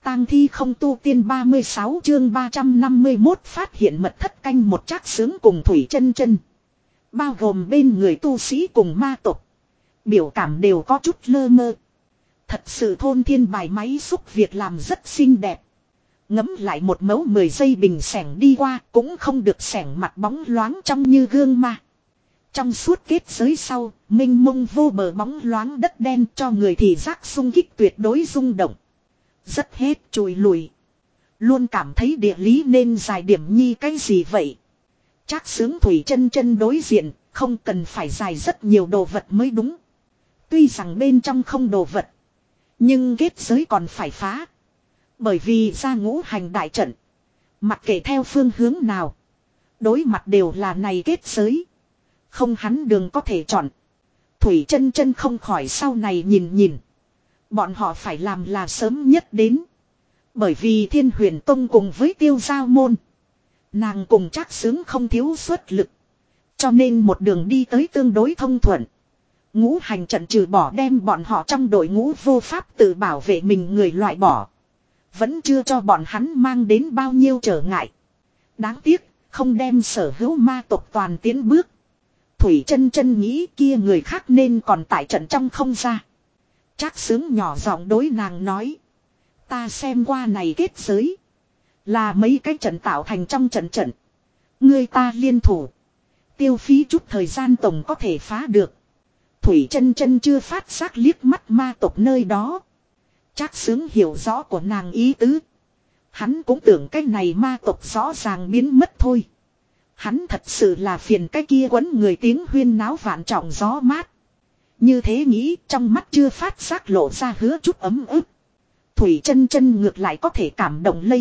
tang thi không tu tiên 36 chương 351 phát hiện mật thất canh một Trác Xướng cùng Thủy Chân Chân. Bao gồm bên người tu sĩ cùng ma tộc. Biểu cảm đều có chút lơ mơ. Thật sự thôn thiên bài máy xúc việc làm rất xinh đẹp. Ngấm lại một mẫu 10 giây bình sẻng đi qua cũng không được sẻng mặt bóng loáng trong như gương ma. Trong suốt kết giới sau, mênh mông vô bờ bóng loáng đất đen cho người thì giác xung kích tuyệt đối rung động. Rất hết chùi lùi. Luôn cảm thấy địa lý nên dài điểm nhi cái gì vậy. Trác Xướng Thủy Chân Chân đối diện, không cần phải dài rất nhiều đồ vật mới đúng. Tuy rằng bên trong không đồ vật, nhưng kết giới còn phải phá. Bởi vì ra ngũ hành đại trận, mặc kệ theo phương hướng nào, đối mặt đều là này kết giới. Không hắn đường có thể chọn. Thủy Chân Chân không khỏi sau này nhìn nhìn. Bọn họ phải làm là sớm nhất đến. Bởi vì Thiên Huyền Tông cùng với Tiêu Giao Môn, nàng cùng Trác Xướng không thiếu xuất lực. Cho nên một đường đi tới tương đối thông thuận. Ngũ hành trận trừ bỏ đem bọn họ trong đội ngũ vô pháp tự bảo vệ mình người loại bỏ. Vẫn chưa cho bọn hắn mang đến bao nhiêu trở ngại. Đáng tiếc, không đem sở hữu ma tộc toàn tiến bước. Thủy Chân Chân nghĩ kia người khác nên còn tại trận trong không ra. Trác Xướng nhỏ giọng đối nàng nói. Ta xem qua này kết giới. Là mấy cái trận tạo thành trong trận. Người ta liên thủ. Tiêu phí chút thời gian tổng có thể phá được. Thủy Chân Chân chưa phát giác liếc mắt ma tộc nơi đó. Trác Xướng hiểu rõ của nàng ý tứ. Hắn cũng tưởng cái này ma tộc rõ ràng biến mất thôi. Hắn thật sự là phiền cái kia quấn người tiếng huyên náo vạn trọng gió mát. Như thế nghĩ trong mắt chưa phát giác lộ ra hứa chút ấm ức. Thủy Chân Chân ngược lại có thể cảm động lây.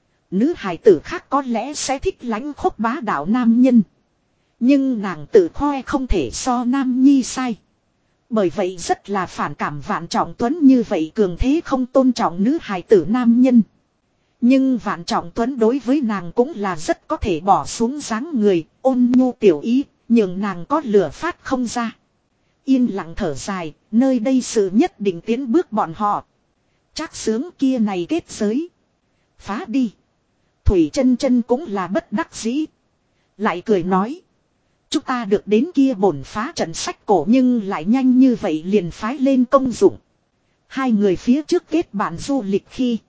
Nữ hài tử khác có lẽ sẽ thích lãnh khốc bá đạo nam nhân. Nhưng nàng tự khoe không thể so nam nhi sai. Bởi vậy rất là phản cảm Vạn Trọng Tuấn như vậy cường thế không tôn trọng nữ hài tử nam nhân. Nhưng Vạn Trọng Tuấn đối với nàng cũng là rất có thể bỏ xuống dáng người, ôn nhu tiểu ý, nhường nàng có lửa phát không ra. Yên lặng thở dài, nơi đây sự nhất định tiến bước bọn họ. Trác Xướng kia này kết giới. Phá đi. Thủy Chân Chân cũng là bất đắc dĩ. Lại cười nói. Chúng ta được đến kia bổn phá trận sách cổ nhưng lại nhanh như vậy liền phái lên công dụng. Hai người phía trước kết bạn du lịch khi.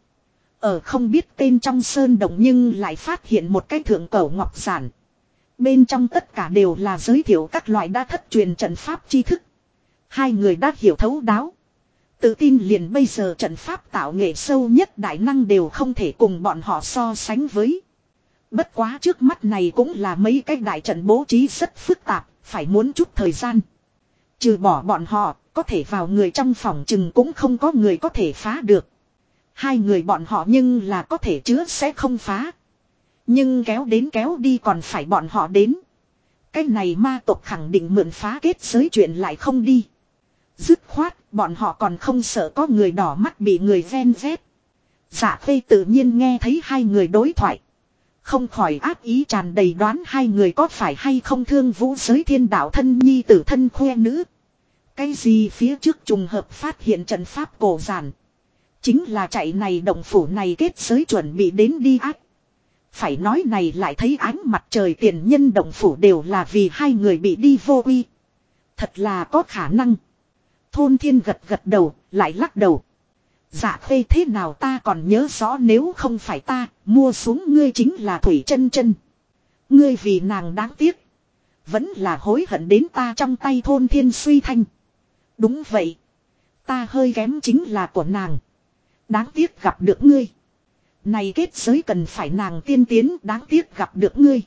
Ở không biết tên trong sơn động nhưng lại phát hiện một cái thượng cổ ngọc giản. Bên trong tất cả đều là giới thiệu các loại đã thất truyền trận pháp tri thức. Hai người đã hiểu thấu đáo. Tự tin liền bây giờ trận pháp tạo nghệ sâu nhất đại năng đều không thể cùng bọn họ so sánh với. Bất quá trước mắt này cũng là mấy cái đại trận bố trí rất phức tạp, phải muốn chút thời gian. Trừ bỏ bọn họ, có thể vào người trong phòng chừng cũng không có người có thể phá được. Hai người bọn họ nhưng là có thể chứa sẽ không phá. Nhưng kéo đến kéo đi còn phải bọn họ đến. Cái này ma tộc khẳng định mượn phá kết giới chuyện lại không đi. Dứt khoát, bọn họ còn không sợ có người đỏ mắt bị người ven vét. Dạ Khê tự nhiên nghe thấy hai người đối thoại. Không khỏi ác ý tràn đầy đoán hai người có phải hay không thương vũ giới thiên đạo thân nhi tử thân khoe nữ. Cái gì phía trước trùng hợp phát hiện trận pháp cổ giản. Chính là chạy này động phủ này kết giới chuẩn bị đến đi ác. Phải nói này lại thấy ánh mặt trời tiền nhân động phủ đều là vì hai người bị đi vô uy. Thật là có khả năng. Thôn Thiên gật gật đầu, lại lắc đầu. Dạ Khê thế nào ta còn nhớ rõ nếu không phải ta, mua xuống ngươi chính là Thủy Chân Chân. Ngươi vì nàng đáng tiếc. Vẫn là hối hận đến ta trong tay Thôn Thiên suy thanh. Đúng vậy. Ta hơi kém chính là của nàng. Đáng tiếc gặp được ngươi. Này kết giới cần phải nàng tiên tiến đáng tiếc gặp được ngươi.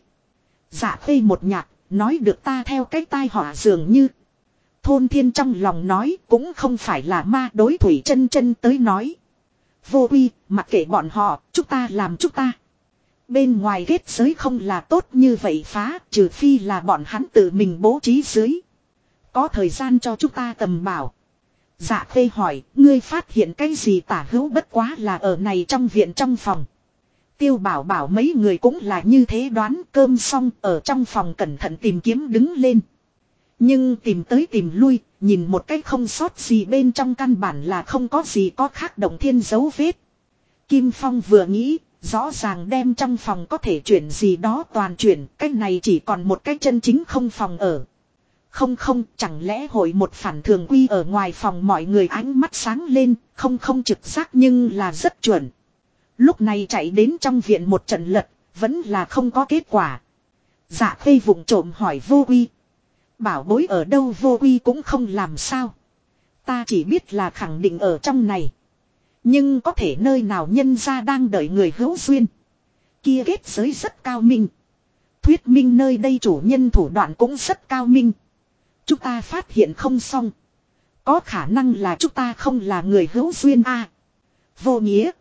Dạ Khê một nhạc, nói được ta theo cái tai họa dường như. Thôn Thiên trong lòng nói cũng không phải là ma đối Thủy Chân Chân tới nói. Vô uy, mặc kệ bọn họ, chúng ta làm chúng ta. Bên ngoài kết giới không là tốt như vậy phá, trừ phi là bọn hắn tự mình bố trí dưới. Có thời gian cho chúng ta tầm bảo. Dạ Khê hỏi, ngươi phát hiện cái gì tả hữu bất quá là ở này trong viện trong phòng. Tiêu Bảo Bảo mấy người cũng là như thế đoán cơm xong ở trong phòng cẩn thận tìm kiếm đứng lên. Nhưng tìm tới tìm lui, nhìn một cách không sót gì bên trong căn bản là không có gì có khác động thiên dấu vết. Kim Phong vừa nghĩ, rõ ràng đem trong phòng có thể chuyển gì đó toàn chuyển, cái này chỉ còn một cái chân chính không phòng ở. Không không, chẳng lẽ hội một phản thường quy ở ngoài phòng, mọi người ánh mắt sáng lên, không không trực giác nhưng là rất chuẩn. Lúc này chạy đến trong viện một trận lật, vẫn là không có kết quả. Dạ Khê vụng trộm hỏi Vô Quy. Bảo bối ở đâu? Vô Quy cũng không làm sao. Ta chỉ biết là khẳng định ở trong này. Nhưng có thể nơi nào nhân ra đang đợi người hữu duyên. Kia kết giới rất cao minh. Thuyết minh nơi đây chủ nhân thủ đoạn cũng rất cao minh. Chúng ta phát hiện không xong. Có khả năng là chúng ta không là người hữu duyên a. Vô nghĩa.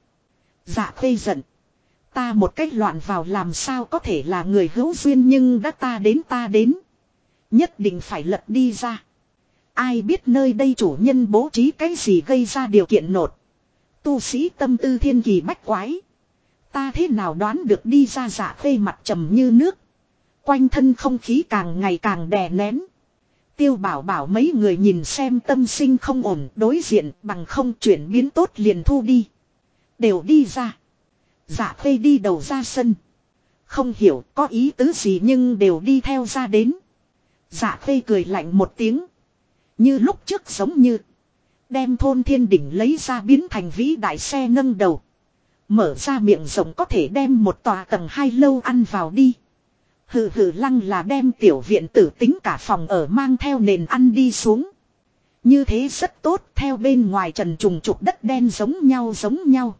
Dạ Khê giận. Ta một cách loạn vào làm sao có thể là người hữu duyên, nhưng đã ta đến. Nhất định phải lật đi ra. Ai biết nơi đây chủ nhân bố trí cái gì gây ra điều kiện nột. Tu sĩ tâm tư thiên kỳ bách quái. Ta thế nào đoán được đi ra. Dạ Khê mặt trầm như nước. Quanh thân không khí càng ngày càng đè nén. Tiêu Bảo Bảo mấy người nhìn xem tâm sinh không ổn, đối diện bằng không chuyển biến tốt liền thu đi. Đều đi ra. Dạ Khê đi đầu ra sân. Không hiểu có ý tứ gì nhưng đều đi theo ra đến. Dạ Khê cười lạnh một tiếng. Như lúc trước giống như. Đem thôn thiên đỉnh lấy ra biến thành vĩ đại xe nâng đầu. Mở ra miệng rộng có thể đem một tòa tầng 2 lâu ăn vào đi. Hừ hừ lăng là đem tiểu viện tử tính cả phòng ở mang theo nền ăn đi xuống. Như thế rất tốt, theo bên ngoài trần trùng trục đất đen giống nhau.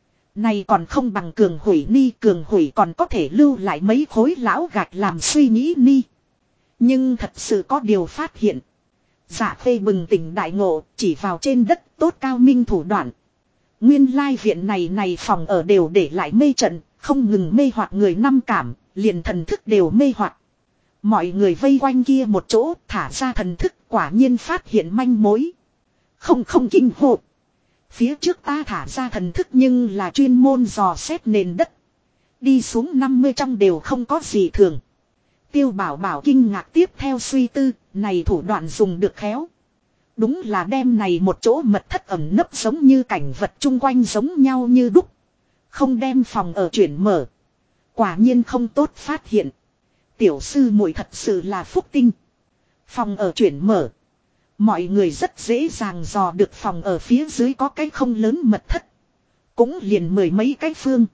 Này còn không bằng cường hủy ni, cường hủy còn có thể lưu lại mấy khối lão gạch làm suy nghĩ ni. Nhưng thật sự có điều phát hiện. Dạ Khê bừng tỉnh đại ngộ, chỉ vào trên đất tốt cao minh thủ đoạn. Nguyên lai viện này phòng ở đều để lại mê trận, không ngừng mê hoặc người năm cảm, liền thần thức đều mê hoặc. Mọi người vây quanh kia một chỗ thả ra thần thức, quả nhiên phát hiện manh mối. Không kinh hộ. Phía trước ta thả ra thần thức nhưng là chuyên môn dò xét nền đất. Đi xuống 50 trong đều không có gì thường. Tiêu Bảo Bảo kinh ngạc tiếp theo suy tư, này thủ đoạn dùng được khéo. Đúng là đem này một chỗ mật thất ẩn nấp giống như cảnh vật chung quanh giống nhau như đúc. Không đem phòng ở chuyển mở. Quả nhiên không tốt phát hiện. Tiểu sư muội thật sự là phúc tinh. Phòng ở chuyển mở. Mọi người rất dễ dàng dò được phòng ở phía dưới có cái không lớn mật thất. Cũng liền mười mấy cái phương.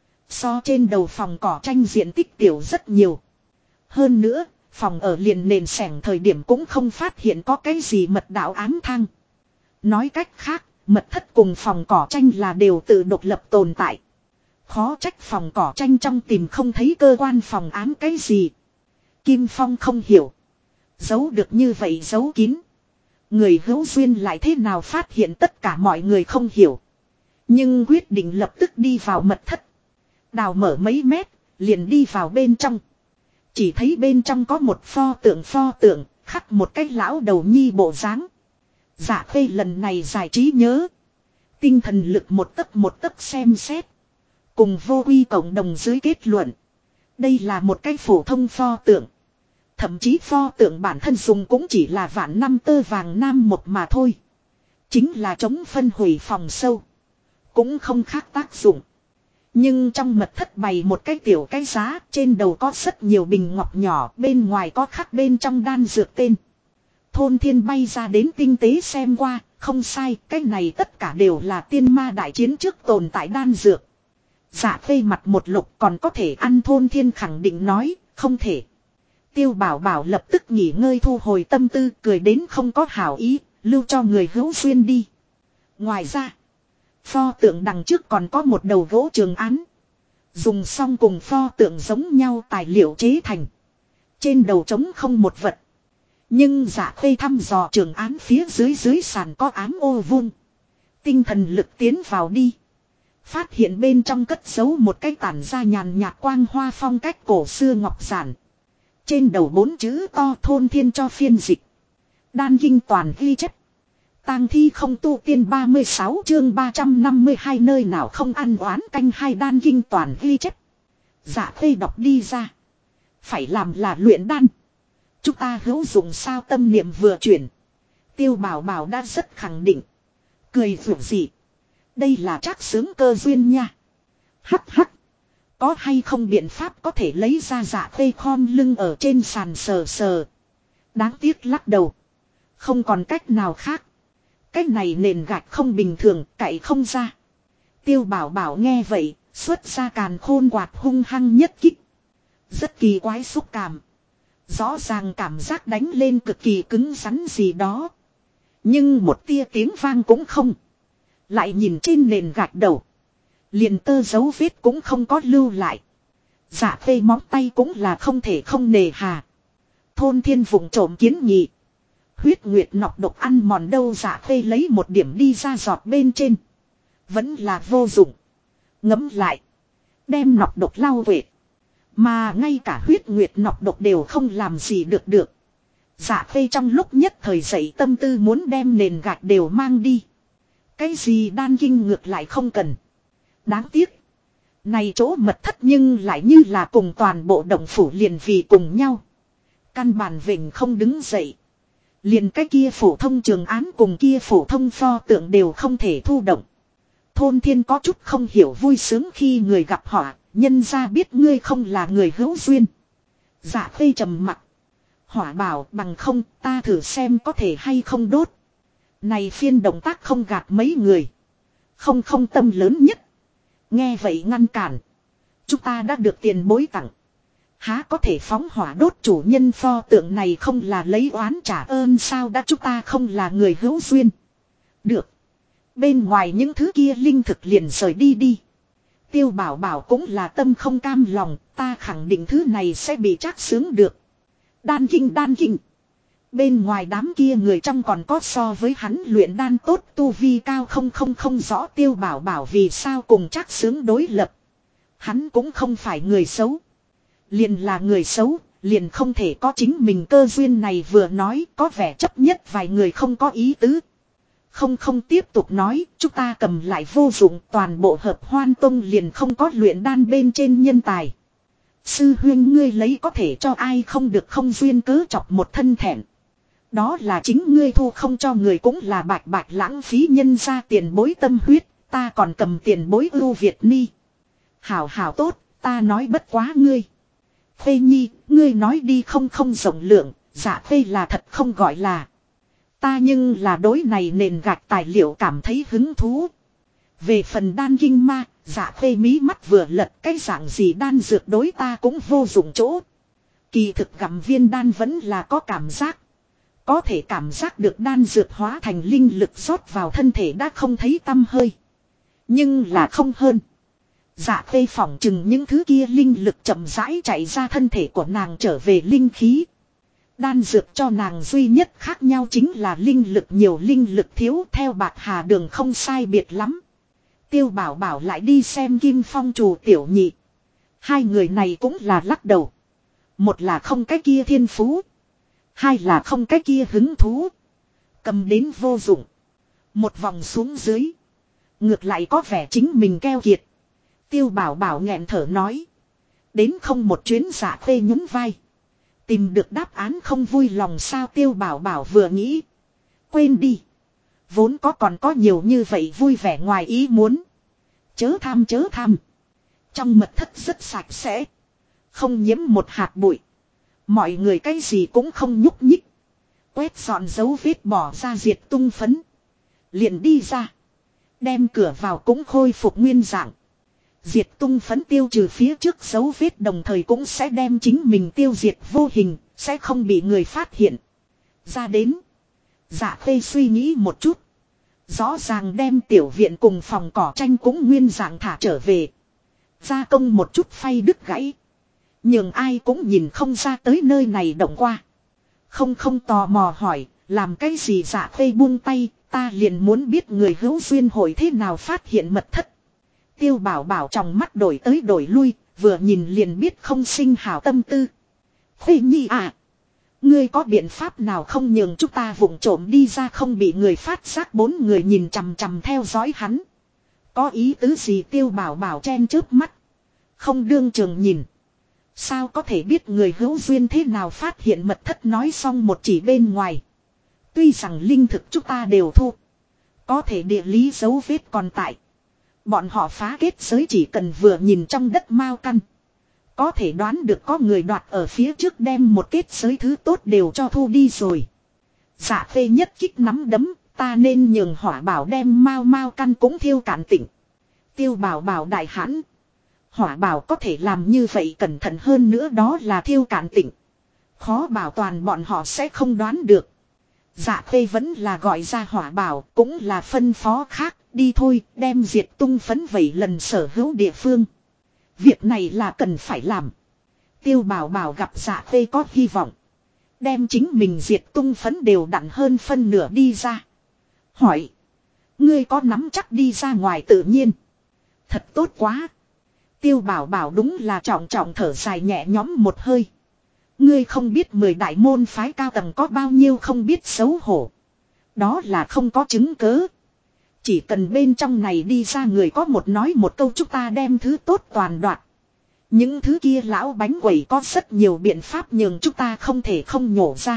So trên đầu phòng cỏ tranh diện tích tiểu rất nhiều. Hơn nữa, phòng ở liền nền sảnh thời điểm cũng không phát hiện có cái gì mật đạo ám thang. Nói cách khác, mật thất cùng phòng cỏ tranh là đều tự độc lập tồn tại. Khó trách phòng cỏ tranh trong tìm không thấy cơ quan phòng ám cái gì. Kim Phong không hiểu. Giấu được như vậy giấu kín. Người hữu duyên lại thế nào phát hiện, tất cả mọi người không hiểu. Nhưng quyết định lập tức đi vào mật thất. Đào mở mấy mét, liền đi vào bên trong. Chỉ thấy bên trong có một pho tượng, khắc một cái lão đầu nhi bộ dáng. Dạ Khê lần này giải trí nhớ. Tinh thần lực một tấc xem xét. Cùng Vô Quy cộng đồng dưới kết luận. Đây là một cái phổ thông pho tượng. Thậm chí pho tượng bản thân dùng cũng chỉ là vạn năm tơ vàng nam một mà thôi. Chính là chống phân hủy phòng sâu. Cũng không khác tác dụng. Nhưng trong mật thất bày một cái tiểu cái giá, trên đầu có rất nhiều bình ngọc nhỏ, bên ngoài có khắc bên trong đan dược tên. Thôn thiên bay ra đến tinh tế xem qua, không sai, cái này tất cả đều là tiên ma đại chiến trước tồn tại đan dược. Dạ Khê mặt một lục, còn có thể ăn? Thôn thiên khẳng định nói, không thể. Tiêu Bảo Bảo lập tức nghỉ ngơi thu hồi tâm tư, cười đến không có hảo ý, lưu cho người hữu duyên đi. Ngoài ra, pho tượng đằng trước còn có một đầu gỗ trường án. Dùng xong cùng pho tượng giống nhau tài liệu chế thành. Trên đầu trống không một vật. Nhưng Dạ Khê thăm dò trường án phía dưới sàn có ám ô vuông. Tinh thần lực tiến vào đi. Phát hiện bên trong cất giấu một cái tản ra nhàn nhạt quang hoa phong cách cổ xưa ngọc giản. Trên đầu 4 chữ to thôn thiên cho phiên dịch. Đan kinh toàn ghi chép. Tang thi không tu tiên 36 chương 352 nơi nào không ăn oán canh hai đan kinh toàn ghi chép. Dạ Khê đọc đi ra. Phải làm là luyện đan. Chúng ta hữu dụng sao? Tâm niệm vừa chuyển. Tiêu Bảo Bảo đã rất khẳng định. Cười rủ gì. Đây là trác xướng cơ duyên nha. Hắc hắc. Có hay không biện pháp có thể lấy ra Dạ Khê khom lưng ở trên sàn sờ sờ. Đáng tiếc lắc đầu. Không còn cách nào khác. Cách này nền gạch không bình thường, cậy không ra. Tiêu Bảo Bảo nghe vậy, xuất ra càn khôn quạt hung hăng nhất kích. Rất kỳ quái xúc cảm. Rõ ràng cảm giác đánh lên cực kỳ cứng rắn gì đó. Nhưng một tia tiếng vang cũng không. Lại nhìn trên nền gạch đầu. Liền tơ dấu vết cũng không có lưu lại. Dạ Khê móng tay cũng là không thể không nề hà. Thôn Thiên vùng trộm kiến nghị. Huyết nguyệt nọc độc ăn mòn đâu. Dạ Khê lấy một điểm đi ra giọt bên trên. Vẫn là vô dụng. Ngấm lại. Đem nọc độc lau về. Mà ngay cả huyết nguyệt nọc độc đều không làm gì được. Dạ Khê trong lúc nhất thời dậy tâm tư muốn đem nền gạch đều mang đi. Cái gì đan kinh ngược lại không cần. Đáng tiếc. Này chỗ mật thất nhưng lại như là cùng toàn bộ động phủ liền vì cùng nhau. Căn bản vịnh không đứng dậy. Liền cái kia phổ thông trường án cùng kia phổ thông pho tượng đều không thể thu động. Thôn Thiên có chút không hiểu vui sướng khi người gặp họa, nhân ra biết ngươi không là người hữu duyên. Dạ Khê trầm mặc. Hỏa bảo bằng không ta thử xem có thể hay không đốt. Này phiên động tác không gạt mấy người. Không tâm lớn nhất. Nghe vậy ngăn cản. Chúng ta đã được tiền bối tặng. Há có thể phóng hỏa đốt chủ nhân pho tượng này không là lấy oán trả ơn sao đã chúng ta không là người hữu duyên. Được. Bên ngoài những thứ kia linh thực liền rời đi. Tiêu Bảo Bảo cũng là tâm không cam lòng, ta khẳng định thứ này sẽ bị trác xướng được. Đan kinh. Bên ngoài đám kia người trong còn có so với hắn luyện đan tốt tu vi cao không rõ Tiêu Bảo Bảo vì sao cùng trác xướng đối lập. Hắn cũng không phải người xấu. Liền là người xấu, liền không thể có chính mình cơ duyên này vừa nói có vẻ chấp nhất vài người không có ý tứ. Không tiếp tục nói, chúng ta cầm lại vô dụng toàn bộ hợp hoan tông liền không có luyện đan bên trên nhân tài. Sư huyên ngươi lấy có thể cho ai không được không duyên cớ chọc một thân thẹn. Đó là chính ngươi thu không cho người cũng là bạch lãng phí nhân ra tiền bối tâm huyết, ta còn cầm tiền bối ưu Việt ni. Hảo tốt, ta nói bất quá ngươi. Khê Nhi, ngươi nói đi không rộng lượng, Dạ Khê là thật không gọi là. Ta nhưng là đối này nền gạch tài liệu cảm thấy hứng thú. Về phần đan kinh ma, Dạ Khê mí mắt vừa lật cái dạng gì đan dược đối ta cũng vô dụng chỗ. Kỳ thực gặm viên đan vẫn là có cảm giác. Có thể cảm giác được đan dược hóa thành linh lực rót vào thân thể đã không thấy tăm hơi. Nhưng là không hơn. Dạ Khê phỏng chừng những thứ kia linh lực chậm rãi chạy ra thân thể của nàng trở về linh khí. Đan dược cho nàng duy nhất khác nhau chính là linh lực nhiều linh lực thiếu theo Bạc Hà Đường không sai biệt lắm. Tiêu Bảo Bảo lại đi xem Kim Phong Trù tiểu nhị. Hai người này cũng là lắc đầu. Một là không cái kia thiên phú. Hai là không cái kia hứng thú. Cầm đến vô dụng. Một vòng xuống dưới. Ngược lại có vẻ chính mình keo kiệt. Tiêu Bảo Bảo nghẹn thở nói. Đến không một chuyến Dạ Khê nhún vai. Tìm được đáp án không vui lòng sao Tiêu Bảo Bảo vừa nghĩ. Quên đi. Vốn còn có nhiều như vậy vui vẻ ngoài ý muốn. Chớ tham. Trong mật thất rất sạch sẽ. Không nhiễm một hạt bụi. Mọi người cái gì cũng không nhúc nhích. Quét dọn dấu vết bỏ ra diệt tung phấn. Liền đi ra. Đem cửa vào cũng khôi phục nguyên dạng. Diệt tung phấn tiêu trừ phía trước dấu vết đồng thời cũng sẽ đem chính mình tiêu diệt vô hình, sẽ không bị người phát hiện. Ra đến. Dạ Khê suy nghĩ một chút. Rõ ràng đem tiểu viện cùng phòng cỏ tranh cũng nguyên dạng thả trở về. Gia công một chút phay đứt gãy. Nhưng ai cũng nhìn không ra tới nơi này động qua. Không tò mò hỏi, làm cái gì Dạ Khê buông tay, ta liền muốn biết người hữu duyên hội thế nào phát hiện mật thất. Tiêu Bảo Bảo trong mắt đổi tới đổi lui, vừa nhìn liền biết không sinh hảo tâm tư. Khê Nhi à, ngươi có biện pháp nào không nhường chúng ta vụng trộm đi ra không bị người phát giác bốn người nhìn chằm chằm theo dõi hắn. Có ý tứ gì Tiêu Bảo Bảo chen chớp mắt. Không đương trường nhìn. Sao có thể biết người hữu duyên thế nào phát hiện mật thất nói xong một chỉ bên ngoài. Tuy rằng linh thực chúng ta đều thu. Có thể địa lý dấu vết còn tại. Bọn họ phá kết giới chỉ cần vừa nhìn trong đất mao căn. Có thể đoán được có người đoạt ở phía trước đem một kết giới thứ tốt đều cho thu đi rồi. Dạ phê nhất kích nắm đấm, ta nên nhường hỏa bảo đem mau mau căn cũng thiêu cạn tịnh. Tiêu bảo bảo đại hãn. Hỏa bảo có thể làm như vậy cẩn thận hơn nữa đó là thiêu cạn tịnh. Khó bảo toàn bọn họ sẽ không đoán được. Dạ phê vẫn là gọi ra hỏa bảo, cũng là phân phó khác, đi thôi, đem diệt tung phấn vẩy lần sở hữu địa phương. Việc này là cần phải làm. Tiêu bảo bảo gặp dạ phê có hy vọng. Đem chính mình diệt tung phấn đều đặn hơn phân nửa đi ra. Hỏi. Ngươi có nắm chắc đi ra ngoài tự nhiên. Thật tốt quá. Tiêu bảo bảo đúng là trọng trọng thở dài nhẹ nhõm một hơi. Ngươi không biết 10 đại môn phái cao tầng có bao nhiêu không biết xấu hổ. Đó là không có chứng cớ. Chỉ cần bên trong này đi ra người có một nói một câu chúng ta đem thứ tốt toàn đoạt. Những thứ kia lão bánh quẩy có rất nhiều biện pháp nhường chúng ta không thể không nhổ ra.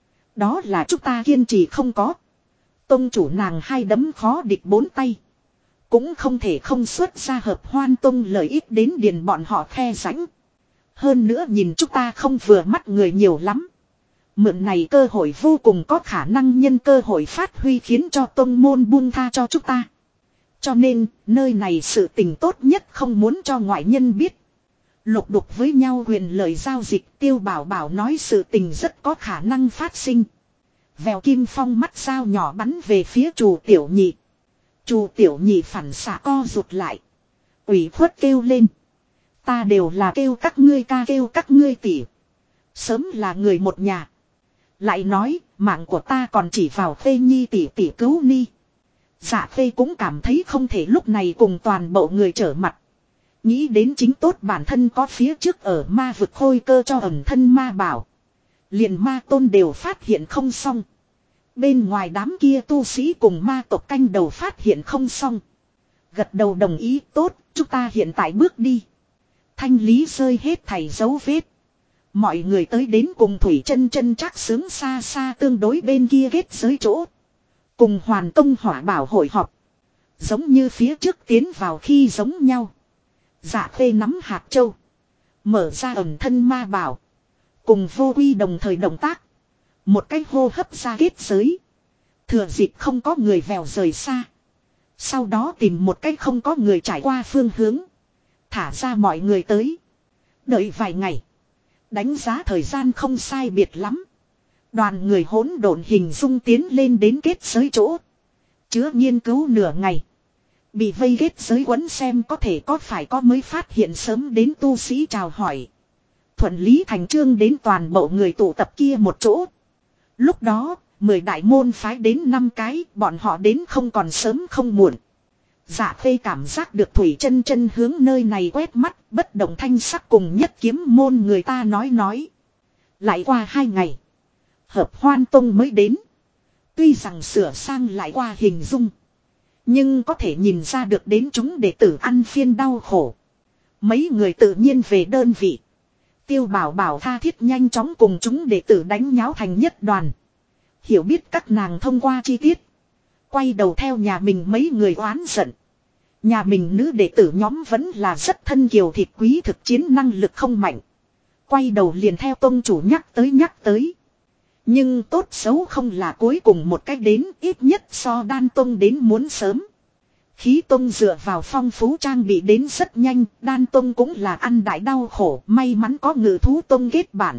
Đó là chúng ta kiên trì không có. Tông chủ nàng hai đấm khó địch bốn tay. Cũng không thể không xuất ra hợp hoan tông lợi ích đến điền bọn họ khe rãnh. Hơn nữa nhìn chúng ta không vừa mắt người nhiều lắm. Mượn này cơ hội vô cùng có khả năng nhân cơ hội phát huy khiến cho tông môn buông tha cho chúng ta. Cho nên, nơi này sự tình tốt nhất không muốn cho ngoại nhân biết. Lục đục với nhau quyền lời giao dịch Tiêu bảo bảo nói sự tình rất có khả năng phát sinh. Vèo kim phong mắt sao nhỏ bắn về phía Trù Tiểu Nhị. Trù Tiểu Nhị phản xạ co rụt lại. Ủy khuất kêu lên. Ta đều là kêu các ngươi ca kêu các ngươi tỉ. Sớm là người một nhà. Lại nói mạng của ta còn chỉ vào Phê Nhi tỉ tỉ cứu ni. Dạ Phê cũng cảm thấy không thể lúc này cùng toàn bộ người trở mặt. Nghĩ đến chính tốt bản thân có phía trước ở ma vực khôi cơ cho ẩn thân ma bảo. Liền ma tôn đều phát hiện không xong. Bên ngoài đám kia tu sĩ cùng ma tộc canh đầu phát hiện không xong. Gật đầu đồng ý tốt, chúng ta hiện tại bước đi. Thanh lý rơi hết thảy dấu vết. Mọi người tới đến cùng Thủy Chân Chân chắc sướng xa xa tương đối bên kia kết giới chỗ. Cùng hoàn công hỏa bảo hội họp. Giống như phía trước tiến vào khi giống nhau. Dạ Phê nắm hạt châu. Mở ra ẩn thân ma bảo. Cùng Vô Quy đồng thời động tác. Một cái hô hấp ra kết giới. Thừa dịp không có người vèo rời xa. Sau đó tìm một cách không có người trải qua phương hướng. Thả ra mọi người tới. Đợi vài ngày. Đánh giá thời gian không sai biệt lắm. Đoàn người hỗn độn hình dung tiến lên đến kết giới chỗ. Chứa nghiên cứu nửa ngày. Bị vây kết giới quấn xem có thể có phải có mới phát hiện sớm đến tu sĩ chào hỏi. Thuận lý thành chương đến toàn bộ người tụ tập kia một chỗ. Lúc đó, 10 đại môn phái đến 5 cái, bọn họ đến không còn sớm không muộn. Dạ Phê cảm giác được Thủy Chân Chân hướng nơi này quét mắt, bất động thanh sắc cùng Nhất Kiếm môn người ta nói. Lại qua 2 ngày, Hợp Hoan Tông mới đến. Tuy rằng sửa sang lại qua hình dung, nhưng có thể nhìn ra được đến chúng đệ tử ăn phiên đau khổ. Mấy người tự nhiên về đơn vị. Tiêu bảo bảo tha thiết nhanh chóng cùng chúng đệ tử đánh nháo thành nhất đoàn. Hiểu biết các nàng thông qua chi tiết. Quay đầu theo nhà mình mấy người oán giận. Nhà mình nữ đệ tử nhóm vẫn là rất thân kiều thịt quý thực chiến năng lực không mạnh. Quay đầu liền theo tông chủ nhắc tới. Nhưng tốt xấu không là cuối cùng một cách đến ít nhất so đan tông đến muốn sớm. Khí tông dựa vào phong phú trang bị đến rất nhanh, đan tông cũng là ăn đại đau khổ, may mắn có ngự thú tông kết bạn.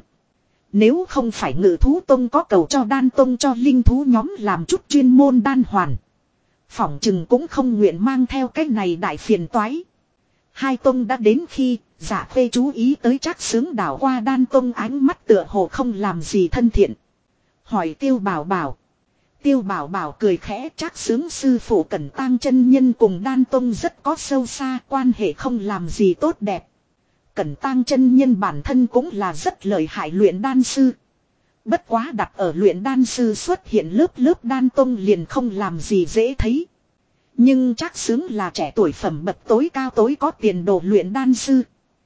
Nếu không phải ngự thú tông có cầu cho đan tông cho linh thú nhóm làm chút chuyên môn đan hoàn. Phỏng chừng cũng không nguyện mang theo cái này đại phiền toái. Hai tông đã đến khi, Dạ Phê chú ý tới Trác Xướng đảo qua đan tông ánh mắt tựa hồ không làm gì thân thiện. Hỏi Tiêu bảo bảo. Tiêu bảo bảo cười khẽ Trác Xướng sư phụ Cẩn Tang chân nhân cùng đan tông rất có sâu xa quan hệ không làm gì tốt đẹp. Cẩn Tang chân nhân bản thân cũng là rất lợi hại luyện đan sư. Bất quá đặt ở luyện đan sư xuất hiện lớp đan tông liền không làm gì dễ thấy. Nhưng Trác Xướng là trẻ tuổi phẩm bậc tối cao tối có tiền đồ luyện đan sư.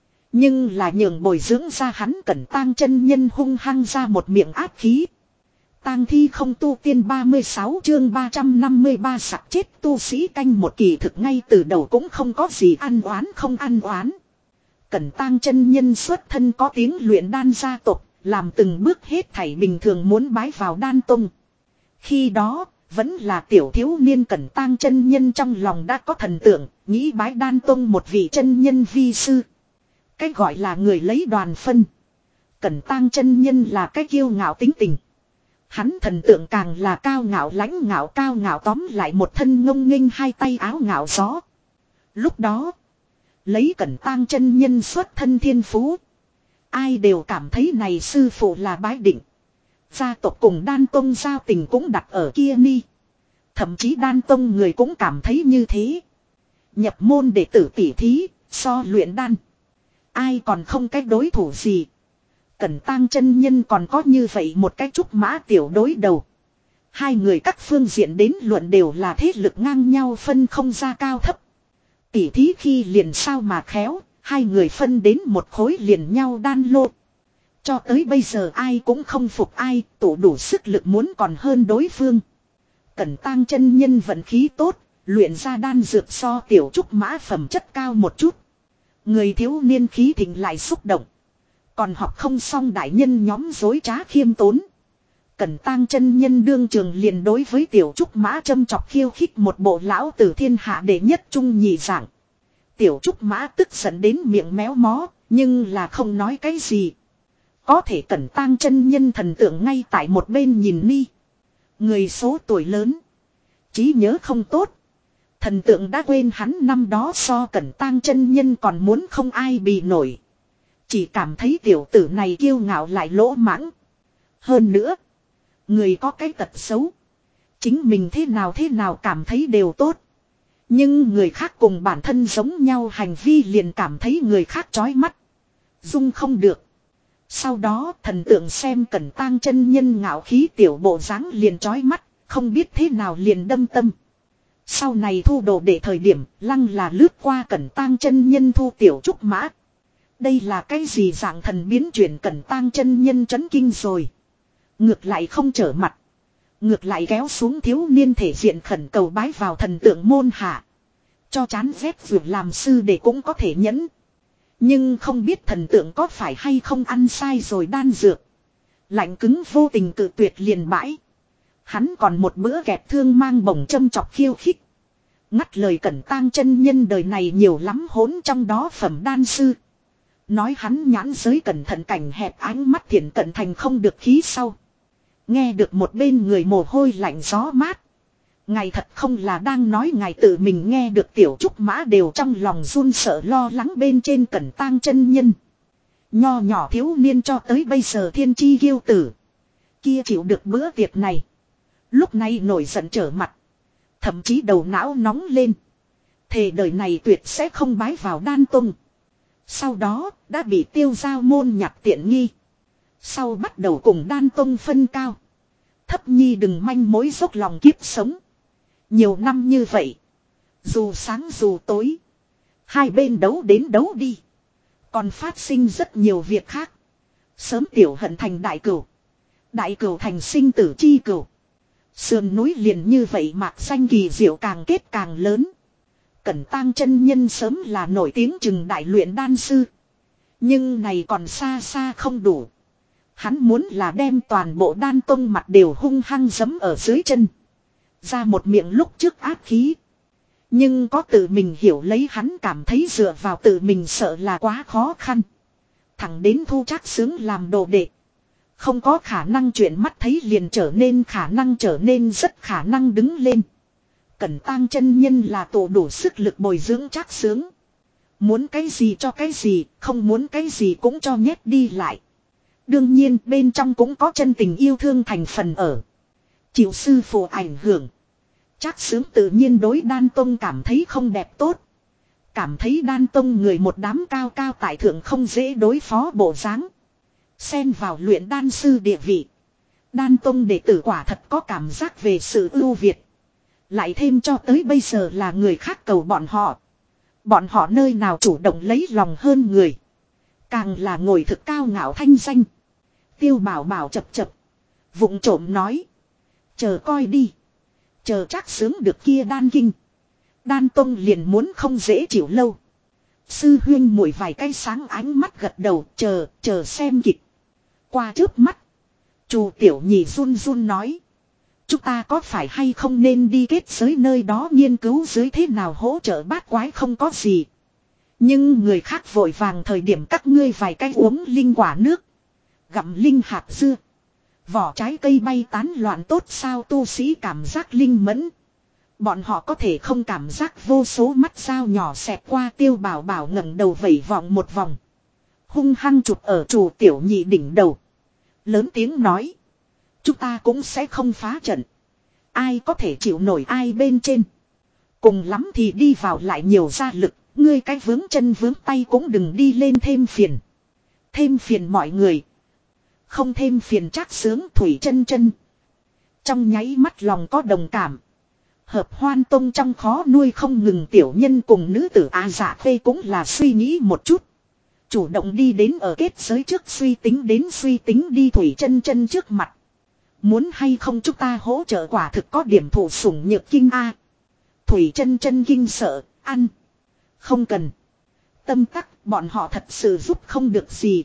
Nhưng là nhường bồi dưỡng ra hắn Cẩn Tang chân nhân hung hăng ra một miệng áp khí. Tang thi không tu tiên 36 chương 353 sặc chết tu sĩ canh một kỳ thực ngay từ đầu cũng không có gì ăn oán không ăn oán. Cẩn Tang chân nhân xuất thân có tiếng luyện đan gia tộc, làm từng bước hết thảy bình thường muốn bái vào đan tông. Khi đó, vẫn là tiểu thiếu niên Cẩn Tang chân nhân trong lòng đã có thần tượng, nghĩ bái đan tông một vị chân nhân vi sư. Cái gọi là người lấy đoàn phân. Cẩn Tang chân nhân là cái kiêu ngạo tính tình. Hắn thần tượng càng là cao ngạo lãnh ngạo cao ngạo tóm lại một thân ngông nghênh hai tay áo ngạo gió. Lúc đó, lấy Cẩn Tang chân nhân xuất thân thiên phú. Ai đều cảm thấy này sư phụ là bái định. Gia tộc cùng đan tông giao tình cũng đặt ở kia ni. Thậm chí đan tông người cũng cảm thấy như thế. Nhập môn đệ tử tỉ thí, so luyện đan. Ai còn không cái đối thủ gì. Cẩn Tang chân nhân còn có như vậy một cái trúc mã tiểu đối đầu. Hai người các phương diện đến luận đều là thế lực ngang nhau phân không ra cao thấp. Tỉ thí khi liền sao mà khéo, hai người phân đến một khối liền nhau đan lô. Cho tới bây giờ ai cũng không phục ai, tụ đủ sức lực muốn còn hơn đối phương. Cẩn Tang chân nhân vận khí tốt, luyện ra đan dược so tiểu trúc mã phẩm chất cao một chút. Người thiếu niên khí thịnh lại xúc động. Còn học không xong đại nhân nhóm dối trá khiêm tốn. Cẩn Tang chân nhân đương trường liền đối với tiểu trúc mã châm chọc khiêu khích một bộ lão tử thiên hạ đệ nhất trung nhị giảng. Tiểu trúc mã tức giận đến miệng méo mó, nhưng là không nói cái gì. Có thể Cẩn Tang chân nhân thần tượng ngay tại một bên nhìn ni. Người số tuổi lớn, trí nhớ không tốt. Thần tượng đã quên hắn năm đó so Cẩn Tang chân nhân còn muốn không ai bì nổi. Chỉ cảm thấy tiểu tử này kiêu ngạo lại lỗ mãng. Hơn nữa, người có cái tật xấu. Chính mình thế nào cảm thấy đều tốt. Nhưng người khác cùng bản thân giống nhau hành vi liền cảm thấy người khác chói mắt. Dung không được. Sau đó thần tượng xem Cẩn Tang chân nhân ngạo khí tiểu bộ dáng liền chói mắt, không biết thế nào liền đâm tâm. Sau này thu đồ để thời điểm lăng là lướt qua Cẩn Tang chân nhân thu tiểu trúc mã. Đây là cái gì dạng thần biến chuyển Cẩn Tang chân nhân chấn kinh rồi. Ngược lại không trở mặt. Ngược lại kéo xuống thiếu niên thể diện khẩn cầu bái vào thần tượng môn hạ. Cho chán ghét việc làm sư để cũng có thể nhẫn. Nhưng không biết thần tượng có phải hay không ăn sai rồi đan dược. Lạnh cứng vô tình cự tuyệt liền bãi. Hắn còn một bữa gẹt thương mang bổng châm chọc khiêu khích. Ngắt lời Cẩn Tang chân nhân đời này nhiều lắm hỗn trong đó phẩm đan sư. Nói hắn nhãn giới cẩn thận cảnh hẹp ánh mắt thiện cận thành không được khí sau. Nghe được một bên người mồ hôi lạnh gió mát. Ngài thật không là đang nói ngài tự mình nghe được tiểu trúc mã đều trong lòng run sợ lo lắng bên trên Cẩn Tang chân nhân. Nho nhỏ thiếu niên cho tới bây giờ thiên chi kiêu tử. Kia chịu được bữa tiệc này. Lúc này nổi giận trở mặt. Thậm chí đầu não nóng lên. Thề đời này tuyệt sẽ không bái vào đan tông. Sau đó đã bị tiêu giao môn nhặt tiện nghi. Sau bắt đầu cùng đan tông phân cao. Thấp nhi đừng manh mối dốc lòng kiếp sống. Nhiều năm như vậy. Dù sáng dù tối. Hai bên đấu đến đấu đi. Còn phát sinh rất nhiều việc khác. Sớm tiểu hận thành đại cửu. Đại cửu thành sinh tử chi cửu. Sườn núi liền như vậy mạc xanh kỳ diệu càng kết càng lớn. Cẩn Tang chân nhân sớm là nổi tiếng chừng đại luyện đan sư. Nhưng này còn xa xa không đủ. Hắn muốn là đem toàn bộ đan tông mặt đều hung hăng giẫm ở dưới chân. Ra một miệng lúc trước ác khí. Nhưng có tự mình hiểu lấy hắn cảm thấy dựa vào tự mình sợ là quá khó khăn. Thẳng đến Thu Trác Xướng làm đồ đệ. Không có khả năng chuyện mắt thấy liền trở nên khả năng trở nên rất khả năng đứng lên. Cẩn Tang chân nhân là tổ đủ sức lực bồi dưỡng Trác Xướng. Muốn cái gì cho cái gì, không muốn cái gì cũng cho nhét đi lại. Đương nhiên bên trong cũng có chân tình yêu thương thành phần ở. Chịu sư phụ ảnh hưởng. Trác Xướng tự nhiên đối đan tông cảm thấy không đẹp tốt. Cảm thấy đan tông người một đám cao cao tại thượng không dễ đối phó bộ dáng. Xen vào luyện đan sư địa vị. Đan tông đệ tử quả thật có cảm giác về sự ưu việt. Lại thêm cho tới bây giờ là người khác cầu bọn họ. Bọn họ nơi nào chủ động lấy lòng hơn người. Càng là ngồi thực cao ngạo thanh danh. Tiêu Bảo Bảo chập chập. Vụng trộm nói. Chờ coi đi. Chờ Trác Sướng được kia đan kinh. Đan Tông liền muốn không dễ chịu lâu. Sư huyên muội vài cái sáng ánh mắt gật đầu, chờ xem kịch. Qua trước mắt. Chu Tiểu Nhị run run nói. Chúng ta có phải hay không nên đi kết giới nơi đó nghiên cứu dưới thế nào hỗ trợ bát quái không có gì. Nhưng người khác vội vàng thời điểm các ngươi vài cái uống linh quả nước. Gặm linh hạt dưa. Vỏ trái cây bay tán loạn tốt sao tu sĩ cảm giác linh mẫn. Bọn họ có thể không cảm giác vô số mắt dao nhỏ xẹt qua Tiêu Bảo Bảo ngẩng đầu vẩy vọng một vòng. Hung hăng chụp ở Chu Tiểu Nhị đỉnh đầu. Lớn tiếng nói. Chúng ta cũng sẽ không phá trận. Ai có thể chịu nổi ai bên trên. Cùng lắm thì đi vào lại nhiều gia lực. Ngươi cái vướng chân vướng tay cũng đừng đi lên thêm phiền. Thêm phiền mọi người. Không thêm phiền Trác Sướng Thủy Chân Chân. Trong nháy mắt lòng có đồng cảm. Hợp Hoan Tông trong khó nuôi không ngừng tiểu nhân cùng nữ tử Dạ Khê cũng là suy nghĩ một chút. Chủ động đi đến ở kết giới trước suy tính đi Thủy Chân Chân trước mặt. Muốn hay không chúng ta hỗ trợ quả thực có điểm thủ sủng nhược kinh a. Thủy Chân Chân kinh sợ, ăn. Không cần. Tâm tắc bọn họ thật sự giúp không được gì.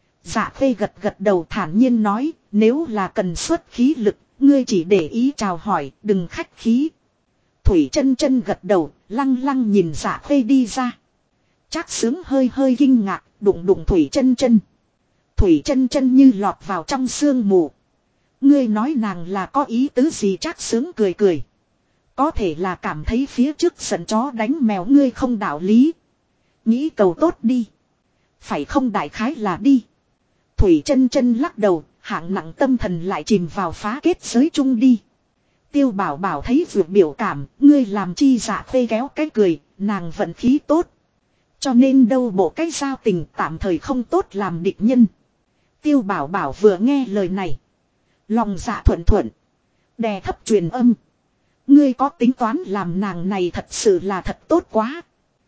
Dạ Khê gật đầu thản nhiên nói, nếu là cần xuất khí lực, ngươi chỉ để ý chào hỏi, đừng khách khí. Thủy Chân Chân gật đầu, lăng nhìn Dạ Khê đi ra. Trác Sướng hơi kinh ngạc, đụng Thủy Chân Chân. Thủy Chân Chân như lọt vào trong sương mù. Ngươi nói nàng là có ý tứ gì? Trác Sướng cười. Có thể là cảm thấy phía trước giận chó đánh mèo ngươi không đạo lý. Nghĩ cầu tốt đi. Phải không đại khái là đi. Thủy Chân Chân lắc đầu, hạng nặng tâm thần lại chìm vào phá kết giới chung đi. Tiêu Bảo Bảo thấy vượt biểu cảm, ngươi làm chi Dạ Khê kéo cái cười, nàng vận khí tốt. Cho nên đâu bộ cái giao tình tạm thời không tốt làm địch nhân. Tiêu Bảo Bảo vừa nghe lời này. Lòng dạ thuận. Đè thấp truyền âm. Ngươi có tính toán làm nàng này thật sự là thật tốt quá.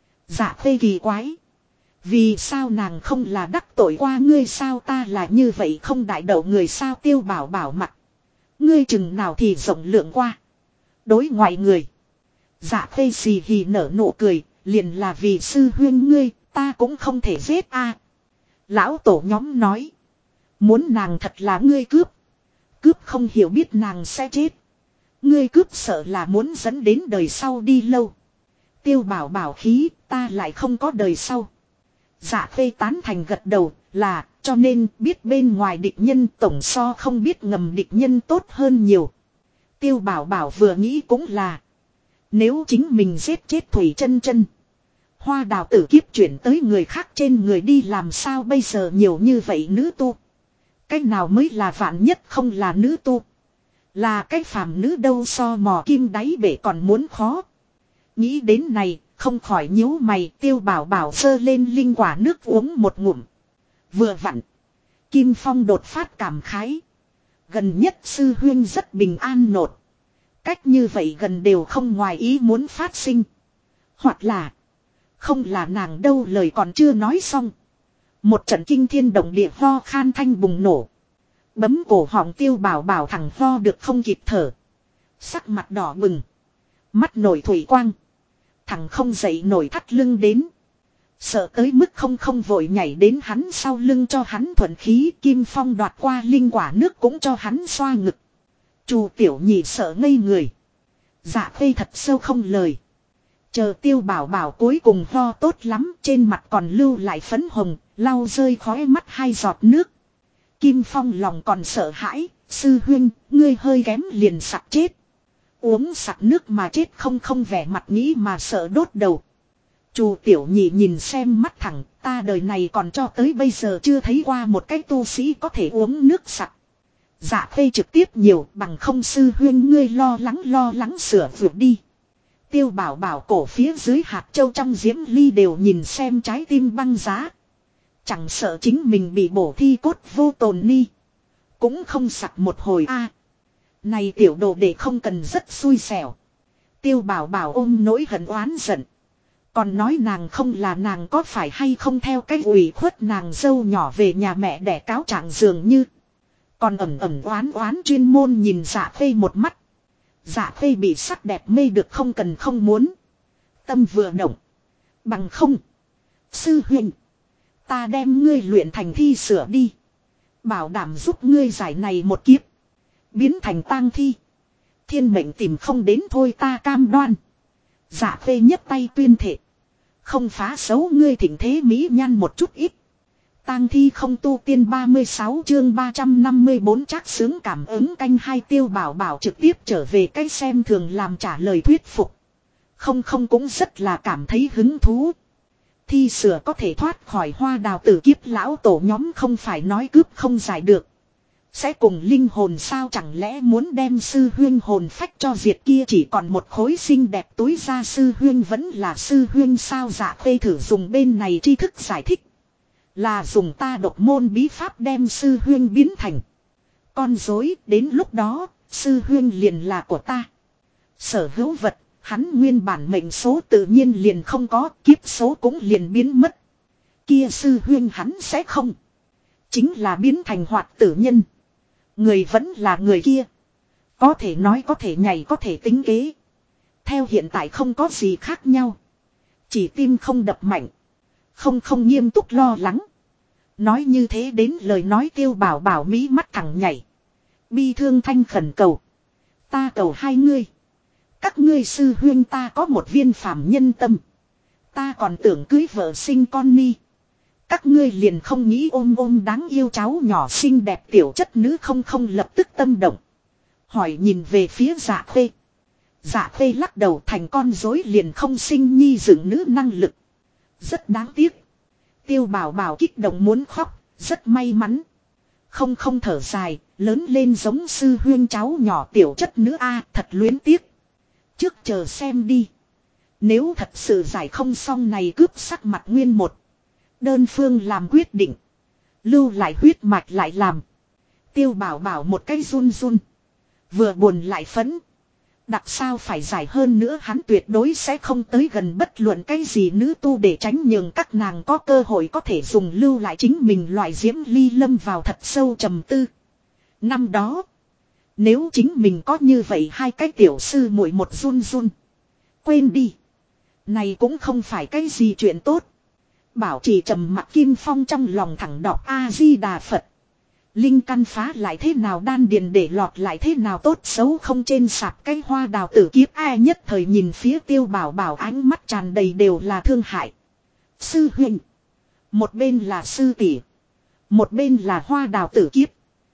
Dạ Khê kỳ quái. Vì sao nàng không là đắc tội qua ngươi sao ta là như vậy không đại đậu người sao Tiêu Bảo Bảo mặt. Ngươi chừng nào thì rộng lượng qua. Đối ngoại người. Dạ Khê xì hì nở nụ cười. Liền là vì sư huyên ngươi ta cũng không thể giết a. Lão tổ nhóm nói. Muốn nàng thật là ngươi cướp. Cướp không hiểu biết nàng sẽ chết. Ngươi cướp sợ là muốn dẫn đến đời sau đi lâu. Tiêu Bảo Bảo khí ta lại không có đời sau. Dạ Khê tán thành gật đầu là cho nên biết bên ngoài địch nhân tổng so không biết ngầm địch nhân tốt hơn nhiều. Tiêu Bảo Bảo vừa nghĩ cũng là. Nếu chính mình giết chết Thủy Chân Chân. Hoa Đào tử kiếp chuyển tới người khác trên người đi làm sao bây giờ nhiều như vậy nữ tu. Cách nào mới là vạn nhất không là nữ tu. Là cái phàm nữ đâu so mò kim đáy bể còn muốn khó. Nghĩ đến này, không khỏi nhíu mày Tiêu Bảo Bảo sơ lên linh quả nước uống một ngụm. Vừa vặn. Kim Phong đột phát cảm khái. Gần nhất sư huyên rất bình an nột. Cách như vậy gần đều không ngoài ý muốn phát sinh. Hoặc là. Không là nàng đâu lời còn chưa nói xong. Một trận kinh thiên động địa ho khan thanh bùng nổ. Bấm cổ họng Tiêu Bảo Bảo thẳng ho được không kịp thở. Sắc mặt đỏ bừng. Mắt nổi thủy quang. Thằng không dậy nổi thắt lưng đến. Sợ tới mức không vội nhảy đến hắn sau lưng cho hắn thuận khí. Kim Phong đoạt qua linh quả nước cũng cho hắn xoa ngực. Chu Tiểu Nhị sợ ngây người. Dạ Khê thật sâu không lời. Chờ Tiêu Bảo Bảo cuối cùng ho tốt lắm. Trên mặt còn lưu lại phấn hồng. Lau rơi khóe mắt 2 giọt nước. Kim Phong lòng còn sợ hãi. Sư huynh, ngươi hơi kém liền sặc chết. Uống sặc nước mà chết không vẻ mặt nghĩ mà sợ đốt đầu. Chu Tiểu Nhị nhìn xem mắt thẳng. Ta đời này còn cho tới bây giờ chưa thấy qua một cái tu sĩ có thể uống nước sặc. Dạ Khê trực tiếp nhiều bằng không sư huynh ngươi lo lắng sửa vượt đi. Tiêu Bảo Bảo cổ phía dưới hạt châu trong diễm ly đều nhìn xem trái tim băng giá. Chẳng sợ chính mình bị bổ thi cốt vô tồn ni. Cũng không sặc một hồi a. Này tiểu đồ đệ không cần rất xui xẻo. Tiêu Bảo Bảo ôm nỗi hận oán giận. Còn nói nàng không là nàng có phải hay không theo cách ủy khuất nàng dâu nhỏ về nhà mẹ để cáo trạng dường như. Còn ẩm ẩm oán oán chuyên môn nhìn Dạ Khê một mắt. Dạ Khê bị sắc đẹp mê được không cần không muốn. Tâm vừa động. Bằng không. Sư huynh. Ta đem ngươi luyện thành thi sửa đi. Bảo đảm giúp ngươi giải này một kiếp. Biến thành tang thi. Thiên mệnh tìm không đến thôi ta cam đoan. Dạ Khê nhấc tay tuyên thệ. Không phá xấu ngươi thỉnh thế mỹ nhan một chút ít. Tang thi không tu tiên 36 chương 354 chắc sướng cảm ứng canh hai Tiêu Bảo Bảo trực tiếp trở về cái xem thường làm trả lời thuyết phục. Không cũng rất là cảm thấy hứng thú. Thi sửa có thể thoát khỏi hoa đào tử kiếp lão tổ nhóm không phải nói cướp không giải được. Sẽ cùng linh hồn sao chẳng lẽ muốn đem sư huyên hồn phách cho diệt kia chỉ còn một khối xinh đẹp túi ra sư huyên vẫn là sư huyên sao Dạ Khê thử dùng bên này tri thức giải thích. Là dùng ta độc môn bí pháp đem sư huyên biến thành con rối đến lúc đó sư huyên liền là của ta. Sở hữu vật hắn nguyên bản mệnh số tự nhiên liền không có kiếp số cũng liền biến mất. Kia sư huyên hắn sẽ không. Chính là biến thành hoạt tử nhân. Người vẫn là người kia. Có thể nói có thể nhảy có thể tính kế. Theo hiện tại không có gì khác nhau. Chỉ tim không đập mạnh. Không nghiêm túc lo lắng. Nói như thế đến lời nói Tiêu Bảo Bảo mí mắt thẳng nhảy. Bi thương thanh khẩn cầu. Ta cầu hai ngươi. Các ngươi sư huyên ta có một viên phàm nhân tâm. Ta còn tưởng cưới vợ sinh con ni. Các ngươi liền không nghĩ ôm đáng yêu cháu nhỏ xinh đẹp tiểu chất nữ không lập tức tâm động. Hỏi nhìn về phía Dạ Khê. Dạ Khê lắc đầu thành con rối liền không sinh nhi dựng nữ năng lực. Rất đáng tiếc. Tiêu Bảo Bảo kích động muốn khóc, rất may mắn. Không thở dài, lớn lên giống sư huyên cháu nhỏ tiểu chất nữ a thật luyến tiếc. Trước chờ xem đi. Nếu thật sự giải không xong này cướp sắc mặt nguyên một. Đơn phương làm quyết định. Lưu lại huyết mạch lại làm. Tiêu Bảo Bảo một cái run run. Vừa buồn lại phấn. Đặc sao phải giải hơn nữa hắn tuyệt đối sẽ không tới gần bất luận cái gì nữ tu để tránh nhường các nàng có cơ hội có thể dùng lưu lại chính mình loại diễm ly lâm vào thật sâu trầm tư. Năm đó. Nếu chính mình có như vậy hai cái tiểu sư muội một run run. Quên đi. Này cũng không phải cái gì chuyện tốt. Bảo trì trầm mặc Kim Phong trong lòng thẳng đọc A-di-đà Phật. Linh căn phá lại thế nào đan điền để lọt lại thế nào tốt xấu không trên sạp cái hoa đào tử kiếp ai nhất thời nhìn phía Tiêu Bảo Bảo ánh mắt tràn đầy đều là thương hại. Sư huynh. Một bên là sư tỷ. Một bên là hoa đào tử kiếp.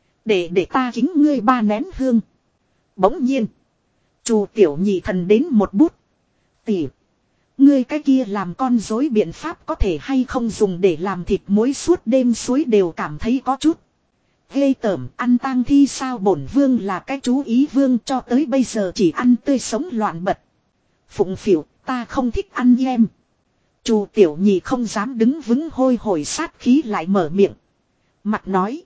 Để ta kính ngươi ba nén hương. Bỗng nhiên. Chu tiểu nhị thần đến một bút. Tỷ. Ngươi cái kia làm con rối biện pháp có thể hay không dùng để làm thịt muối suốt đêm suối đều cảm thấy có chút. Ghê tởm ăn tang thi sao bổn vương là cái chú ý vương cho tới bây giờ chỉ ăn tươi sống loạn bật. Phụng phịu ta không thích ăn em. Chu tiểu nhị không dám đứng vững hôi hổi sát khí lại mở miệng. Mặt nói.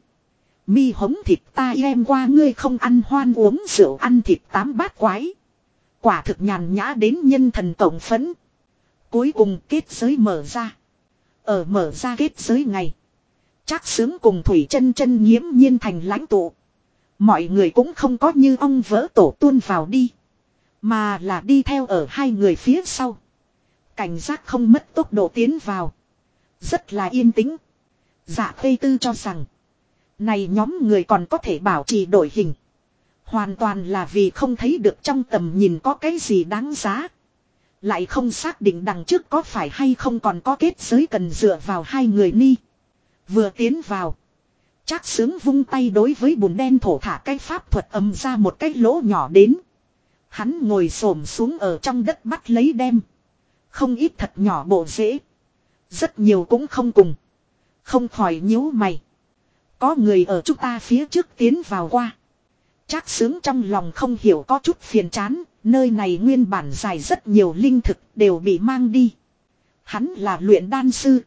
Mi hống thịt ta em qua ngươi không ăn hoan uống rượu ăn thịt tám bát quái. Quả thực nhàn nhã đến nhân thần tổng phấn. Cuối cùng kết giới mở ra. Ở mở ra kết giới ngày. Trác Sướng cùng Thủy Chân Chân nghiễm nhiên thành lãnh tụ. Mọi người cũng không có như ong vỡ tổ tuôn vào đi. Mà là đi theo ở hai người phía sau. Cảnh giác không mất tốc độ tiến vào. Rất là yên tĩnh. Dạ Khê Tư cho rằng. Này nhóm người còn có thể bảo trì đổi hình. Hoàn toàn là vì không thấy được trong tầm nhìn có cái gì đáng giá. Lại không xác định đằng trước có phải hay không còn có kết giới cần dựa vào hai người ni. Vừa tiến vào. Trác Sướng vung tay đối với bùn đen thổ thả cái pháp thuật ầm ra một cái lỗ nhỏ đến. Hắn ngồi xổm xuống ở trong đất bắt lấy đem. Không ít thật nhỏ bộ rễ. Rất nhiều cũng không cùng. Không khỏi nhíu mày. Có người ở chúng ta phía trước tiến vào qua. Trác Sướng trong lòng không hiểu có chút phiền chán. Nơi này nguyên bản dài rất nhiều linh thực đều bị mang đi. Hắn là luyện đan sư.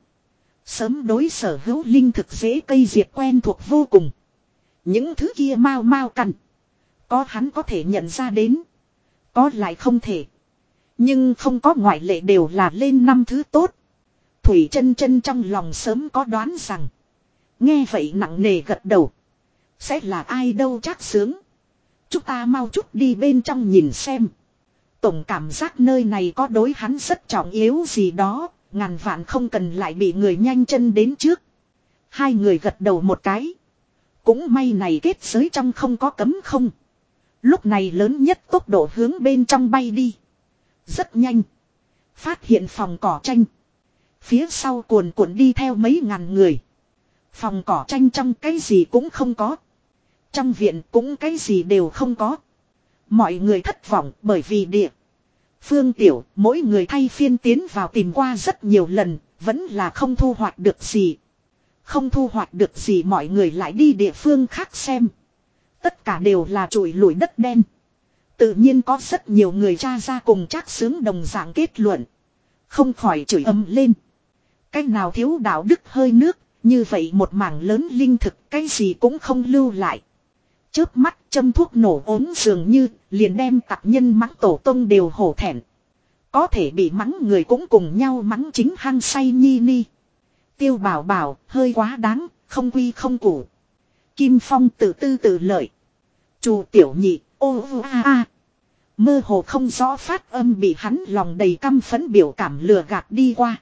Sớm đối sở hữu linh thực dễ cây diệt quen thuộc vô cùng. Những thứ kia mau mau cằn. Có hắn có thể nhận ra đến. Có lại không thể. Nhưng không có ngoại lệ đều là lên năm thứ tốt. Thủy Chân Chân trong lòng sớm có đoán rằng. Nghe vậy nặng nề gật đầu. Sẽ là ai đâu Trác Sướng. Chúng ta mau chút đi bên trong nhìn xem. Tổng cảm giác nơi này có đối hắn rất trọng yếu gì đó. Ngàn vạn không cần lại bị người nhanh chân đến trước. Hai người gật đầu một cái. Cũng may này kết giới trong không có cấm không. Lúc này lớn nhất tốc độ hướng bên trong bay đi. Rất nhanh. Phát hiện phòng cỏ tranh. Phía sau cuồn cuộn đi theo mấy ngàn người. Phòng cỏ tranh trong cái gì cũng không có. Trong viện cũng cái gì đều không có. Mọi người thất vọng bởi vì địa. Phương Tiểu mỗi người thay phiên tiến vào tìm qua rất nhiều lần. Vẫn là không thu hoạch được gì. Không thu hoạch được gì mọi người lại đi địa phương khác xem. Tất cả đều là trụi lủi đất đen. Tự nhiên có rất nhiều người tra ra cùng Trác Sướng đồng dạng kết luận. Không khỏi chửi ầm lên. Cách nào thiếu đạo đức hơi nước. Như vậy một mảng lớn linh thực cái gì cũng không lưu lại. Chớp mắt châm thuốc nổ ốm dường như liền đem tặc nhân mắng tổ tông đều hổ thẹn. Có thể bị mắng người cũng cùng nhau mắng chính hăng say nhi ni. Tiêu Bảo Bảo hơi quá đáng, không quy không củ. Kim Phong tự tư tự lợi. Chu Tiểu Nhị ô a a. Mơ hồ không rõ phát âm bị hắn lòng đầy căm phẫn biểu cảm lừa gạt đi qua.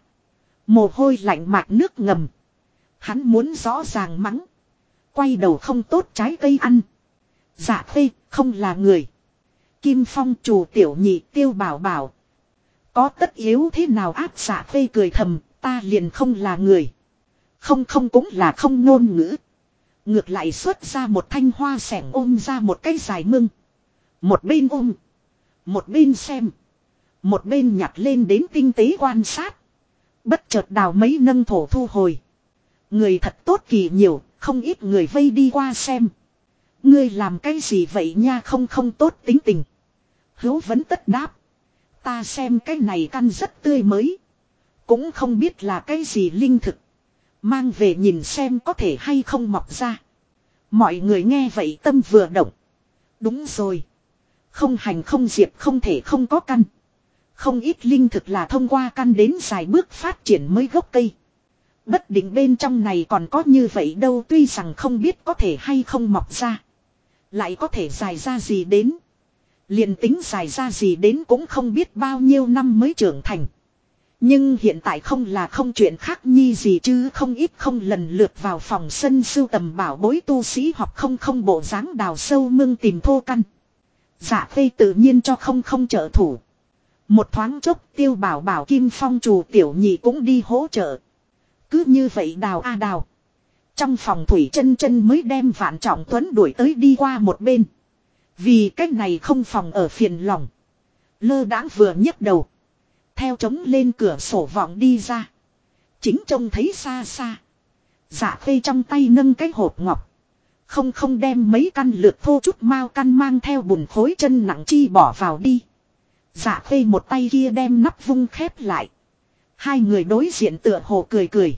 Mồ hôi lạnh mạc nước ngầm. Hắn muốn rõ ràng mắng. Quay đầu không tốt trái cây ăn. Dạ Khê không là người. Kim Phong Chu Tiểu Nhị Tiêu Bảo Bảo. Có tất yếu thế nào áp Dạ Khê cười thầm. Ta liền không là người. Không không cũng là không ngôn ngữ. Ngược lại xuất ra một thanh hoa sẻng ôm ra một cái dài mưng. Một bên ôm. Một bên xem. Một bên nhặt lên đến tinh tế quan sát. Bất chợt đào mấy nâng thổ thu hồi. Người thật tốt kỳ nhiều. Không ít người vây đi qua xem. Ngươi làm cái gì vậy nha không không tốt tính tình. Hữu vẫn tất đáp. Ta xem cái này căn rất tươi mới. Cũng không biết là cái gì linh thực. Mang về nhìn xem có thể hay không mọc ra. Mọi người nghe vậy tâm vừa động. Đúng rồi. Không hành không diệp không thể không có căn. Không ít linh thực là thông qua căn đến dài bước phát triển mới gốc cây. Bất định bên trong này còn có như vậy đâu tuy rằng không biết có thể hay không mọc ra. Lại có thể dài ra gì đến. Liền tính dài ra gì đến cũng không biết bao nhiêu năm mới trưởng thành. Nhưng hiện tại không là không chuyện khác nhi gì chứ không ít không lần lượt vào phòng sân sưu tầm bảo bối tu sĩ hoặc không không bộ dáng đào sâu mương tìm thô căn. Dạ Khê tự nhiên cho không không trợ thủ. Một thoáng chốc Tiêu Bảo Bảo Kim Phong Chu Tiểu Nhị cũng đi hỗ trợ. Cứ như vậy đào a đào. Trong phòng Thủy Chân Chân mới đem Vạn Trọng Tuấn đuổi tới đi qua một bên. Vì cách này không phòng ở phiền lòng. Lơ đãng vừa nhấc đầu. Theo trống lên cửa sổ vọng đi ra. Chính trông thấy xa xa. Dạ Khê trong tay nâng cái hộp ngọc. Không không đem mấy căn lược thô chút mao căn mang theo bùn khối chân nặng chi bỏ vào đi. Dạ Khê một tay kia đem nắp vung khép lại. Hai người đối diện tựa hồ cười cười.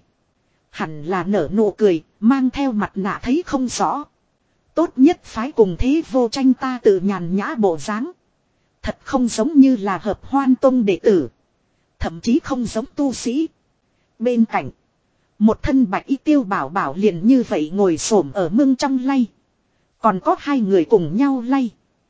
Hẳn là nở nụ cười, mang theo mặt nạ thấy không rõ. Tốt nhất phái cùng thế vô tranh ta tự nhàn nhã bộ dáng. Thật không giống như là hợp hoan tông đệ tử. Thậm chí không giống tu sĩ. Bên cạnh. Một thân bạch y Tiêu Bảo Bảo liền như vậy ngồi xổm ở mương trong lay. Còn có hai người cùng nhau lay.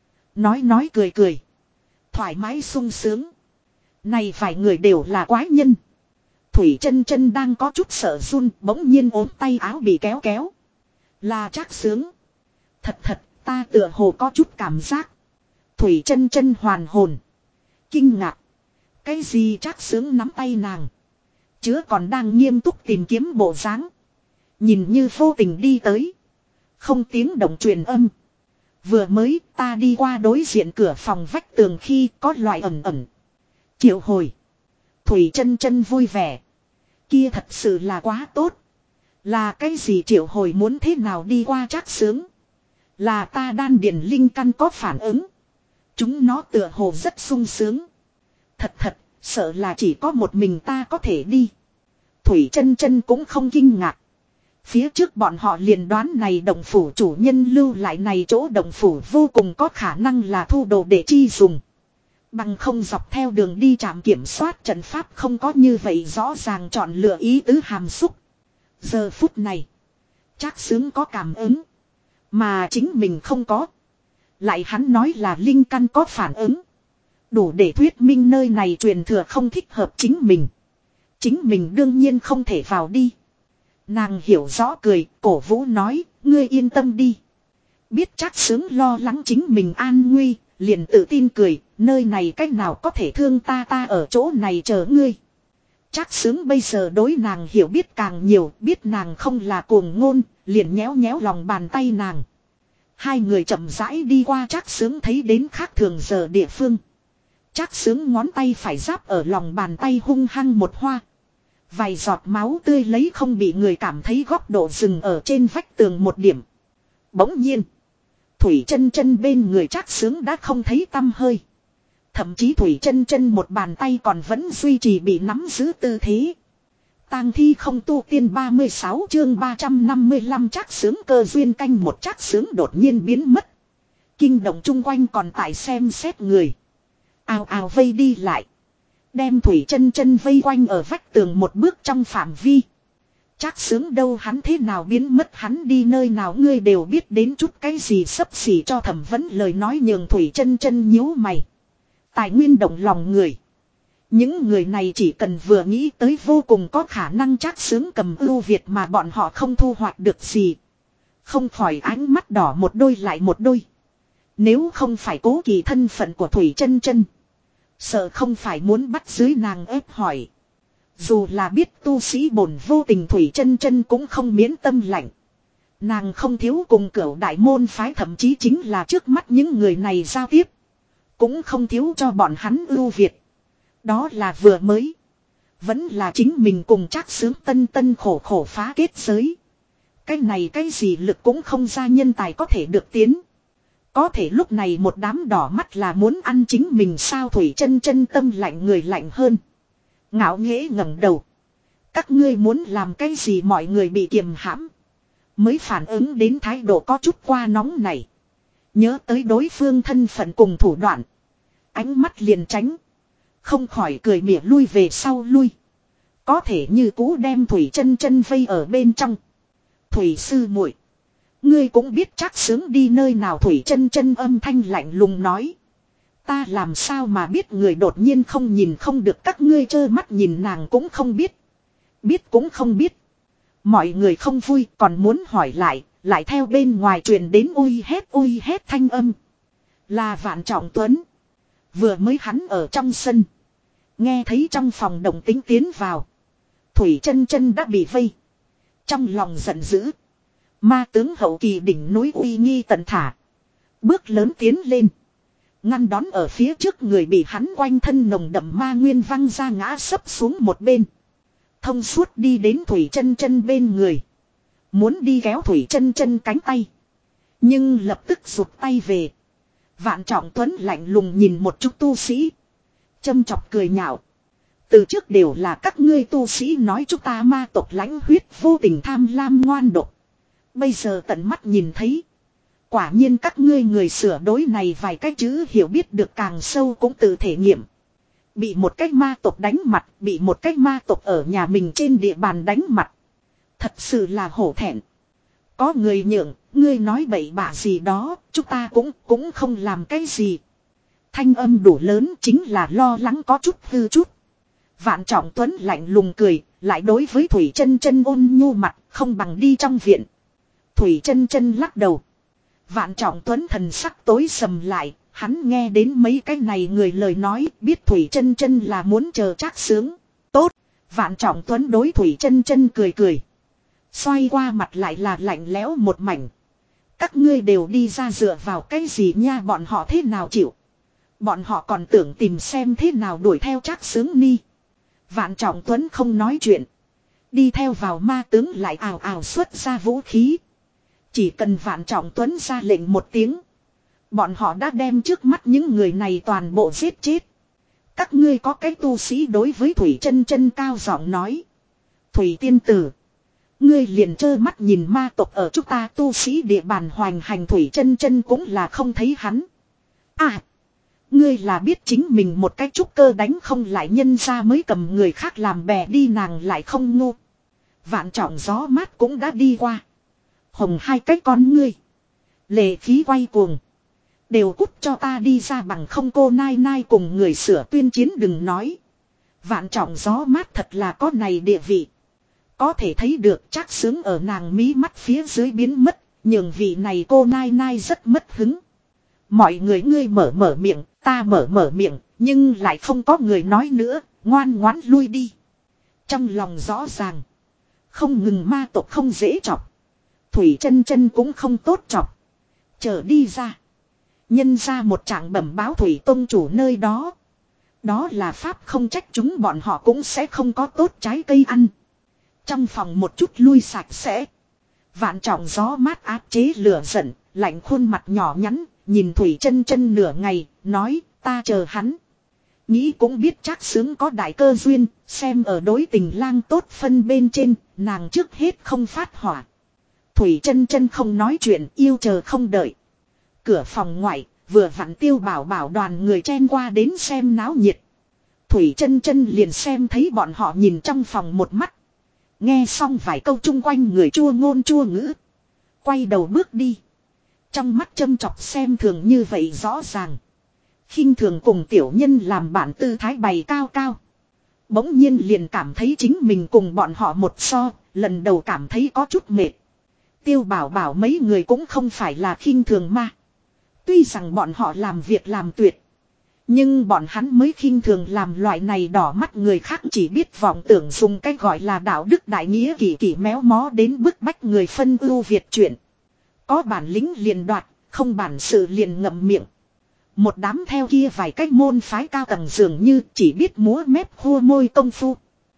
Nói cười cười. Thoải mái sung sướng. Này vài người đều là quái nhân. Thủy Chân Chân đang có chút sợ run bỗng nhiên ốm tay áo bị kéo kéo. Là Trác Sướng. Thật ta tựa hồ có chút cảm giác. Thủy Chân Chân hoàn hồn. Kinh ngạc. Cái gì Trác Sướng nắm tay nàng. Chứa còn đang nghiêm túc tìm kiếm bộ dáng. Nhìn như vô tình đi tới. Không tiếng động truyền âm. Vừa mới ta đi qua đối diện cửa phòng vách tường khi có loại ẩn ẩn. Triệu hồi. Thủy Chân Chân vui vẻ. Kia thật sự là quá tốt. Là cái gì triệu hồi muốn thế nào đi qua Trác Sướng. Là ta đan điền linh căn có phản ứng. Chúng nó tựa hồ rất sung sướng. Thật, sợ là chỉ có một mình ta có thể đi. Thủy Chân Chân cũng không kinh ngạc. Phía trước bọn họ liền đoán này động phủ chủ nhân lưu lại này chỗ động phủ vô cùng có khả năng là thu đồ để chi dùng. Bằng không dọc theo đường đi trạm kiểm soát trận pháp không có như vậy rõ ràng chọn lựa ý tứ hàm xúc. Giờ phút này. Trác Sướng có cảm ứng. Mà chính mình không có. Lại hắn nói là linh căn có phản ứng. Đủ để thuyết minh nơi này truyền thừa không thích hợp chính mình. Chính mình đương nhiên không thể vào đi. Nàng hiểu rõ cười, cổ vũ nói, ngươi yên tâm đi. Biết chắc sướng lo lắng chính mình an nguy, liền tự tin cười, nơi này cách nào có thể thương ta ở chỗ này chờ ngươi. Chắc sướng bây giờ đối nàng hiểu biết càng nhiều, biết nàng không là cuồng ngôn, liền nhéo nhéo lòng bàn tay nàng. Hai người chậm rãi đi qua chắc sướng thấy đến khác thường giờ địa phương. Chắc sướng ngón tay phải giáp ở lòng bàn tay hung hăng một hoa. Vài giọt máu tươi lấy không bị người cảm thấy góc độ dừng ở trên vách tường một điểm. Bỗng nhiên. Thủy chân chân bên người chắc sướng đã không thấy tăm hơi. Thậm chí Thủy chân chân một bàn tay còn vẫn duy trì bị nắm giữ tư thế. Tang thi không tu tiên 36 chương 355 chắc sướng cơ duyên canh một chắc sướng đột nhiên biến mất. Kinh động chung quanh còn tại xem xét người. Ào ào vây đi lại. Đem Thủy chân chân vây quanh ở vách tường một bước trong phạm vi. Chắc sướng đâu hắn thế nào biến mất hắn đi nơi nào ngươi đều biết đến chút cái gì sấp xỉ cho thẩm vấn lời nói nhường Thủy chân chân nhíu mày. Tài nguyên động lòng người. Những người này chỉ cần vừa nghĩ tới vô cùng có khả năng chắc sướng cầm ưu việt mà bọn họ không thu hoạch được gì. Không khỏi ánh mắt đỏ một đôi lại một đôi. Nếu không phải cố kỳ thân phận của Thủy chân chân. Sợ không phải muốn bắt dưới nàng ép hỏi. Dù là biết tu sĩ bổn vô tình Thủy chân chân cũng không miễn tâm lạnh. Nàng không thiếu cùng cửu đại môn phái thậm chí chính là trước mắt những người này giao tiếp. Cũng không thiếu cho bọn hắn ưu việt. Đó là vừa mới. Vẫn là chính mình cùng chắc sướng tân tân khổ khổ phá kết giới. Cái này cái gì lực cũng không ra nhân tài có thể được tiến. Có thể lúc này một đám đỏ mắt là muốn ăn chính mình sao Thủy chân chân tâm lạnh người lạnh hơn. Ngạo nghễ ngẩng đầu. Các ngươi muốn làm cái gì mọi người bị kiềm hãm. Mới phản ứng đến thái độ có chút qua nóng này. Nhớ tới đối phương thân phận cùng thủ đoạn. Ánh mắt liền tránh. Không khỏi cười mỉa lui về sau lui. Có thể như cũ đem Thủy chân chân vây ở bên trong. Thủy sư muội, ngươi cũng biết chắc sướng đi nơi nào Thủy chân chân âm thanh lạnh lùng nói. Ta làm sao mà biết người đột nhiên không nhìn không được các ngươi trơ mắt nhìn nàng cũng không biết. Biết cũng không biết. Mọi người không vui còn muốn hỏi lại theo bên ngoài truyền đến ui hét thanh âm. Là Vạn Trọng Tuấn. Vừa mới hắn ở trong sân. Nghe thấy trong phòng động tính tiến vào. Thủy chân chân đã bị vây. Trong lòng giận dữ. Ma tướng hậu kỳ đỉnh núi uy nghi tận thả. Bước lớn tiến lên. Ngăn đón ở phía trước người bị hắn quanh thân nồng đậm ma nguyên văng ra ngã sấp xuống một bên. Thông suốt đi đến Thủy chân chân bên người. Muốn đi kéo Thủy chân chân cánh tay. Nhưng lập tức rụt tay về. Vạn Trọng Tuấn lạnh lùng nhìn một chút tu sĩ. Châm chọc cười nhạo. Từ trước đều là các ngươi tu sĩ nói chúng ta ma tộc lãnh huyết vô tình tham lam ngoan độc. Bây giờ tận mắt nhìn thấy. Quả nhiên các ngươi người sửa đối này vài cái chữ hiểu biết được càng sâu cũng tự thể nghiệm. Bị một cái ma tộc đánh mặt, bị một cái ma tộc ở nhà mình trên địa bàn đánh mặt. Thật sự là hổ thẹn. Có người nhượng, ngươi nói bậy bạ gì đó, chúng ta cũng không làm cái gì. Thanh âm đủ lớn chính là lo lắng có chút hư chút. Vạn Trọng Tuấn lạnh lùng cười, lại đối với Thủy chân chân ôn nhu mặt, không bằng đi trong viện. Thủy chân chân lắc đầu. Vạn Trọng Tuấn thần sắc tối sầm lại, hắn nghe đến mấy cái này người lời nói, biết Thủy chân chân là muốn chờ chắc sướng. Tốt, Vạn Trọng Tuấn đối Thủy chân chân cười cười. Xoay qua mặt lại là lạnh lẽo một mảnh. Các ngươi đều đi ra dựa vào cái gì nha, bọn họ thế nào chịu. Bọn họ còn tưởng tìm xem thế nào đuổi theo chắc sướng ni. Vạn Trọng Tuấn không nói chuyện. Đi theo vào ma tướng lại ào ào xuất ra vũ khí. Chỉ cần Vạn Trọng Tuấn ra lệnh một tiếng. Bọn họ đã đem trước mắt những người này toàn bộ giết chết. Các ngươi có cái tu sĩ đối với Thủy chân chân cao giọng nói. Thủy tiên tử. Ngươi liền trơ mắt nhìn ma tộc ở chúng ta tu sĩ địa bàn hoành hành Thủy chân chân cũng là không thấy hắn. À. Ngươi là biết chính mình một cái trúc cơ đánh không lại nhân ra mới cầm người khác làm bè đi nàng lại không ngu. Vạn Trọng gió mát cũng đã đi qua. Hồng hai cái con ngươi. Lệ khí quay cuồng. Đều cút cho ta đi ra, bằng không cô nai nai cùng người sửa tuyên chiến đừng nói. Vạn Trọng gió mát thật là có này địa vị. Có thể thấy được Trác Xướng ở nàng mí mắt phía dưới biến mất, nhường vị này cô nai nai rất mất hứng. Mọi người ngươi mở miệng, ta mở miệng, nhưng lại không có người nói nữa, ngoan ngoãn lui đi. Trong lòng rõ ràng, không ngừng ma tộc không dễ chọc, Thủy Chân Chân cũng không tốt chọc. Chờ đi ra, nhân ra một trạng bẩm báo Thủy Tông chủ nơi đó. Đó là pháp không trách chúng bọn họ cũng sẽ không có tốt trái cây ăn. Trong phòng một chút lui sạch sẽ. Vạn Trọng gió mát áp chế lửa giận, lạnh khuôn mặt nhỏ nhắn, nhìn Thủy Chân Chân nửa ngày, nói ta chờ hắn. Nghĩ cũng biết Trác Xướng có đại cơ duyên, xem ở đối tình lang tốt phân bên trên, nàng trước hết không phát hỏa. Thủy Chân Chân không nói chuyện, yêu chờ không đợi. Cửa phòng ngoại, vừa vặn Tiêu Bảo Bảo đoàn người chen qua đến xem náo nhiệt. Thủy Chân Chân liền xem thấy bọn họ nhìn trong phòng một mắt. Nghe xong vài câu chung quanh người chua ngôn chua ngữ. Quay đầu bước đi. Trong mắt châm chọc xem thường như vậy rõ ràng. Khinh thường cùng tiểu nhân làm bản tư thái bày cao cao. Bỗng nhiên liền cảm thấy chính mình cùng bọn họ một so, lần đầu cảm thấy có chút mệt. Tiêu Bảo Bảo mấy người cũng không phải là khinh thường ma. Tuy rằng bọn họ làm việc làm tuyệt. Nhưng bọn hắn mới khinh thường làm loại này đỏ mắt người khác chỉ biết vọng tưởng dùng cách gọi là đạo đức đại nghĩa kỳ kỳ méo mó đến bức bách người phân ưu việt chuyện. Có bản lĩnh liền đoạt, không bản sự liền ngậm miệng. Một đám theo kia vài cách môn phái cao tầng dường như chỉ biết múa mép khua môi công phu.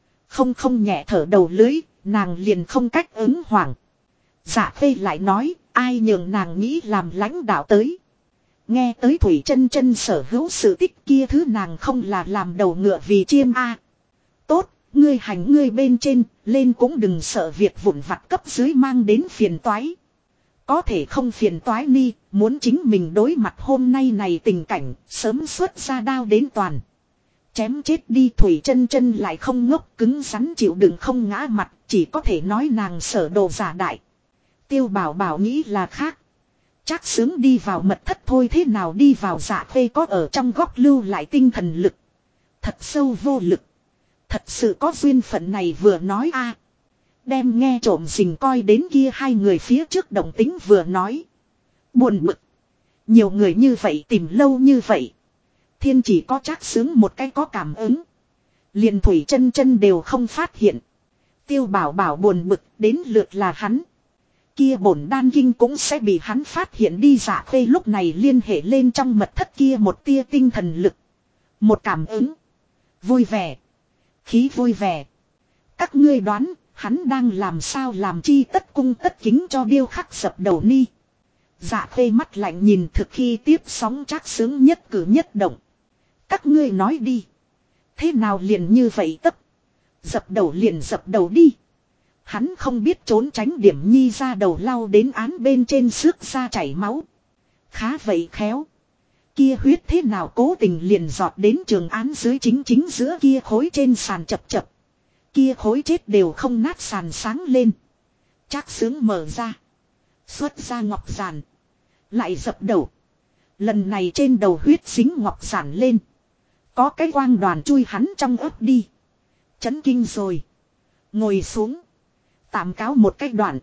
Không nhẹ thở đầu lưới, nàng liền không cách ứng hoảng. Dạ Khê lại nói, ai nhường nàng nghĩ làm lãnh đạo tới. Nghe tới Thủy Chân Chân sở hữu sự tích kia thứ nàng không là làm đầu ngựa vì chiêm a. Tốt, ngươi hành ngươi bên trên, lên cũng đừng sợ việc vụn vặt cấp dưới mang đến phiền toái. Có thể không phiền toái ni, muốn chính mình đối mặt hôm nay này tình cảnh, sớm xuất ra đao đến toàn. Chém chết đi. Thủy Chân Chân lại không ngốc, cứng rắn chịu đựng không ngã mặt, chỉ có thể nói nàng sở đồ giả đại. Tiêu Bảo Bảo nghĩ là khác. Trác Xướng đi vào mật thất thôi, thế nào đi vào Dạ Khê có ở trong góc lưu lại tinh thần lực. Thật sâu vô lực. Thật sự có duyên phận này vừa nói a. Đem nghe trộm rình coi đến kia hai người phía trước đồng tính vừa nói. Buồn bực. Nhiều người như vậy tìm lâu như vậy. Thiên chỉ có Trác Xướng một cái có cảm ứng. Liền Thủy Chân Chân đều không phát hiện. Tiêu Bảo Bảo buồn bực, đến lượt là hắn. Kia bổn đan kinh cũng sẽ bị hắn phát hiện đi. Dạ Khê lúc này liên hệ lên trong mật thất kia một tia tinh thần lực. Một cảm ứng. Vui vẻ. Khí vui vẻ. Các ngươi đoán, hắn đang làm sao làm chi tất cung tất kính cho điêu khắc dập đầu ni. Dạ Khê mắt lạnh nhìn thực khi tiếp sóng Trác Xướng nhất cử nhất động. Các ngươi nói đi. Thế nào liền như vậy tấp. Dập đầu liền dập đầu đi. Hắn không biết trốn tránh điểm nhi ra đầu lau đến án bên trên xước ra chảy máu. Khá vậy khéo. Kia huyết thế nào cố tình liền giọt đến trường án dưới chính giữa kia khối trên sàn chập chập. Kia khối chết đều không nát sàn sáng lên. Trác Xướng mở ra. Xuất ra ngọc giản. Lại dập đầu. Lần này trên đầu huyết dính ngọc giản lên. Có cái quang đoàn chui hắn trong ấp đi. Chấn kinh rồi. Ngồi xuống. Tạm cáo một cái đoạn.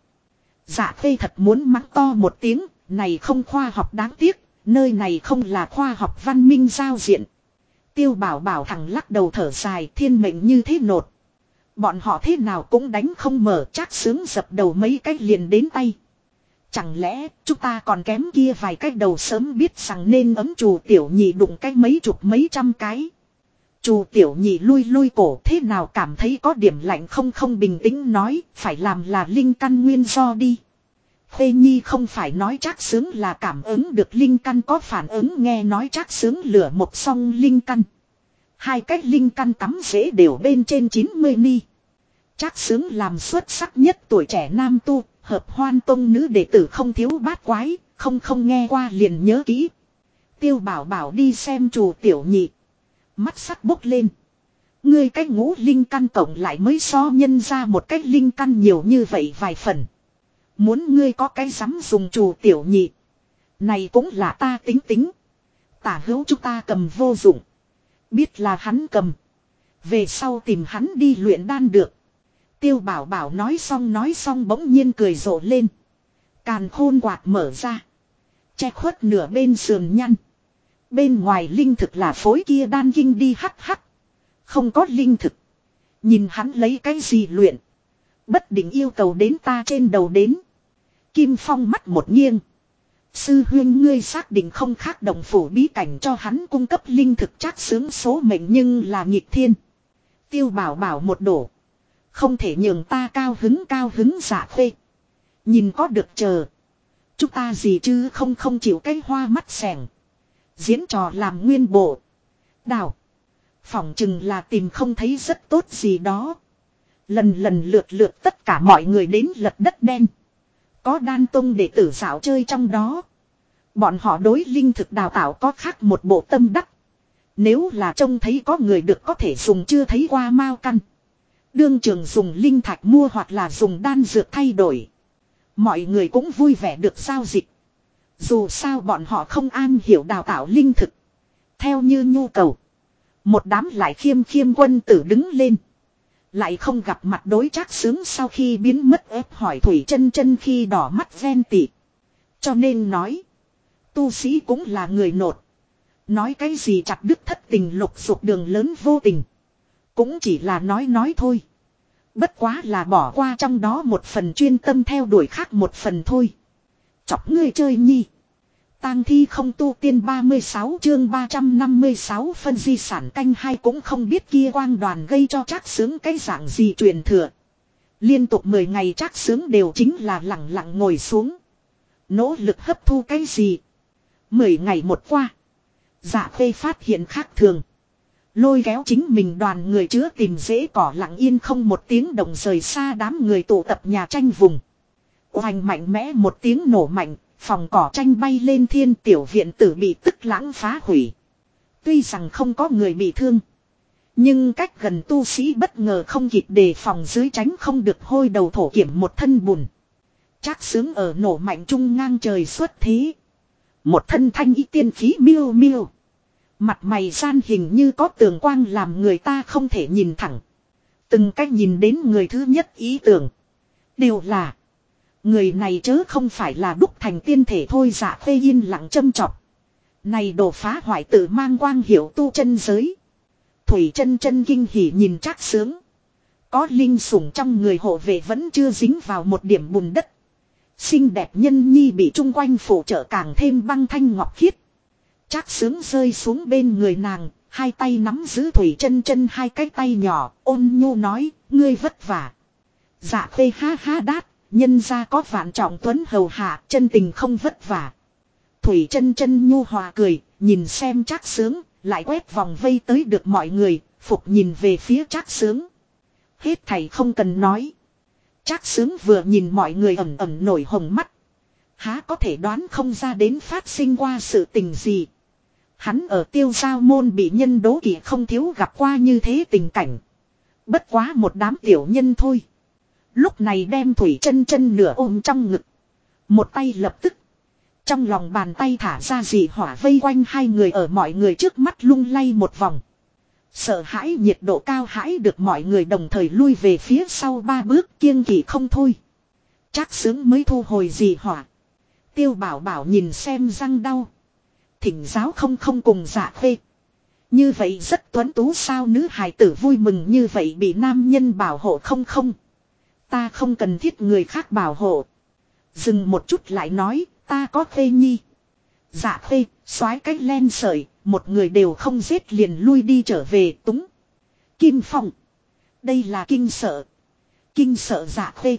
Dạ Khê thật muốn mắng to một tiếng. Này không khoa học đáng tiếc. Nơi này không là khoa học văn minh giao diện. Tiêu Bảo Bảo thẳng lắc đầu thở dài, thiên mệnh như thế nột. Bọn họ thế nào cũng đánh không mở. Trác Xướng dập đầu mấy cách liền đến tay. Chẳng lẽ chúng ta còn kém kia vài cách đầu sớm biết rằng nên ấm Trù Tiểu Nhị đụng cái mấy chục mấy trăm cái. Trù Tiểu Nhị lui cổ, thế nào cảm thấy có điểm lạnh không bình tĩnh nói, phải làm là linh căn nguyên do đi. Khê Nhi không phải nói Trác Xướng là cảm ứng được linh căn có phản ứng, nghe nói Trác Xướng lửa một song linh căn. Hai cách linh căn cắm rễ đều bên trên 90 ni. Trác Xướng làm xuất sắc nhất tuổi trẻ nam tu, hợp Hoan Tông nữ đệ tử không thiếu bát quái, không nghe qua liền nhớ kỹ. Tiêu Bảo Bảo đi xem Trù Tiểu Nhị. Mắt sắc bốc lên. Ngươi cái ngũ linh căn cộng lại mới so nhân ra một cách linh căn nhiều như vậy vài phần. Muốn ngươi có cái dám dùng Trù Tiểu Nhị. Này cũng là ta tính tính. Tả hữu chúng ta cầm vô dụng. Biết là hắn cầm. Về sau tìm hắn đi luyện đan được. Tiêu Bảo Bảo nói xong bỗng nhiên cười rộ lên. Càn khôn quạt mở ra. Che khuất nửa bên sườn nhăn. Bên ngoài linh thực là phối kia đan kinh đi hắc hắc. Không có linh thực. Nhìn hắn lấy cái gì luyện. Bất định yêu cầu đến ta trên đầu đến. Kim Phong mắt một nghiêng. Sư huyên ngươi xác định không khác đồng phủ bí cảnh cho hắn cung cấp linh thực chắc sướng số mệnh nhưng là nghịch thiên. Tiêu Bảo Bảo một đổ. Không thể nhường ta cao hứng giả phê. Nhìn có được chờ. Chúng ta gì chứ không chịu cái hoa mắt sẻng. Diễn trò làm nguyên bộ. Đào. Phỏng chừng là tìm không thấy rất tốt gì đó. Lần lượt tất cả mọi người đến lật đất đen. Có đan tông đệ tử dạo chơi trong đó. Bọn họ đối linh thực đào tạo có khác một bộ tâm đắc. Nếu là trông thấy có người được có thể dùng chưa thấy qua mao căn. Đương trường dùng linh thạch mua hoặc là dùng đan dược thay đổi. Mọi người cũng vui vẻ được giao dịch. Dù sao bọn họ không an hiểu đào tạo linh thực. Theo như nhu cầu. Một đám lại khiêm quân tử đứng lên. Lại không gặp mặt đối trác sướng sau khi biến mất ép hỏi Thủy Chân khi đỏ mắt ven tị. Cho nên nói. Tu sĩ cũng là người nột. Nói cái gì chặt đứt thất tình lục dục đường lớn vô tình. Cũng chỉ là nói thôi. Bất quá là bỏ qua trong đó một phần chuyên tâm theo đuổi khác một phần thôi. Chọc ngươi chơi nhi. Tang thi không tu tiên 36 chương 356 phân di sản canh hai cũng không biết kia quang đoàn gây cho trác sướng cái dạng gì truyền thừa. Liên tục 10 ngày trác sướng đều chính là lặng lặng ngồi xuống. Nỗ lực hấp thu cái gì. 10 ngày một qua. Dạ Khê phát hiện khác thường. Lôi kéo chính mình đoàn người chứa tìm dễ cỏ lặng yên không một tiếng động rời xa đám người tụ tập nhà tranh vùng. Oanh mạnh mẽ một tiếng nổ mạnh, phòng cỏ tranh bay lên thiên tiểu viện tử bị tức lãng phá hủy. Tuy rằng không có người bị thương. Nhưng cách gần tu sĩ bất ngờ không kịp đề phòng dưới tránh không được hôi đầu thổ kiểm một thân bùn. Trác sướng ở nổ mạnh trung ngang trời xuất thế. Một thân thanh y tiên khí miêu miêu. Mặt mày gian hình như có tường quang làm người ta không thể nhìn thẳng. Từng cách nhìn đến người thứ nhất ý tưởng. Đều là. Người này chớ không phải là đúc thành tiên thể thôi Dạ Khê yên lặng châm chọc. Này đồ phá hoại tự mang quang hiểu tu chân giới. Thủy Chân kinh hỉ nhìn trác sướng. Có linh sủng trong người hộ vệ vẫn chưa dính vào một điểm bùn đất. Xinh đẹp nhân nhi bị chung quanh phụ trợ càng thêm băng thanh ngọc khiết. Trác sướng rơi xuống bên người nàng, hai tay nắm giữ Thủy Chân hai cái tay nhỏ, ôn nhu nói, ngươi vất vả. Dạ Khê ha ha đát, nhân ra có vạn trọng tuấn hầu hạ, chân tình không vất vả. Thủy Chân nhu hòa cười, nhìn xem trác sướng, lại quét vòng vây tới được mọi người, phục nhìn về phía trác sướng. Hết thầy không cần nói. Trác sướng vừa nhìn mọi người ẩm ẩm nổi hồng mắt. Há có thể đoán không ra đến phát sinh qua sự tình gì. Hắn ở Tiêu Giao môn bị nhân đố kỵ không thiếu gặp qua như thế tình cảnh. Bất quá một đám tiểu nhân thôi. Lúc này đem Thủy Chân nửa ôm trong ngực. Một tay lập tức. Trong lòng bàn tay thả ra dị hỏa vây quanh hai người ở mọi người trước mắt lung lay một vòng. Sợ hãi nhiệt độ cao hãi được mọi người đồng thời lui về phía sau 3 bước kiêng kỵ không thôi. Trác sướng mới thu hồi dị hỏa. Tiêu Bảo Bảo nhìn xem răng đau. Thỉnh giáo không cùng Dạ Khê. Như vậy rất tuấn tú sao nữ hài tử vui mừng như vậy bị nam nhân bảo hộ không. Ta không cần thiết người khác bảo hộ. Dừng một chút lại nói ta có Khê nhi. Dạ Khê soái cách len sợi. Một người đều không giết liền lui đi trở về túng. Kim Phong. Đây là kinh sợ. Kinh sợ Dạ Khê.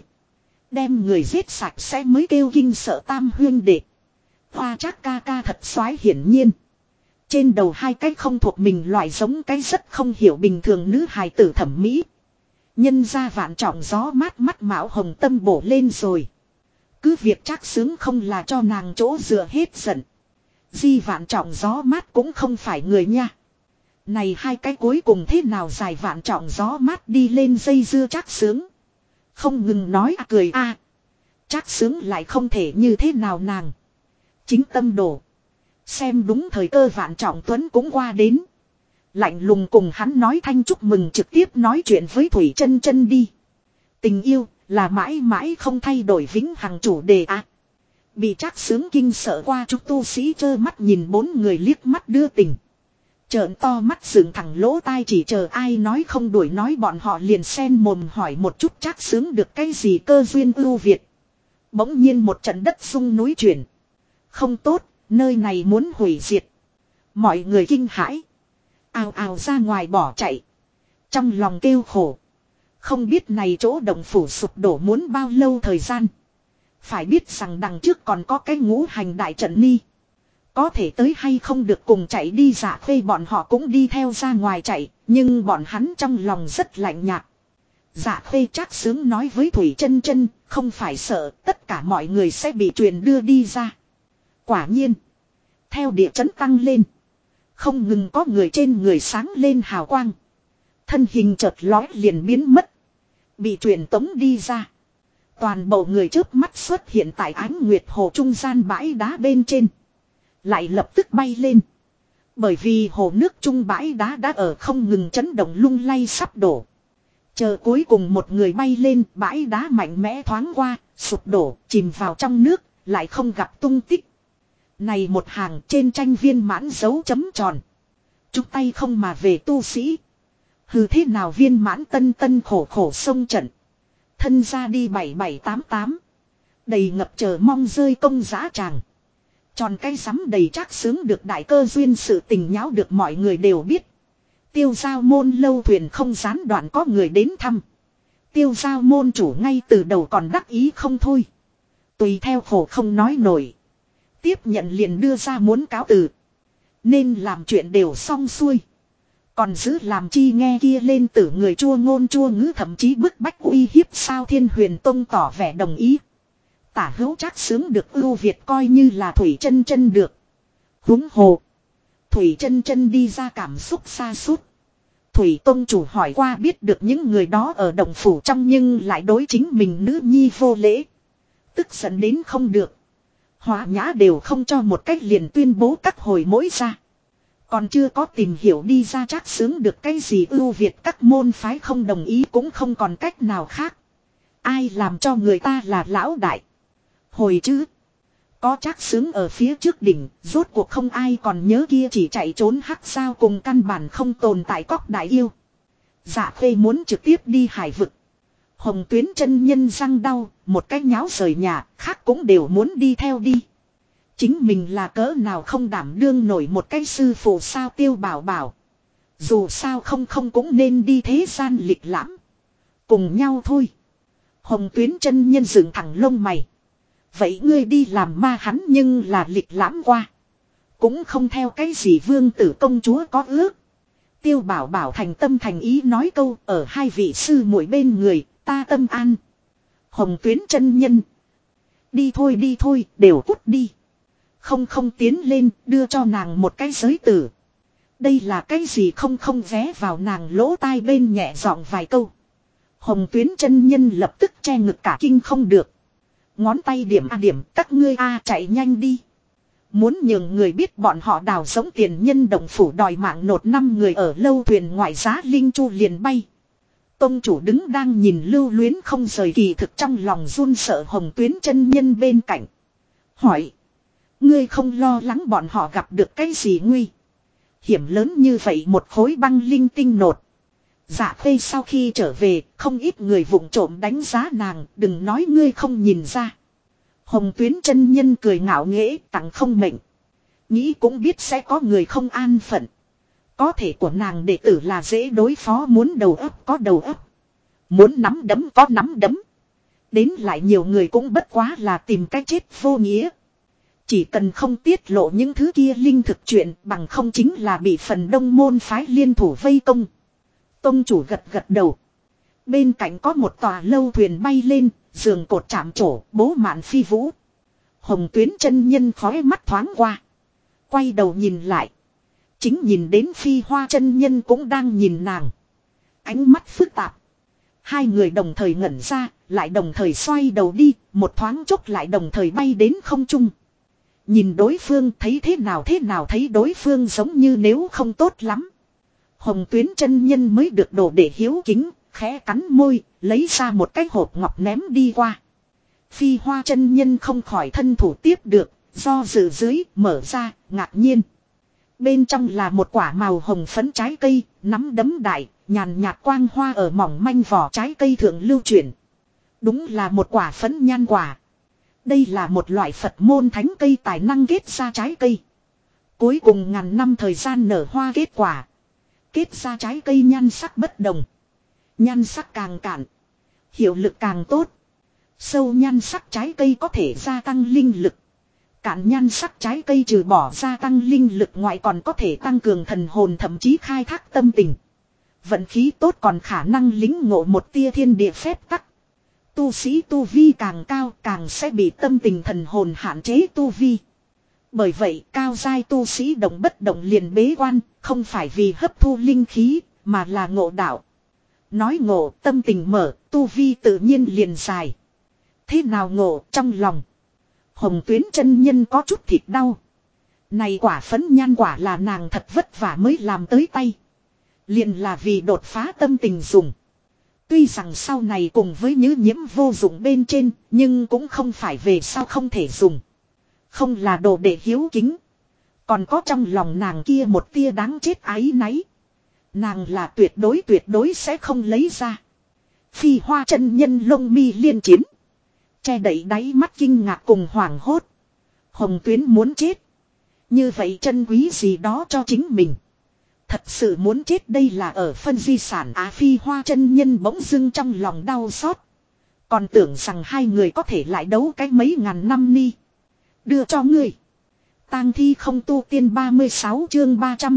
Đem người giết sạch sẽ mới kêu kinh sợ tam huyên đệ. Hoa Trác ca ca thật soái hiển nhiên. Trên đầu hai cái không thuộc mình loại giống cái rất không hiểu bình thường nữ hài tử thẩm mỹ. Nhân ra vạn trọng gió mát mắt mão hồng tâm bổ lên rồi. Cứ việc Trác sướng không là cho nàng chỗ dựa hết giận. Di vạn trọng gió mát cũng không phải người nha. Này hai cái cuối cùng thế nào dài vạn trọng gió mát đi lên dây dưa Trác sướng. Không ngừng nói cười Trác sướng lại không thể như thế nào nàng. Chính tâm đồ. Xem đúng thời cơ Vạn Trọng Tuấn cũng qua đến. Lạnh lùng cùng hắn nói thanh chúc mừng, trực tiếp nói chuyện với Thủy Chân Chân đi. Tình yêu là mãi mãi không thay đổi vĩnh hằng chủ đề à. Bị Trác Sướng kinh sợ qua, chúng tu sĩ trơ mắt nhìn bốn người liếc mắt đưa tình. Trợn to mắt dựng thẳng lỗ tai chỉ chờ ai nói không đuổi nói bọn họ liền xen mồm hỏi một chút Trác Sướng được cái gì cơ duyên ưu việt. Bỗng nhiên một trận đất rung núi chuyển. Không tốt, nơi này muốn hủy diệt. Mọi người kinh hãi. Ào ào ra ngoài bỏ chạy. Trong lòng kêu khổ. Không biết này chỗ động phủ sụp đổ muốn bao lâu thời gian. Phải biết rằng đằng trước còn có cái ngũ hành đại trận ni. Có thể tới hay không được cùng chạy đi. Dạ Khê bọn họ cũng đi theo ra ngoài chạy. Nhưng bọn hắn trong lòng rất lạnh nhạt. Dạ Khê Trác Sướng nói với Thủy Chân Chân, không phải sợ, tất cả mọi người sẽ bị truyền đưa đi ra. Quả nhiên. Theo địa chấn tăng lên. Không ngừng có người trên người sáng lên hào quang. Thân hình chợt lói liền biến mất. Bị truyền tống đi ra. Toàn bộ người chớp mắt xuất hiện tại Ánh Nguyệt Hồ trung gian bãi đá bên trên. Lại lập tức bay lên. Bởi vì hồ nước trung bãi đá đã ở không ngừng chấn động lung lay sắp đổ. Chờ cuối cùng một người bay lên, bãi đá mạnh mẽ thoáng qua, sụp đổ, chìm vào trong nước, lại không gặp tung tích. Này một hàng trên tranh viên mãn dấu chấm tròn. Chúc tay không mà về tu sĩ. Hừ, thế nào viên mãn tân tân khổ khổ sông trận. Thân ra đi 7788. Đầy ngập chờ mong rơi công dã tràng. Tròn cây sắm đầy Trác Sướng được đại cơ duyên, sự tình nháo được mọi người đều biết. Tiêu Giao môn lâu thuyền không gián đoạn có người đến thăm. Tiêu Giao môn chủ ngay từ đầu còn đắc ý không thôi. Tùy theo khổ không nói nổi. Tiếp nhận liền đưa ra muốn cáo từ. Nên làm chuyện đều xong xuôi. Còn giữ làm chi nghe kia lên tử người chua ngôn chua ngữ, thậm chí bức bách uy hiếp sao Thiên Huyền Tông tỏ vẻ đồng ý. Tả hữu Trác Sướng được ưu việt coi như là Thủy Chân Chân được. Huống hồ. Thủy Chân Chân đi ra cảm xúc xa sút. Thủy Tông chủ hỏi qua biết được những người đó ở động phủ trong nhưng lại đối chính mình nữ nhi vô lễ. Tức giận đến không được. Hóa nhã đều không cho một cách liền tuyên bố các hồi mỗi ra. Còn chưa có tìm hiểu đi ra Trác Sướng được cái gì ưu việt, các môn phái không đồng ý cũng không còn cách nào khác. Ai làm cho người ta là lão đại. Hồi chứ. Có Trác Sướng ở phía trước đỉnh, rốt cuộc không ai còn nhớ kia chỉ chạy trốn hắc sao cùng căn bản không tồn tại cóc đại yêu. Dạ Khê muốn trực tiếp đi hải vực. Hồng Tuyến chân nhân răng đau, một cái nháo rời nhà, khác cũng đều muốn đi theo đi. Chính mình là cỡ nào không đảm đương nổi một cái sư phụ sao Tiêu Bảo Bảo. Dù sao không cũng nên đi thế gian lịch lãm. Cùng nhau thôi. Hồng Tuyến chân nhân dựng thẳng lông mày. Vậy ngươi đi làm ma hắn nhưng là lịch lãm qua. Cũng không theo cái gì vương tử công chúa có ước. Tiêu Bảo Bảo thành tâm thành ý nói câu, ở hai vị sư muội bên người, ta tâm an. Hồng Tuyến chân nhân. Đi thôi, đều cút đi. Không tiến lên, đưa cho nàng một cái giới tử. Đây là cái gì không vé vào nàng lỗ tai bên nhẹ giọng vài câu. Hồng Tuyến chân nhân lập tức che ngực cả kinh không được. Ngón tay điểm các ngươi chạy nhanh đi. Muốn nhường người biết bọn họ đào giống tiền nhân động phủ đòi mạng nột 5 người ở lâu thuyền ngoại giá linh chu liền bay. Tông chủ đứng đang nhìn lưu luyến không rời, kỳ thực trong lòng run sợ Hồng Tuyến chân nhân bên cạnh. Hỏi. Ngươi không lo lắng bọn họ gặp được cái gì nguy hiểm lớn như vậy một khối băng linh tinh nột. Dạ Khê sau khi trở về, không ít người vụng trộm đánh giá nàng, đừng nói ngươi không nhìn ra. Hồng Tuyến chân nhân cười ngạo nghễ, tặng không mệnh. Nghĩ cũng biết sẽ có người không an phận. Có thể của nàng đệ tử là dễ đối phó, muốn đầu óc có đầu óc. Muốn nắm đấm có nắm đấm. Đến lại nhiều người cũng bất quá là tìm cách chết vô nghĩa. Chỉ cần không tiết lộ những thứ kia linh thực chuyện, bằng không chính là bị phần đông môn phái liên thủ vây công. Tông chủ gật đầu. Bên cạnh có một tòa lâu thuyền bay lên, giường cột chạm trổ, bố mạn phi vũ. Hồng Tuyến chân nhân khói mắt thoáng qua. Quay đầu nhìn lại. Chính nhìn đến Phi Hoa chân nhân cũng đang nhìn nàng. Ánh mắt phức tạp. Hai người đồng thời ngẩn ra, lại đồng thời xoay đầu đi, một thoáng chốc lại đồng thời bay đến không trung. Nhìn đối phương thấy thế nào thấy đối phương giống như nếu không tốt lắm. Hồng Tuyến chân nhân mới được đổ để hiếu kính, khẽ cắn môi, lấy ra một cái hộp ngọc ném đi qua. Phi Hoa chân nhân không khỏi thân thủ tiếp được, do dự dưới, mở ra, ngạc nhiên. Bên trong là một quả màu hồng phấn trái cây, nắm đấm đại, nhàn nhạt quang hoa ở mỏng manh vỏ trái cây thượng lưu chuyển. Đúng là một quả phấn nhan quả. Đây là một loại Phật môn thánh cây tài năng kết ra trái cây. Cuối cùng ngàn năm thời gian nở hoa kết quả. Kết ra trái cây nhan sắc bất đồng. Nhan sắc càng cạn, hiệu lực càng tốt. Sâu nhan sắc trái cây có thể gia tăng linh lực. Cạn nhan sắc trái cây trừ bỏ gia tăng linh lực ngoại còn có thể tăng cường thần hồn, thậm chí khai thác tâm tình. Vận khí tốt còn khả năng lính ngộ một tia thiên địa phép tắc. Tu sĩ tu vi càng cao càng sẽ bị tâm tình thần hồn hạn chế tu vi. Bởi vậy cao giai tu sĩ động bất động liền bế quan, không phải vì hấp thu linh khí, mà là ngộ đạo. Nói ngộ, tâm tình mở, tu vi tự nhiên liền dài. Thế nào ngộ trong lòng? Hồng Tuyến chân nhân có chút thịt đau. Này quả phấn nhan quả là nàng thật vất vả mới làm tới tay. Liền là vì đột phá tâm tình dùng. Tuy rằng sau này cùng với những nhiễm vô dụng bên trên, nhưng cũng không phải về sau không thể dùng. Không là đồ để hiếu kính. Còn có trong lòng nàng kia một tia đáng chết áy náy. Nàng là tuyệt đối sẽ không lấy ra. Phi Hoa chân nhân lông mi liên chiến. Che đậy đáy mắt kinh ngạc cùng hoảng hốt. Hồng Tuyến muốn chết. Như vậy chân quý gì đó cho chính mình. Thật sự muốn chết đây là ở phân di sản Phi Hoa chân nhân bỗng dưng trong lòng đau xót. Còn tưởng rằng hai người có thể lại đấu cái mấy ngàn năm ni. Đưa cho ngươi. Tang thi không tu tiên 36 chương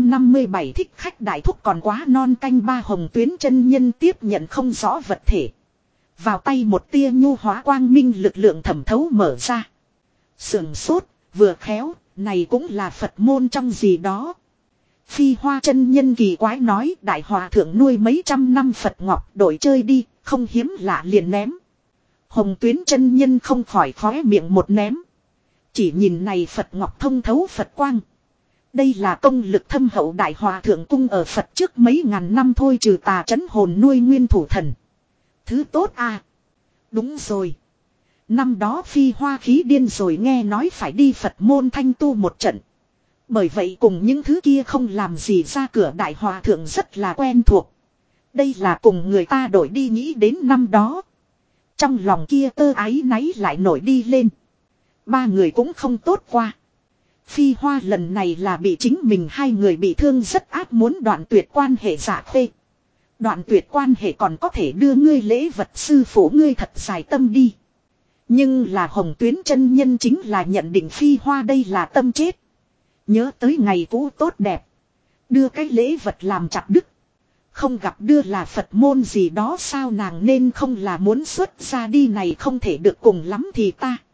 357 thích khách đại thúc còn quá non canh ba. Hồng Tuyến chân nhân tiếp nhận không rõ vật thể. Vào tay một tia nhu hóa quang minh lực lượng thẩm thấu mở ra. Sườn sốt, vừa khéo, này cũng là Phật môn trong gì đó. Phi Hoa chân nhân kỳ quái nói đại hòa thượng nuôi mấy trăm năm Phật ngọc đổi chơi đi, không hiếm lạ liền ném. Hồng Tuyến chân nhân không khỏi khóe miệng một ném. Chỉ nhìn này Phật ngọc thông thấu Phật quang. Đây là công lực thâm hậu đại hòa thượng cung ở Phật trước mấy ngàn năm thôi trừ tà trấn hồn nuôi nguyên thủ thần. Thứ tốt à. Đúng rồi. Năm đó Phi Hoa khí điên rồi nghe nói phải đi Phật môn thanh tu một trận. Bởi vậy cùng những thứ kia không làm gì ra cửa đại hòa thượng rất là quen thuộc. Đây là cùng người ta đổi đi nghĩ đến năm đó. Trong lòng kia tơ áy náy lại nổi đi lên. Ba người cũng không tốt qua. Phi Hoa lần này là bị chính mình hai người bị thương rất ác muốn đoạn tuyệt quan hệ giả phê. Đoạn tuyệt quan hệ còn có thể đưa ngươi lễ vật sư phụ ngươi thật dài tâm đi. Nhưng là Hồng Tuyến chân nhân chính là nhận định Phi Hoa đây là tâm chết. Nhớ tới ngày cũ tốt đẹp. Đưa cái lễ vật làm chặt đứt. Không gặp đưa là Phật môn gì đó sao nàng nên không là muốn xuất ra đi này không thể được cùng lắm thì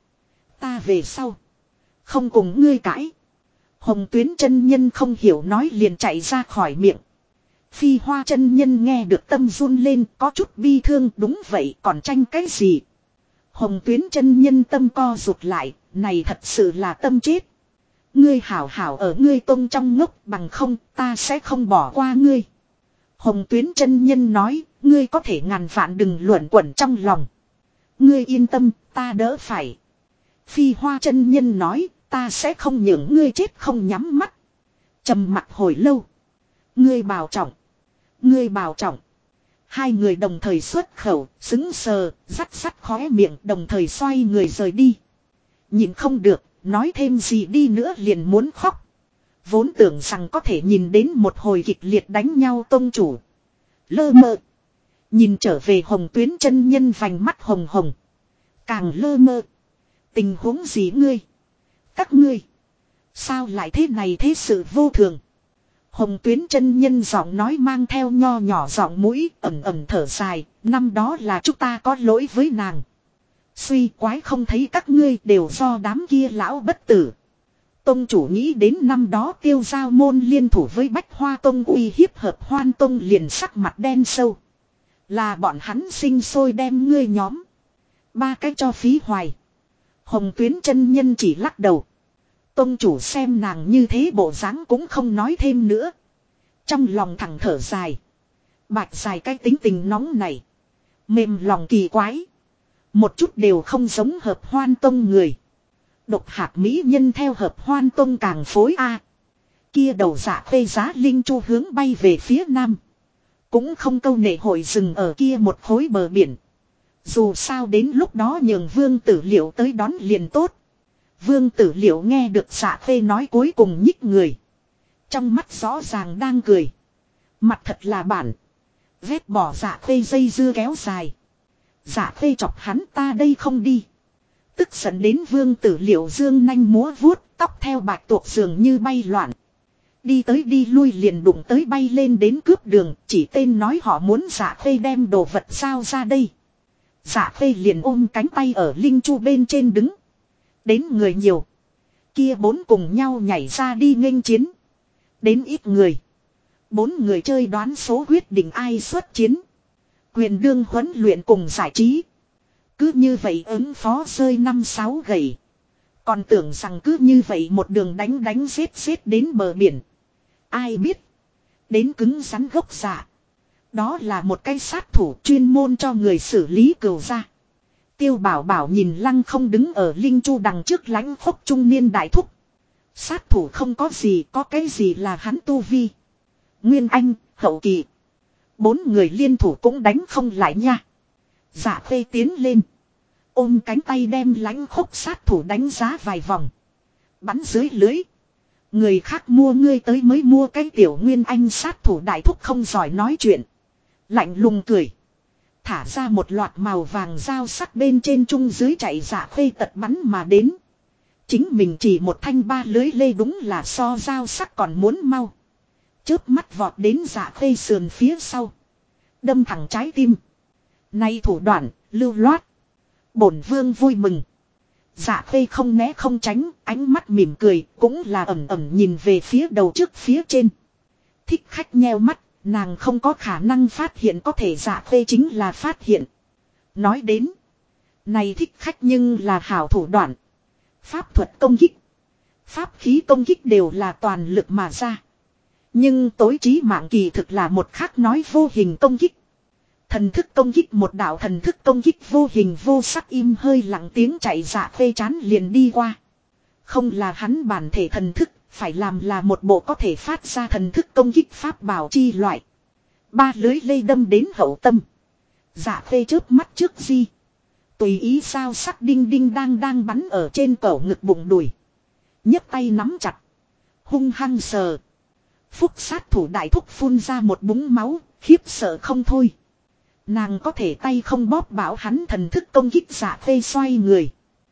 ta về sau. Không cùng ngươi cãi. Hồng Tuyến chân nhân không hiểu nói liền chạy ra khỏi miệng. Phi Hoa chân nhân nghe được tâm run lên có chút bi thương đúng vậy còn tranh cái gì. Hồng Tuyến chân nhân tâm co rụt lại, này thật sự là tâm chết. Ngươi hảo hảo ở ngươi tông trong ngốc bằng không ta sẽ không bỏ qua ngươi. Hồng Tuyến chân nhân nói, ngươi có thể ngàn vạn đừng luẩn quẩn trong lòng. Ngươi yên tâm, ta đỡ phải. Phi Hoa chân nhân nói, ta sẽ không nhường ngươi chết không nhắm mắt. Trầm mặc hồi lâu. Ngươi bảo trọng. Ngươi bảo trọng. Hai người đồng thời xuất khẩu, xứng sờ, rắt rắt khóe miệng đồng thời xoay người rời đi. Nhìn không được, nói thêm gì đi nữa liền muốn khóc. Vốn tưởng rằng có thể nhìn đến một hồi kịch liệt đánh nhau tông chủ. Lơ mơ. Nhìn trở về Hồng Tuyến chân nhân vành mắt hồng hồng. Càng lơ mơ. Tình huống gì ngươi? Các ngươi. Sao lại thế này thế sự vô thường? Hồng Tuyến chân nhân giọng nói mang theo nho nhỏ giọng mũi ẩm ẩm thở dài. Năm đó là chúng ta có lỗi với nàng. Suy quái không thấy các ngươi đều do đám kia lão bất tử. Tông chủ nghĩ đến năm đó Tiêu Giao môn liên thủ với Bách Hoa Tông uy hiếp Hợp Hoan Tông liền sắc mặt đen sâu. Là bọn hắn sinh sôi đem ngươi nhóm. Ba cái cho phí hoài. Hồng Tuyến chân nhân chỉ lắc đầu. Tông chủ xem nàng như thế bộ dáng cũng không nói thêm nữa. Trong lòng thẳng thở dài. Bạch dài cái tính tình nóng này. Mềm lòng kỳ quái. Một chút đều không giống Hợp Hoan Tông người. Độc hạt mỹ nhân theo Hợp Hoan Tông càng phối a. Kia đầu dạ phê giá linh chu hướng bay về phía nam. Cũng không câu nệ hội dừng ở kia một khối bờ biển. Dù sao đến lúc đó nhường Vương Tử Liệu tới đón liền tốt. Vương Tử Liệu nghe được dạ phê nói cuối cùng nhích người. Trong mắt rõ ràng đang cười. Mặt thật là bản. Vét bỏ dạ phê dây dưa kéo dài. Dạ phê chọc hắn ta đây không đi. Tức giận đến Vương Tử Liệu dương nanh múa vuốt, tóc theo bạch tuộc dường như bay loạn. Đi tới đi lui liền đụng tới bay lên đến cướp đường, chỉ tên nói họ muốn dạ phê đem đồ vật sao ra đây. Dạ phê liền ôm cánh tay ở linh chu bên trên đứng. Đến người nhiều. Kia bốn cùng nhau nhảy ra đi nghênh chiến. Đến ít người. Bốn người chơi đoán số quyết định ai xuất chiến. Quyền đương huấn luyện cùng giải trí. Cứ như vậy ứng phó rơi 5-6 gầy. Còn tưởng rằng cứ như vậy một đường đánh giết đến bờ biển. Ai biết. Đến cứng rắn gốc dạ. Đó là một cái sát thủ chuyên môn cho người xử lý cừu ra. Tiêu Bảo Bảo nhìn Lăng Không đứng ở linh chu đằng trước lãnh khốc trung niên đại thúc. Sát thủ không có gì, có cái gì là hắn tu vi. Nguyên Anh, hậu kỳ. Bốn người liên thủ cũng đánh không lại nha. Dạ phê tiến lên. Ôm cánh tay đem lãnh khốc sát thủ đánh giá vài vòng. Bắn dưới lưới. Người khác mua ngươi tới mới mua cái tiểu Nguyên Anh sát thủ đại thúc không giỏi nói chuyện. Lạnh lùng cười. Thả ra một loạt màu vàng dao sắc bên trên trung dưới chạy dạ phê tật bắn mà đến. Chính mình chỉ một thanh ba lưới lê đúng là so dao sắc còn muốn mau. Chớp mắt vọt đến dạ phê sườn phía sau. Đâm thẳng trái tim. Nay thủ đoạn, lưu loát. Bổn vương vui mừng. Dạ phê không né không tránh, ánh mắt mỉm cười, cũng là ẩm ẩm nhìn về phía đầu trước phía trên. Thích khách nheo mắt, nàng không có khả năng phát hiện có thể dạ phê chính là phát hiện. Nói đến, này thích khách nhưng là hảo thủ đoạn. Pháp thuật công kích, pháp khí công kích đều là toàn lực mà ra. Nhưng tối trí mạng kỳ thực là một khác nói vô hình công kích. Thần thức công kích một đạo thần thức công kích vô hình vô sắc im hơi lặng tiếng chạy dạ phê chán liền đi qua. Không là hắn bản thể thần thức, phải làm là một bộ có thể phát ra thần thức công kích pháp bảo chi loại. Ba lưới lê đâm đến hậu tâm. Dạ phê chớp mắt trước di. Tùy ý sao sắc đinh đinh đang bắn ở trên cổ ngực bụng đùi. nhấc tay nắm chặt. Hung hăng sờ. Phúc sát thủ đại thúc phun ra một búng máu, khiếp sợ không thôi. Nàng có thể tay không bóp bảo hắn thần thức công kích dạ phê xoay người.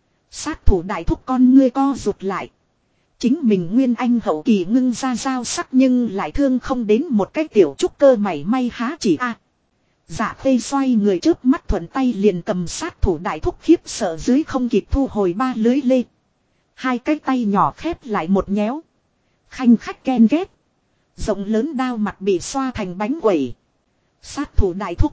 Sát thủ đại thúc con ngươi co rụt lại. Chính mình Nguyên Anh hậu kỳ ngưng ra dao sắc nhưng lại thương không đến một cái tiểu trúc cơ mảy may há chỉ a. Dạ phê xoay người trước mắt thuận tay liền cầm sát thủ đại thúc khiếp sợ dưới không kịp thu hồi ba lưới lê. Hai cái tay nhỏ khép lại một nhéo. Khanh khách ken ghét. Rộng lớn đao mặt bị xoa thành bánh quẩy. Sát thủ đại thúc.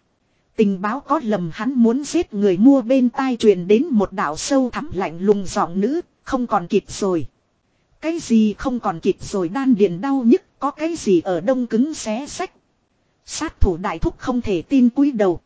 Tình báo có lầm hắn muốn giết người mua bên tai truyền đến một đạo sâu thẳm lạnh lùng giọng nữ, không còn kịp rồi. Cái gì không còn kịp rồi đan điền đau nhức, có cái gì ở đông cứng xé xách. Sát thủ đại thúc không thể tin cúi đầu.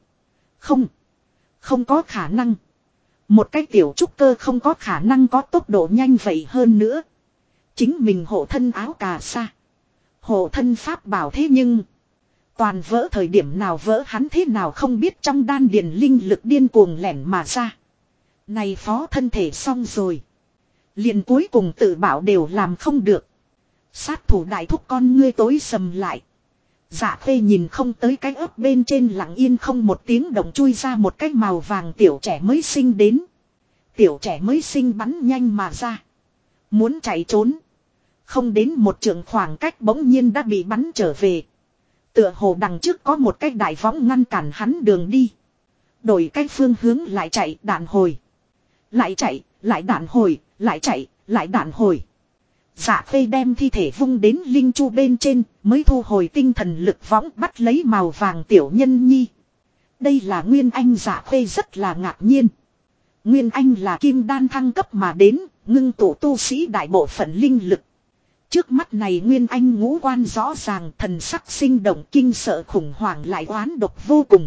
Không có khả năng. Một cái tiểu trúc cơ không có khả năng có tốc độ nhanh vậy hơn nữa. Chính mình hộ thân áo cà sa. Hộ thân pháp bảo thế nhưng. Toàn vỡ thời điểm nào vỡ hắn thế nào không biết trong đan điền linh lực điên cuồng lẻn mà ra. Này phó thân thể xong rồi. Liền cuối cùng tự bảo đều làm không được. Sát thủ đại thúc con ngươi tối sầm lại. Dạ phê nhìn không tới cái ớt bên trên lặng yên không một tiếng động chui ra một cái màu vàng tiểu trẻ mới sinh đến. Tiểu trẻ mới sinh bắn nhanh mà ra. Muốn chạy trốn. Không đến một trường khoảng cách bỗng nhiên đã bị bắn trở về. Tựa hồ đằng trước có một cái đại võng ngăn cản hắn đường đi. Đổi cái phương hướng lại chạy đạn hồi. Lại chạy, lại đạn hồi, lại chạy, lại đạn hồi. Dạ phê đem thi thể vung đến linh chu bên trên, mới thu hồi tinh thần lực võng bắt lấy màu vàng tiểu nhân nhi. Đây là Nguyên Anh dạ phê rất là ngạc nhiên. Nguyên Anh là kim đan thăng cấp mà đến, ngưng tụ tu sĩ đại bộ phận linh lực. Trước mắt này Nguyên Anh ngũ quan rõ ràng, thần sắc sinh động, kinh sợ khủng hoảng lại oán độc vô cùng.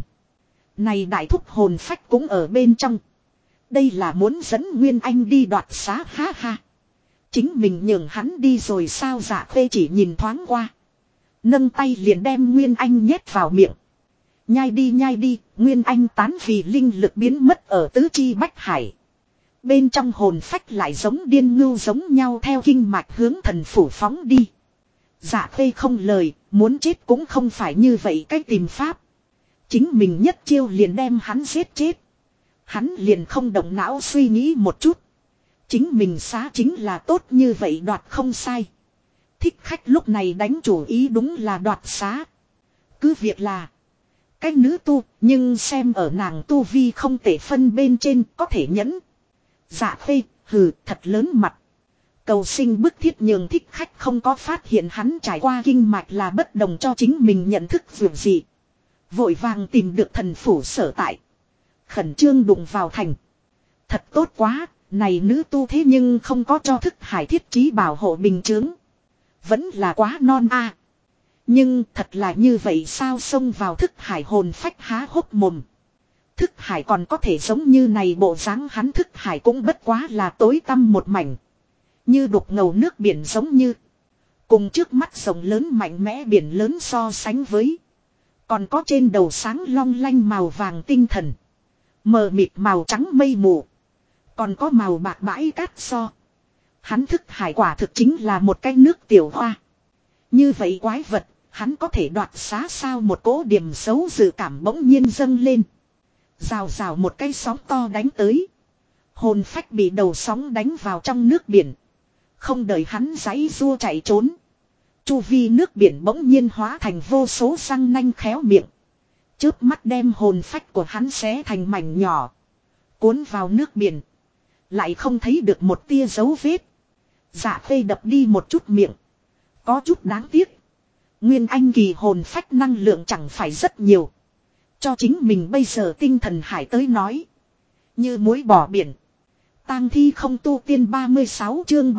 Này đại thúc hồn phách cũng ở bên trong. Đây là muốn dẫn Nguyên Anh đi đoạt xá, ha ha. Chính mình nhường hắn đi rồi sao? Dạ Khê chỉ nhìn thoáng qua. Nâng tay liền đem Nguyên Anh nhét vào miệng. Nhai đi, Nguyên Anh tán vì linh lực biến mất ở tứ chi bách hải. Bên trong hồn phách lại giống điên ngưu giống nhau theo kinh mạch hướng thần phủ phóng đi. Dạ Khê không lời, muốn chết cũng không phải như vậy cách tìm pháp. Chính mình nhất chiêu liền đem hắn giết chết. Hắn liền không động não suy nghĩ một chút. Chính mình xá chính là tốt như vậy, đoạt không sai. Thích khách lúc này đánh chủ ý đúng là đoạt xá. Cứ việc là cái nữ tu, nhưng xem ở nàng tu vi không thể phân bên trên có thể nhẫn. Dạ Khê, hừ, thật lớn mặt. Cầu sinh bức thiết nhường thích khách không có phát hiện hắn trải qua kinh mạch là bất đồng cho chính mình nhận thức việc gì. Vội vàng tìm được thần phủ sở tại. Khẩn trương đụng vào thành. Thật tốt quá, này nữ tu thế nhưng không có cho thức hải thiết trí bảo hộ bình chướng. Vẫn là quá non a. Nhưng thật là như vậy sao? Xông vào thức hải hồn phách há hốc mồm. Thức hải còn có thể giống như này bộ dáng, hắn thức hải cũng bất quá là tối tăm một mảnh. Như đục ngầu nước biển giống như. Cùng trước mắt rộng lớn mạnh mẽ biển lớn so sánh với. Còn có trên đầu sáng long lanh màu vàng tinh thần. Mờ mịt màu trắng mây mù. Còn có màu bạc bãi cát so. Hắn thức hải quả thực chính là một cái nước tiểu hoa. Như vậy quái vật, hắn có thể đoạt xá sao? Một cỗ điểm xấu dự cảm bỗng nhiên dâng lên. Rào rào một cái sóng to đánh tới. Hồn phách bị đầu sóng đánh vào trong nước biển. Không đợi hắn giãy giụa chạy trốn. Chu vi nước biển bỗng nhiên hóa thành vô số răng nanh khéo miệng. Chớp mắt đem hồn phách của hắn xé thành mảnh nhỏ. Cuốn vào nước biển. Lại không thấy được một tia dấu vết. Dạ Khê đập đi một chút miệng. Có chút đáng tiếc. Nguyên Anh kỳ hồn phách năng lượng chẳng phải rất nhiều. Cho chính mình bây giờ tinh thần hải tới nói. Như muối bỏ biển. Tang thi không tu tiên 36 chương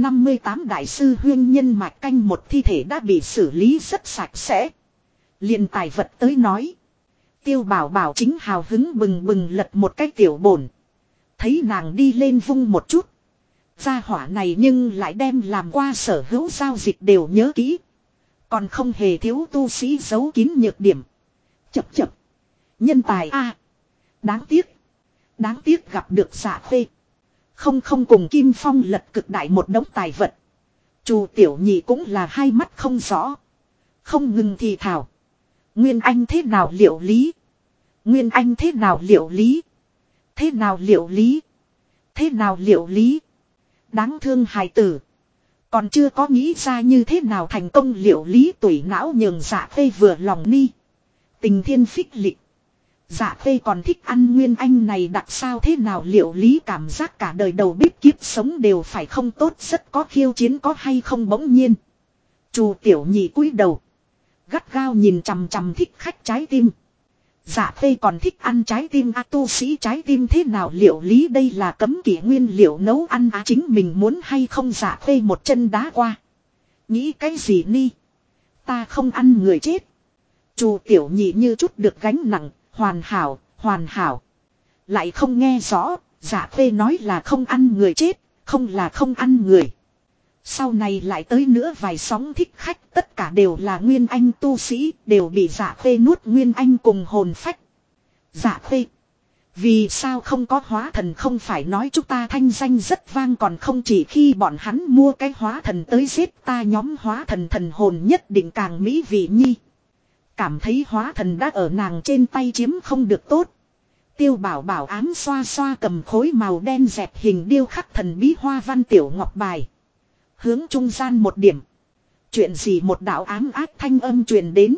358 đại sư huyên nhân mạch canh một thi thể đã bị xử lý rất sạch sẽ. Liền tài vật tới nói. Tiêu Bảo Bảo chính hào hứng bừng bừng lật một cái tiểu bổn. Thấy nàng đi lên vung một chút. Gia hỏa này nhưng lại đem làm qua sở hữu giao dịch đều nhớ kỹ. Còn không hề thiếu tu sĩ giấu kín nhược điểm. Chập chập. Nhân tài a. Đáng tiếc. Đáng tiếc gặp được Dạ Khê. Không cùng Kim Phong lật cực đại một đống tài vật. Chu Tiểu Nhị cũng là hai mắt không rõ. Không ngừng thì thào. Nguyên Anh thế nào liệu lý? Nguyên Anh thế nào liệu lý? Thế nào liệu lý? Thế nào liệu lý? Đáng thương hài tử. Còn chưa có nghĩ ra như thế nào thành công liệu lý, tủy não nhường Dạ Khê vừa lòng ni. Tình thiên phích lịch. Dạ Khê còn thích ăn Nguyên Anh này đặc sao thế nào liệu lý, cảm giác cả đời đầu bếp kiếp sống đều phải không tốt, rất có khiêu chiến có hay không. Bỗng nhiên Chu Tiểu Nhị cúi đầu. Gắt gao nhìn chằm chằm thích khách trái tim. Dạ Khê còn thích ăn trái tim a, tu sĩ trái tim thế nào liệu lý, đây là cấm kỵ nguyên liệu nấu ăn á, chính mình muốn hay không? Dạ Khê một chân đá qua. Nghĩ cái gì ni? Ta không ăn người chết. Chu Tiểu Nhị như chút được gánh nặng, hoàn hảo, hoàn hảo. Lại không nghe rõ, Dạ Khê nói là không ăn người chết, không là không ăn người. Sau này lại tới nữa vài sóng thích khách, tất cả đều là Nguyên Anh tu sĩ, đều bị Dạ Khê nuốt Nguyên Anh cùng hồn phách. Dạ Khê, vì sao không có hóa thần? Không phải nói chúng ta thanh danh rất vang còn không, chỉ khi bọn hắn mua cái hóa thần tới giết ta nhóm hóa thần, thần hồn nhất định càng mỹ vị nhi. Cảm thấy hóa thần đã ở nàng trên tay chiếm không được tốt. Tiêu Bảo Bảo ám xoa xoa cầm khối màu đen dẹp hình điêu khắc thần bí hoa văn tiểu ngọc bài. Hướng trung gian một điểm. Chuyện gì? Một đạo ám ác thanh âm truyền đến.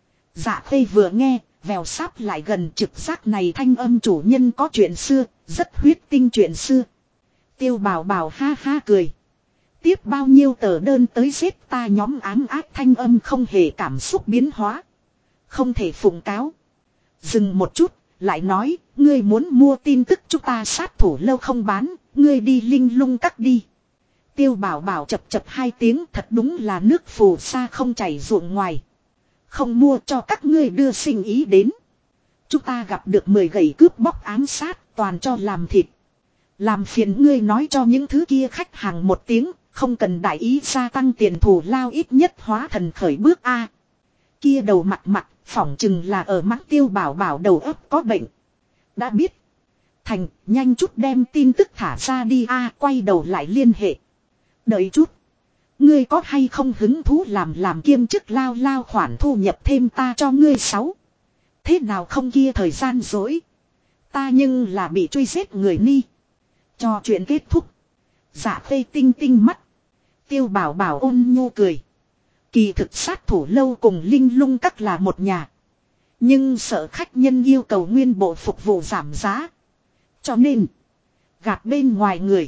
Dạ Khê vừa nghe, vèo sáp lại gần, trực giác này thanh âm chủ nhân có chuyện xưa, rất huyết tinh chuyện xưa. Tiêu Bảo Bảo ha ha cười. Tiếp bao nhiêu tờ đơn tới giết ta nhóm? Ám ác thanh âm không hề cảm xúc biến hóa. Không thể phụng cáo. Dừng một chút, lại nói, ngươi muốn mua tin tức chúng ta sát thủ lâu không bán, ngươi đi linh lung các đi. Tiêu Bảo Bảo chập chập hai tiếng, thật đúng là nước phù sa không chảy ruộng ngoài. Không mua cho các ngươi đưa sinh ý đến. Chúng ta gặp được 10 gậy cướp bóc ám sát, toàn cho làm thịt. Làm phiền ngươi nói cho những thứ kia khách hàng một tiếng, không cần đại ý gia tăng tiền thù lao, ít nhất hóa thần khởi bước A. Kia đầu mặt phỏng chừng là ở mắng Tiêu Bảo Bảo đầu óc có bệnh. Đã biết. Thành, nhanh chút đem tin tức thả ra đi A. Quay đầu lại liên hệ. Đợi chút. Ngươi có hay không hứng thú làm kiêm chức lao khoản thu nhập thêm ta cho ngươi 6. Thế nào không kia thời gian dối. Ta nhưng là bị truy giết người ni. Cho chuyện kết thúc. Dạ Khê tinh tinh mắt. Tiêu Bảo Bảo ôn nhu cười. Kỳ thực sát thủ lâu cùng linh lung các là một nhà. Nhưng sợ khách nhân yêu cầu nguyên bộ phục vụ giảm giá. Cho nên. Gạt bên ngoài người.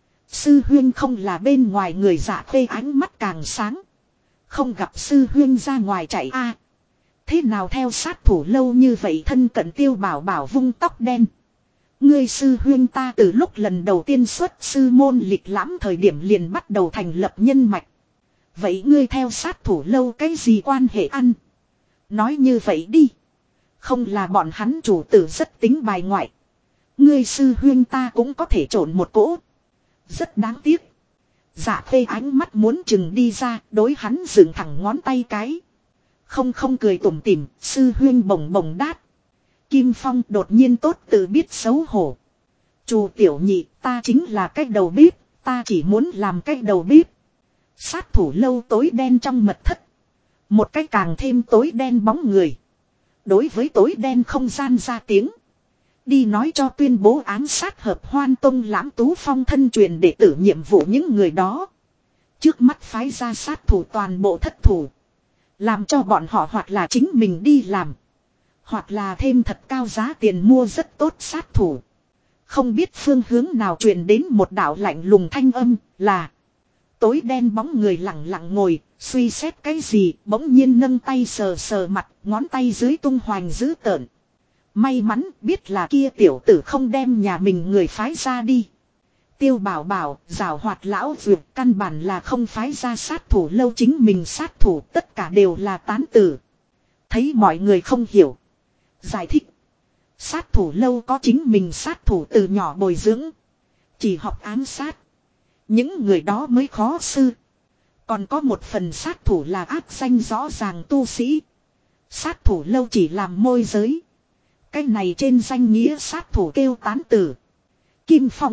Sư huyên không là bên ngoài người. Dạ Khê ánh mắt càng sáng. Không gặp sư huyên ra ngoài chạy a. Thế nào theo sát thủ lâu như vậy thân cận. Tiêu Bảo Bảo vung tóc đen. Ngươi sư huyên ta từ lúc lần đầu tiên xuất sư môn lịch lãm thời điểm liền bắt đầu thành lập nhân mạch. Vậy ngươi theo sát thủ lâu cái gì quan hệ ăn? Nói như vậy đi. Không là bọn hắn chủ tử rất tính bài ngoại. Ngươi sư huyên ta cũng có thể trộn một cỗ. Rất đáng tiếc. Dạ Khê ánh mắt muốn chừng đi ra, đối hắn dựng thẳng ngón tay cái. Không cười tủm tỉm, sư huyên bồng bồng đát. Kim Phong đột nhiên tốt tự biết xấu hổ. Chu tiểu nhị, ta chính là cái đầu bếp, ta chỉ muốn làm cái đầu bếp. Sát thủ lâu tối đen trong mật thất. Một cái càng thêm tối đen bóng người. Đối với tối đen không gian ra tiếng. Đi nói cho tuyên bố ám sát hợp Hoan Tông Lãm Tú Phong thân truyền đệ tử nhiệm vụ những người đó. Trước mắt phái ra sát thủ toàn bộ thất thủ. Làm cho bọn họ hoặc là chính mình đi làm. Hoặc là thêm thật cao giá tiền mua rất tốt sát thủ. Không biết phương hướng nào truyền đến một đạo lạnh lùng thanh âm là. Tối đen bóng người lặng lặng ngồi, suy xét cái gì, bỗng nhiên nâng tay sờ sờ mặt, ngón tay dưới tung hoành dữ tợn. May mắn biết là kia tiểu tử không đem nhà mình người phái ra đi. Tiêu Bảo Bảo, giảo hoạt lão vượt, căn bản là không phái ra sát thủ lâu, chính mình sát thủ, tất cả đều là tán tử. Thấy mọi người không hiểu. Giải thích. Sát thủ lâu có chính mình sát thủ từ nhỏ bồi dưỡng. Chỉ học ám sát. Những người đó mới khó sư. Còn có một phần sát thủ là ác danh rõ ràng tu sĩ. Sát thủ lâu chỉ làm môi giới. Cái này trên danh nghĩa sát thủ kêu tán tử. Kim Phong.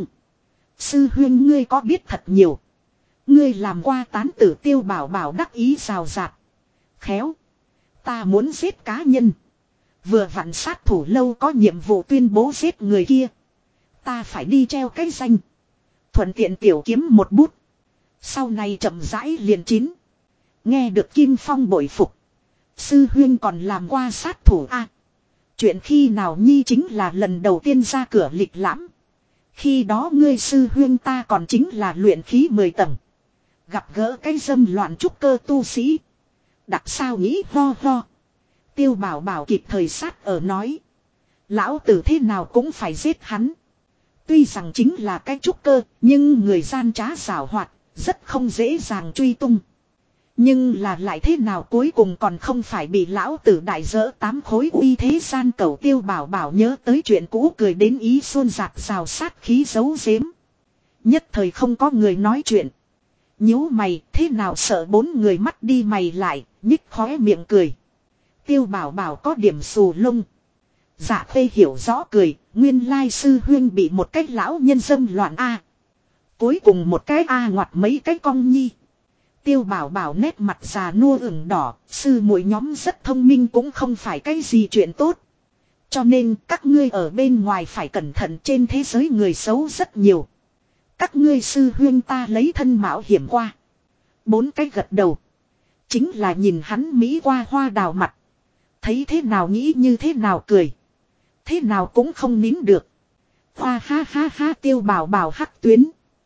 Sư huyên ngươi có biết thật nhiều. Ngươi làm qua tán tử. Tiêu Bảo Bảo đắc ý rào rạt. Khéo. Ta muốn giết cá nhân. Vừa vặn sát thủ lâu có nhiệm vụ tuyên bố giết người kia. Ta phải đi treo cái danh. Thuận tiện tiểu kiếm một bút. Sau này chậm rãi liền chín. Nghe được Kim Phong bội phục. Sư huyên còn làm qua sát thủ a. Chuyện khi nào nhi chính là lần đầu tiên ra cửa lịch lãm. Khi đó ngươi sư huyên ta còn chính là luyện khí 10 tầng. Gặp gỡ cái dâm loạn trúc cơ tu sĩ. Đặc sao nghĩ ho ho. Tiêu Bảo Bảo kịp thời sát ở nói. Lão tử thế nào cũng phải giết hắn. Tuy rằng chính là cái trúc cơ, nhưng người gian trá xảo hoạt, rất không dễ dàng truy tung. Nhưng là lại thế nào cuối cùng còn không phải bị lão tử đại dỡ 8 khối uy thế gian cầu. Tiêu Bảo Bảo nhớ tới chuyện cũ cười đến ý xuân giạc rào sát khí giấu giếm. Nhất thời không có người nói chuyện. Nhíu mày thế nào sợ 4 người mắt đi mày lại, nhích khóe miệng cười. Tiêu Bảo Bảo có điểm xù lông. Dạ Khê hiểu rõ cười, nguyên lai sư huyên bị một cái lão nhân dâm loạn a. Cuối cùng một cái a ngoặt mấy cái cong nhi. Tiêu Bảo Bảo nét mặt già nua ửng đỏ, sư muội nhóm rất thông minh cũng không phải cái gì chuyện tốt. Cho nên các ngươi ở bên ngoài phải cẩn thận, trên thế giới người xấu rất nhiều. Các ngươi sư huyên ta lấy thân mạo hiểm qua. 4 cái gật đầu. Chính là nhìn hắn Mỹ qua hoa đào mặt. Thấy thế nào nghĩ như thế nào cười. Thế nào cũng không nín được. Hoa ha ha ha. Tiêu Bảo Bảo hắc tuyến.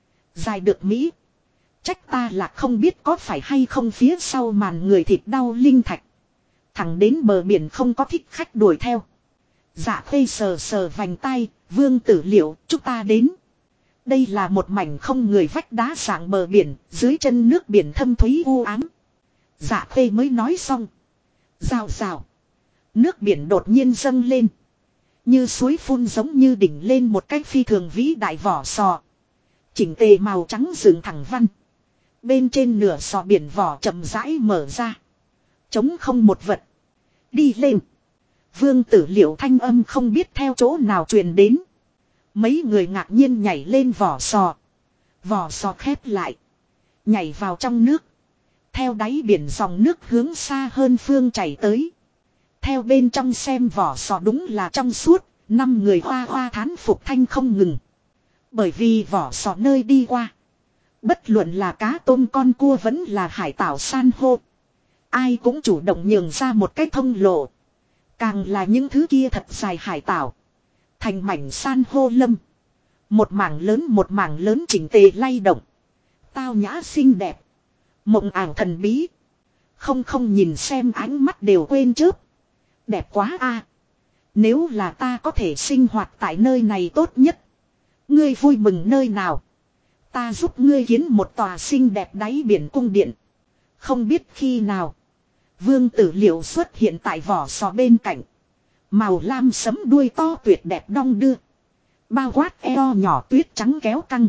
Dài được Mỹ. Trách ta là không biết có phải hay không phía sau màn người thịt đau linh thạch. Thẳng đến bờ biển không có thích khách đuổi theo. Dạ Khê sờ sờ vành tay. Vương Tử Liệu chúng ta đến. Đây là một mảnh không người vách đá dạng bờ biển, dưới chân nước biển thâm thúy u ám. Dạ Khê mới nói xong. Rào rào. Nước biển đột nhiên dâng lên. Như suối phun giống như đỉnh lên một cách phi thường vĩ đại vỏ sò. Chỉnh tề màu trắng dựng thẳng văn. Bên trên nửa sò biển vỏ chậm rãi mở ra. Trống không một vật. Đi lên. Vương Tử Liệu thanh âm không biết theo chỗ nào truyền đến. Mấy người ngạc nhiên nhảy lên vỏ sò. Vỏ sò khép lại. Nhảy vào trong nước. Theo đáy biển dòng nước hướng xa hơn phương chảy tới. Theo bên trong xem vỏ sò đúng là trong suốt. 5 người hoa hoa thán phục thanh không ngừng. Bởi vì vỏ sò nơi đi qua. Bất luận là cá tôm con cua vẫn là hải tảo san hô. Ai cũng chủ động nhường ra một cái thông lộ. Càng là những thứ kia thật dài hải tảo. Thành mảnh san hô lâm. Một mảng lớn chỉnh tề lay động. Tao nhã xinh đẹp. Mộng ảo thần bí. Không nhìn xem ánh mắt đều quên chớp. Đẹp quá a. Nếu là ta có thể sinh hoạt tại nơi này tốt nhất. Ngươi vui mừng nơi nào. Ta giúp ngươi kiến một tòa xinh đẹp đáy biển cung điện. Không biết khi nào. Vương Tử Liệu xuất hiện tại vỏ sò bên cạnh. Màu lam sẫm đuôi to tuyệt đẹp đong đưa. Bao quát eo nhỏ tuyết trắng kéo căng.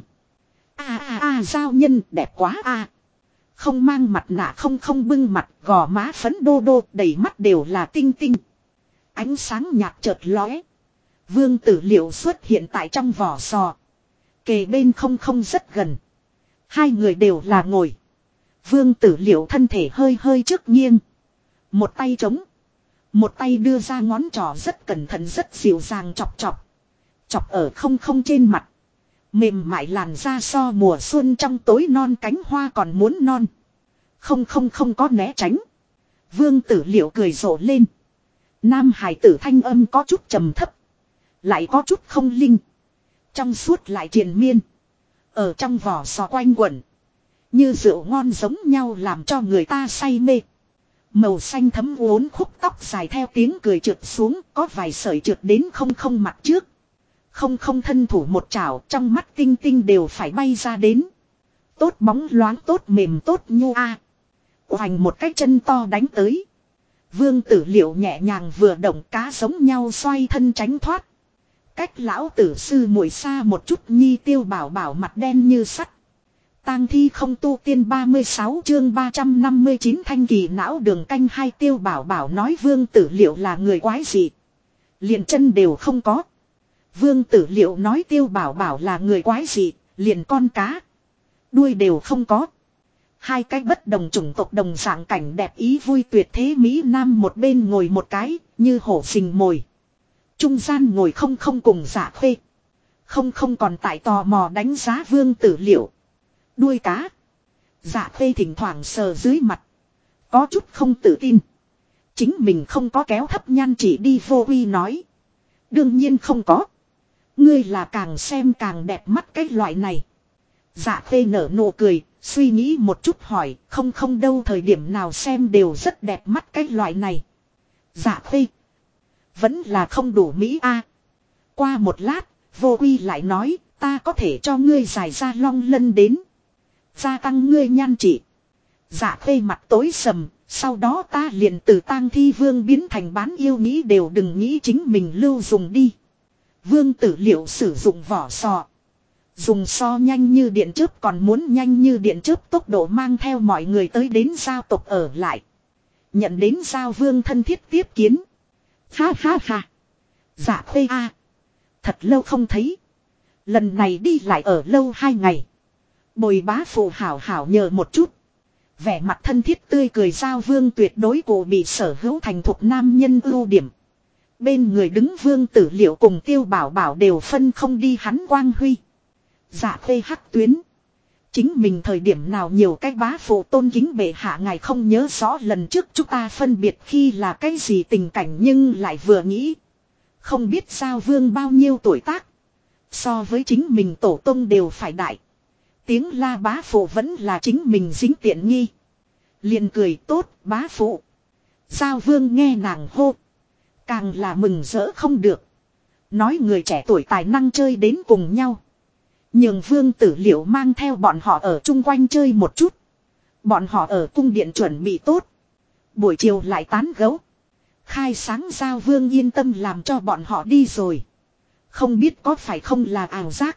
Giao nhân đẹp quá a. Không mang mặt nạ không bưng mặt, gò má phấn đô đô, đầy mắt đều là tinh tinh. Ánh sáng nhạt chợt lóe. Vương Tử Liệu xuất hiện tại trong vỏ sò. Kề bên không rất gần. Hai người đều là ngồi. Vương Tử Liệu thân thể hơi trước nghiêng. Một tay trống. Một tay đưa ra ngón trỏ rất cẩn thận rất dịu dàng chọc chọc. Chọc ở không trên mặt. Mềm mại làn da so mùa xuân trong tối non cánh hoa còn muốn non. Không có né tránh. Vương Tử Liệu cười rộ lên. Nam hải tử thanh âm có chút trầm thấp. Lại có chút không linh. Trong suốt lại triền miên. Ở trong vỏ sò quanh quẩn. Như rượu ngon giống nhau làm cho người ta say mê. Màu xanh thấm uốn khúc tóc dài theo tiếng cười trượt xuống. Có vài sợi trượt đến không mặt trước. Không thân thủ một chảo, trong mắt tinh tinh đều phải bay ra đến. Tốt bóng loáng, tốt mềm, tốt nhu a. Hoành một cái chân to đánh tới. Vương Tử Liệu nhẹ nhàng vừa động, cá giống nhau xoay thân tránh thoát. Cách lão tử sư muội xa một chút nhi. Tiêu Bảo Bảo mặt đen như sắt. Tang thi không tu tiên 36 chương 359 thanh kỳ não đường canh hai. Tiêu Bảo Bảo nói Vương Tử Liệu là người quái gì. Liền chân đều không có. Vương Tử Liệu nói Tiêu Bảo Bảo là người quái gì, liền con cá. Đuôi đều không có. Hai cái bất đồng chủng tộc đồng dạng cảnh đẹp ý vui tuyệt thế Mỹ Nam một bên ngồi một cái, như hổ phình mồi. Trung gian ngồi không cùng Dạ Khê. Không còn tại tò mò đánh giá Vương Tử Liệu. Đuôi cá. Dạ Khê thỉnh thoảng sờ dưới mặt. Có chút không tự tin. Chính mình không có kéo thấp nhan chỉ đi vô uy nói. Đương nhiên không có. Ngươi là càng xem càng đẹp mắt cái loại này. Dạ Khê nở nụ cười, suy nghĩ một chút hỏi, không đâu thời điểm nào xem đều rất đẹp mắt cái loại này. Dạ Khê. Vẫn là không đủ mỹ a. Qua một lát, vô uy lại nói, ta có thể cho ngươi giải ra long lân đến. Gia tăng ngươi nhan trị. Dạ Khê mặt tối sầm, sau đó ta liền từ tang thi vương biến thành bán yêu nghĩ đều đừng nghĩ chính mình lưu dùng đi. Vương Tử Liệu sử dụng vỏ sò. Dùng so nhanh như điện chớp còn muốn nhanh như điện chớp tốc độ mang theo mọi người tới đến giao tộc ở lại. Nhận đến giao vương thân thiết tiếp kiến. Ha. Dạ Khê a. Thật lâu không thấy. Lần này đi lại ở lâu 2 ngày. Bồi bá phụ hảo nhờ một chút. Vẻ mặt thân thiết tươi cười giao vương tuyệt đối cổ bị sở hữu thành thục nam nhân ưu điểm. Bên người đứng Vương Tử Liệu cùng Tiêu Bảo Bảo đều phân không đi hắn quang huy. Dạ Khê hắc tuyến. Chính mình thời điểm nào nhiều cái bá phụ tôn kính bệ hạ ngài không nhớ rõ lần trước chúng ta phân biệt khi là cái gì tình cảnh nhưng lại vừa nghĩ. Không biết sao Vương bao nhiêu tuổi tác. So với chính mình tổ tông đều phải đại. Tiếng la bá phụ vẫn là chính mình dính tiện nghi. Liền cười tốt bá phụ. Giao Vương nghe nàng hô. Càng là mừng rỡ không được. Nói người trẻ tuổi tài năng chơi đến cùng nhau. Nhường Vương Tử Liệu mang theo bọn họ ở chung quanh chơi một chút. Bọn họ ở cung điện chuẩn bị tốt. Buổi chiều lại tán gẫu. Khai sáng Giao Vương yên tâm làm cho bọn họ đi rồi. Không biết có phải không là ảo giác.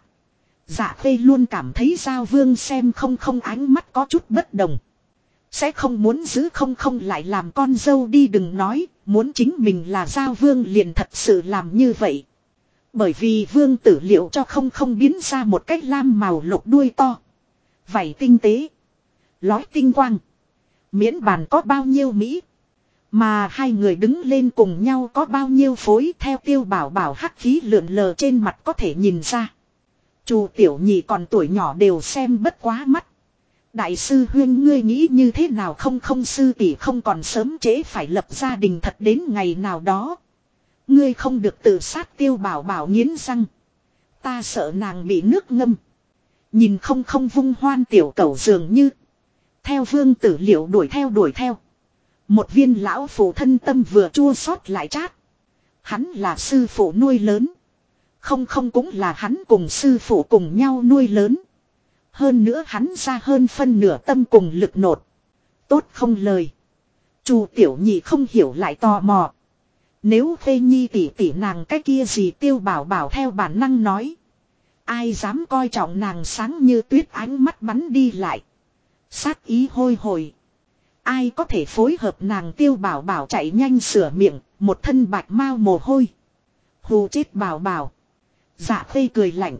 Dạ Khê luôn cảm thấy Giao Vương xem không ánh mắt có chút bất đồng. Sẽ không muốn giữ không lại làm con dâu đi, đừng nói, muốn chính mình là Giao Vương liền thật sự làm như vậy. Bởi vì Vương Tử Liệu cho không biến ra một cách lam màu lục đuôi to. Vảy tinh tế. Lói tinh quang. Miễn bàn có bao nhiêu Mỹ. Mà hai người đứng lên cùng nhau có bao nhiêu phối theo Tiêu Bảo Bảo hắc khí lượn lờ trên mặt có thể nhìn ra. Chu Tiểu Nhị còn tuổi nhỏ đều xem bất quá mắt. Đại sư huyên ngươi nghĩ như thế nào không sư tỷ không còn sớm trễ phải lập gia đình thật đến ngày nào đó. Ngươi không được tự sát, Tiêu Bảo Bảo nghiến răng. Ta sợ nàng bị nước ngâm. Nhìn không vung hoan tiểu cẩu dường như. Theo Vương Tử Liệu đuổi theo. Một viên lão phụ thân tâm vừa chua xót lại chát. Hắn là sư phụ nuôi lớn. Không cũng là hắn cùng sư phụ cùng nhau nuôi lớn. Hơn nữa hắn ra hơn phân nửa tâm cùng lực nột. Tốt không lời. Chu Tiểu Nhị không hiểu lại tò mò. Nếu Khê Nhi tỷ nàng cái kia gì, Tiêu Bảo Bảo theo bản năng nói. Ai dám coi trọng nàng, sáng như tuyết ánh mắt bắn đi lại. Sát ý hôi hồi. Ai có thể phối hợp nàng, Tiêu Bảo Bảo chạy nhanh sửa miệng, một thân bạch mau mồ hôi. Hù chết Bảo Bảo. Dạ Khê cười lạnh.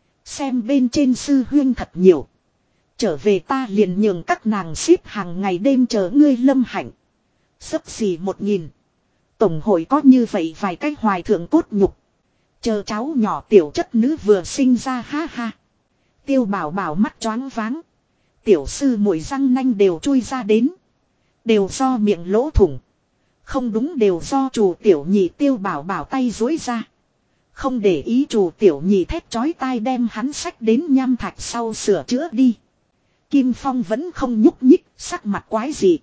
Xem bên trên sư huyên thật nhiều. Trở về ta liền nhường các nàng ship hàng ngày đêm chờ ngươi Lâm Hạnh. Xấp xỉ 1000. Tổng hội có như vậy vài cái hoài thượng cốt nhục. Chờ cháu nhỏ tiểu chất nữ vừa sinh ra, ha ha. Tiêu Bảo Bảo mắt choáng váng. Tiểu sư muội răng nanh đều chui ra đến. Đều do miệng lỗ thủng. Không đúng, đều do Chu Tiểu Nhị. Tiêu Bảo Bảo tay duỗi ra. Không để ý Chu Tiểu Nhị thét chói tai đem hắn xách đến nham thạch sau sửa chữa đi. Kim Phong vẫn không nhúc nhích, sắc mặt quái dị.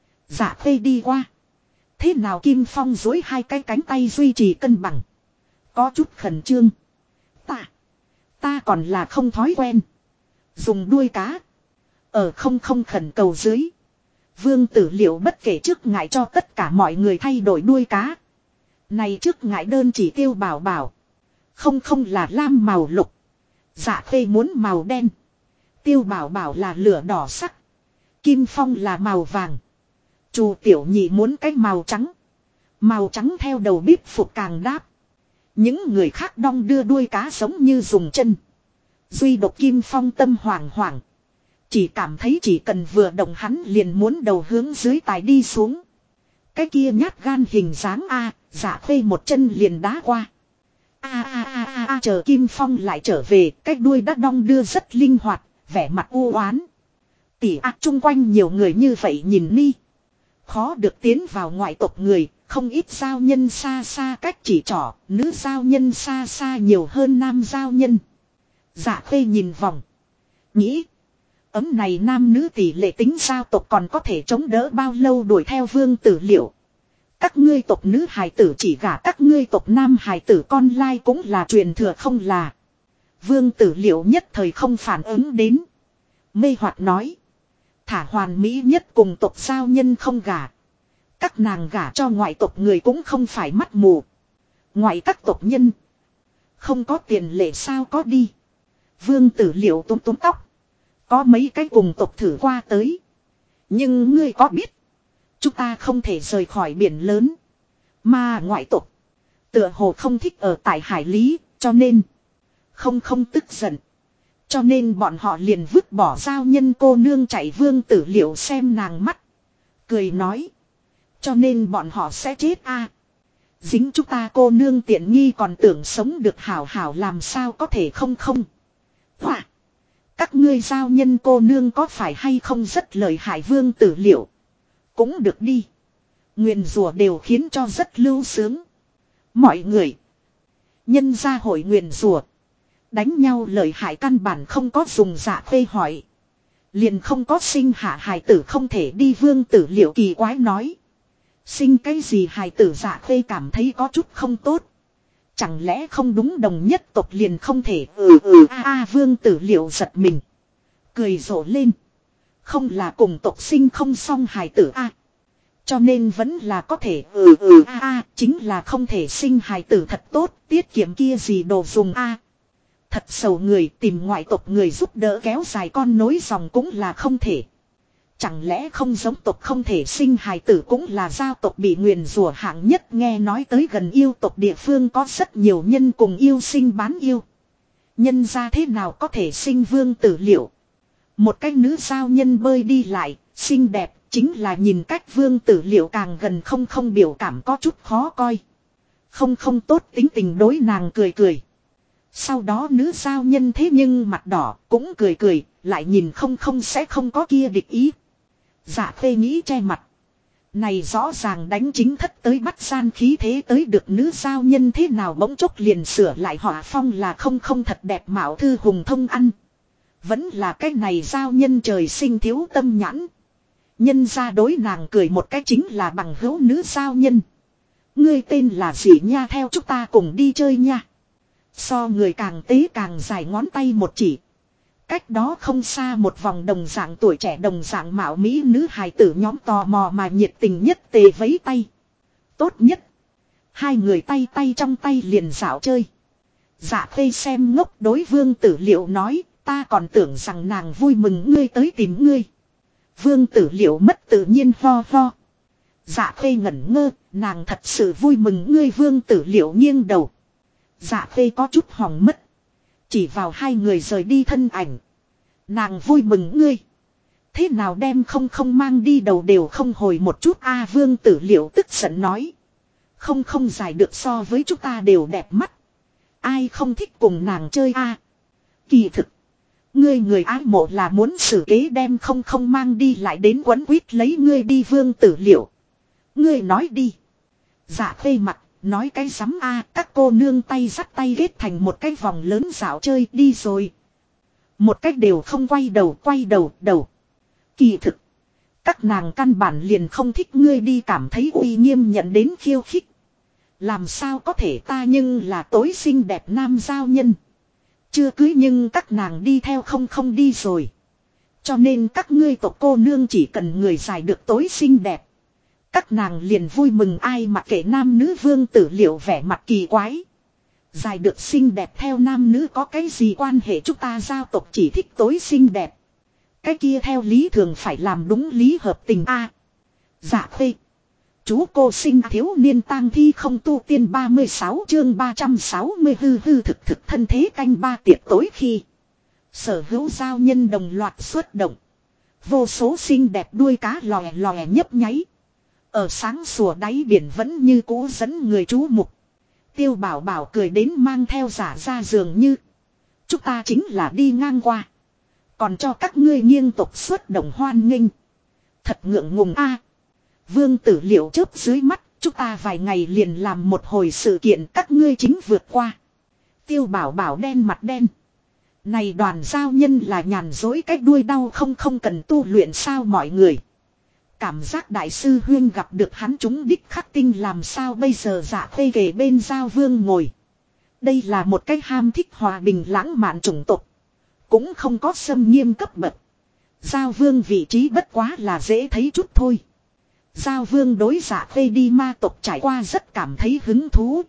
Dạ Khê đi qua. Thế nào? Kim Phong duỗi hai cái cánh tay duy trì cân bằng. Có chút khẩn trương. Ta còn là không thói quen. Dùng đuôi cá. Ở không khẩn cầu dưới. Vương Tử Liệu bất kể trước ngại cho tất cả mọi người thay đổi đuôi cá. Này trước ngại đơn chỉ Tiêu Bảo Bảo. Không là lam màu lục. Dạ Khê muốn màu đen. Tiêu Bảo Bảo là lửa đỏ sắc. Kim Phong là màu vàng. Chu Tiểu Nhị muốn cái màu trắng. Màu trắng theo đầu bếp phục càng đáp. Những người khác đong đưa đuôi cá giống như dùng chân. Duy độc Kim Phong tâm hoảng hoảng. Chỉ cảm thấy chỉ cần vừa động hắn liền muốn đầu hướng dưới tài đi xuống. Cái kia nhát gan hình dáng a, Dạ Khê một chân liền đá qua. Chờ Kim Phong lại trở về, cái đuôi đã đong đưa rất linh hoạt, vẻ mặt u oán. Tỷ chung quanh nhiều người như vậy nhìn ni. Khó được tiến vào ngoại tộc người, không ít giao nhân xa xa cách chỉ trỏ, nữ giao nhân xa xa nhiều hơn nam giao nhân. Dạ Khê nhìn vòng. Nghĩ. Ấm này nam nữ tỷ lệ tính giao tộc còn có thể chống đỡ bao lâu, đuổi theo Vương Tử Liệu. Các ngươi tộc nữ hài tử chỉ gả các ngươi tộc nam hài tử con lai cũng là truyền thừa không là. Vương Tử Liệu nhất thời không phản ứng đến. Mê hoặc nói. Thả hoàn mỹ nhất cùng tộc giao nhân không gả. Các nàng gả cho ngoại tộc người cũng không phải mắt mù. Ngoại các tộc nhân. Không có tiền lệ sao có đi. Vương Tử Liệu túm tóc. Có mấy cái cùng tộc thử qua tới. Nhưng ngươi có biết. Chúng ta không thể rời khỏi biển lớn. Mà ngoại tộc. Tựa hồ không thích ở tại hải lý. Cho nên. Không tức giận. Cho nên bọn họ liền vứt bỏ giao nhân cô nương chạy. Vương Tử Liệu xem nàng mắt. Cười nói. Cho nên bọn họ sẽ chết a. Dính chúng ta cô nương tiện nghi còn tưởng sống được hảo hảo làm sao có thể không. Hỏa. Các ngươi giao nhân cô nương có phải hay không rất lợi hại. Vương Tử Liệu. Cũng được đi. Nguyền rủa đều khiến cho rất lưu sướng. Mọi người. Nhân gia hội nguyền rủa. Đánh nhau lợi hại căn bản không có dùng. Dạ Khê hỏi. Liền không có sinh hạ hài tử không thể đi. Vương Tử Liệu kỳ quái nói. Sinh cái gì hài tử? Dạ Khê cảm thấy có chút không tốt. Chẳng lẽ không đúng đồng nhất tộc liền không thể Vương Tử Liệu giật mình. Cười rộ lên. Không là cùng tộc sinh không song hài tử a. Cho nên vẫn là có thể chính là không thể sinh hài tử thật tốt, tiết kiệm kia gì đồ dùng a. Thật sầu người tìm ngoại tộc người giúp đỡ kéo dài con nối dòng cũng là không thể. Chẳng lẽ không giống tộc không thể sinh hài tử cũng là giao tộc bị nguyền rủa hạng nhất, nghe nói tới gần yêu tộc địa phương có rất nhiều nhân cùng yêu sinh bán yêu. Nhân ra thế nào có thể sinh Vương Tử Liệu. Một cái nữ sao nhân bơi đi lại, xinh đẹp, chính là nhìn cách Vương Tử Liệu càng gần không biểu cảm có chút khó coi. Không tốt tính tình đối nàng cười cười. Sau đó nữ sao nhân thế nhưng mặt đỏ cũng cười, lại nhìn không sẽ không có kia địch ý. Dạ Khê nghĩ che mặt. Này rõ ràng đánh chính thất tới bắt gian khí thế tới được nữ sao nhân thế nào bỗng chốc liền sửa lại họa phong là không thật đẹp mạo thư hùng thông ăn. Vẫn là cái này giao nhân trời sinh thiếu tâm nhãn. Nhân ra đối nàng cười một cái chính là bằng hữu nữ giao nhân. Ngươi tên là gì nha, theo chúng ta cùng đi chơi nha. So người càng tế càng dài ngón tay một chỉ. Cách đó không xa một vòng đồng dạng tuổi trẻ đồng dạng mạo mỹ nữ hài tử nhóm tò mò mà nhiệt tình nhất tề vấy tay. Tốt nhất. Hai người tay trong tay liền dạo chơi. Dạ Khê xem ngốc đối Vương Tử Liệu nói, ta còn tưởng rằng nàng vui mừng ngươi tới tìm ngươi. Vương Tử Liệu mất tự nhiên ho ho. Dạ Khê ngẩn ngơ, nàng thật sự vui mừng ngươi. Vương Tử Liệu nghiêng đầu. Dạ Khê có chút hỏng mất. Chỉ vào hai người rời đi thân ảnh. Nàng vui mừng ngươi. Thế nào đem không mang đi đầu đều không hồi một chút a. Vương Tử Liệu tức giận nói. Không giải được so với chúng ta đều đẹp mắt. Ai không thích cùng nàng chơi a. Kỳ thực. Ngươi người ái mộ là muốn xử kế đem không mang đi lại đến quấn quýt lấy ngươi đi. Vương Tử Liệu. Ngươi nói đi. Dạ Khê mặt. Nói cái sắm a. Các cô nương tay dắt tay ghét thành một cái vòng lớn dạo chơi đi rồi. Một cách đều không quay đầu. Kỳ thực. Các nàng căn bản liền không thích ngươi đi, cảm thấy uy nghiêm nhận đến khiêu khích. Làm sao có thể, ta nhưng là tối xinh đẹp nam giao nhân. Chưa cưới nhưng các nàng đi theo không đi rồi. Cho nên các ngươi tộc cô nương chỉ cần người dài được tối xinh đẹp. Các nàng liền vui mừng, ai mặc kệ nam nữ. Vương Tử Liệu vẻ mặt kỳ quái. Dài được xinh đẹp theo nam nữ có cái gì quan hệ, chúng ta giao tộc chỉ thích tối xinh đẹp. Cái kia theo lý thường phải làm đúng lý hợp tình a. Dạ Khê. Chú cô sinh thiếu niên tang thi không tu tiên 36 chương 360 hư thực thân thế canh ba tiệc tối khi. Sở hữu giao nhân đồng loạt xuất động. Vô số xinh đẹp đuôi cá lòe nhấp nháy. Ở sáng sủa đáy biển vẫn như cũ dẫn người chú mục. Tiêu Bảo Bảo cười đến mang theo giả ra dường như. Chúng ta chính là đi ngang qua. Còn cho các ngươi nghiêng tộc xuất động hoan nghênh. Thật ngượng ngùng a. Vương Tử Liệu chớp dưới mắt. Chúng ta vài ngày liền làm một hồi sự kiện, các ngươi chính vượt qua. Tiêu Bảo Bảo đen mặt đen. Này đoàn giao nhân là nhàn dối cái đuôi đau không cần tu luyện sao mọi người. Cảm giác đại sư huyên gặp được hắn chúng đích khắc tinh làm sao bây giờ. Dạ Khê kề bên Giao Vương ngồi. Đây là một cái ham thích hòa bình lãng mạn chủng tộc. Cũng không có xâm nghiêm cấp bậc. Giao Vương vị trí bất quá là dễ thấy chút thôi. Giao Vương đối Dạ Khê đi ma tộc trải qua rất cảm thấy hứng thú.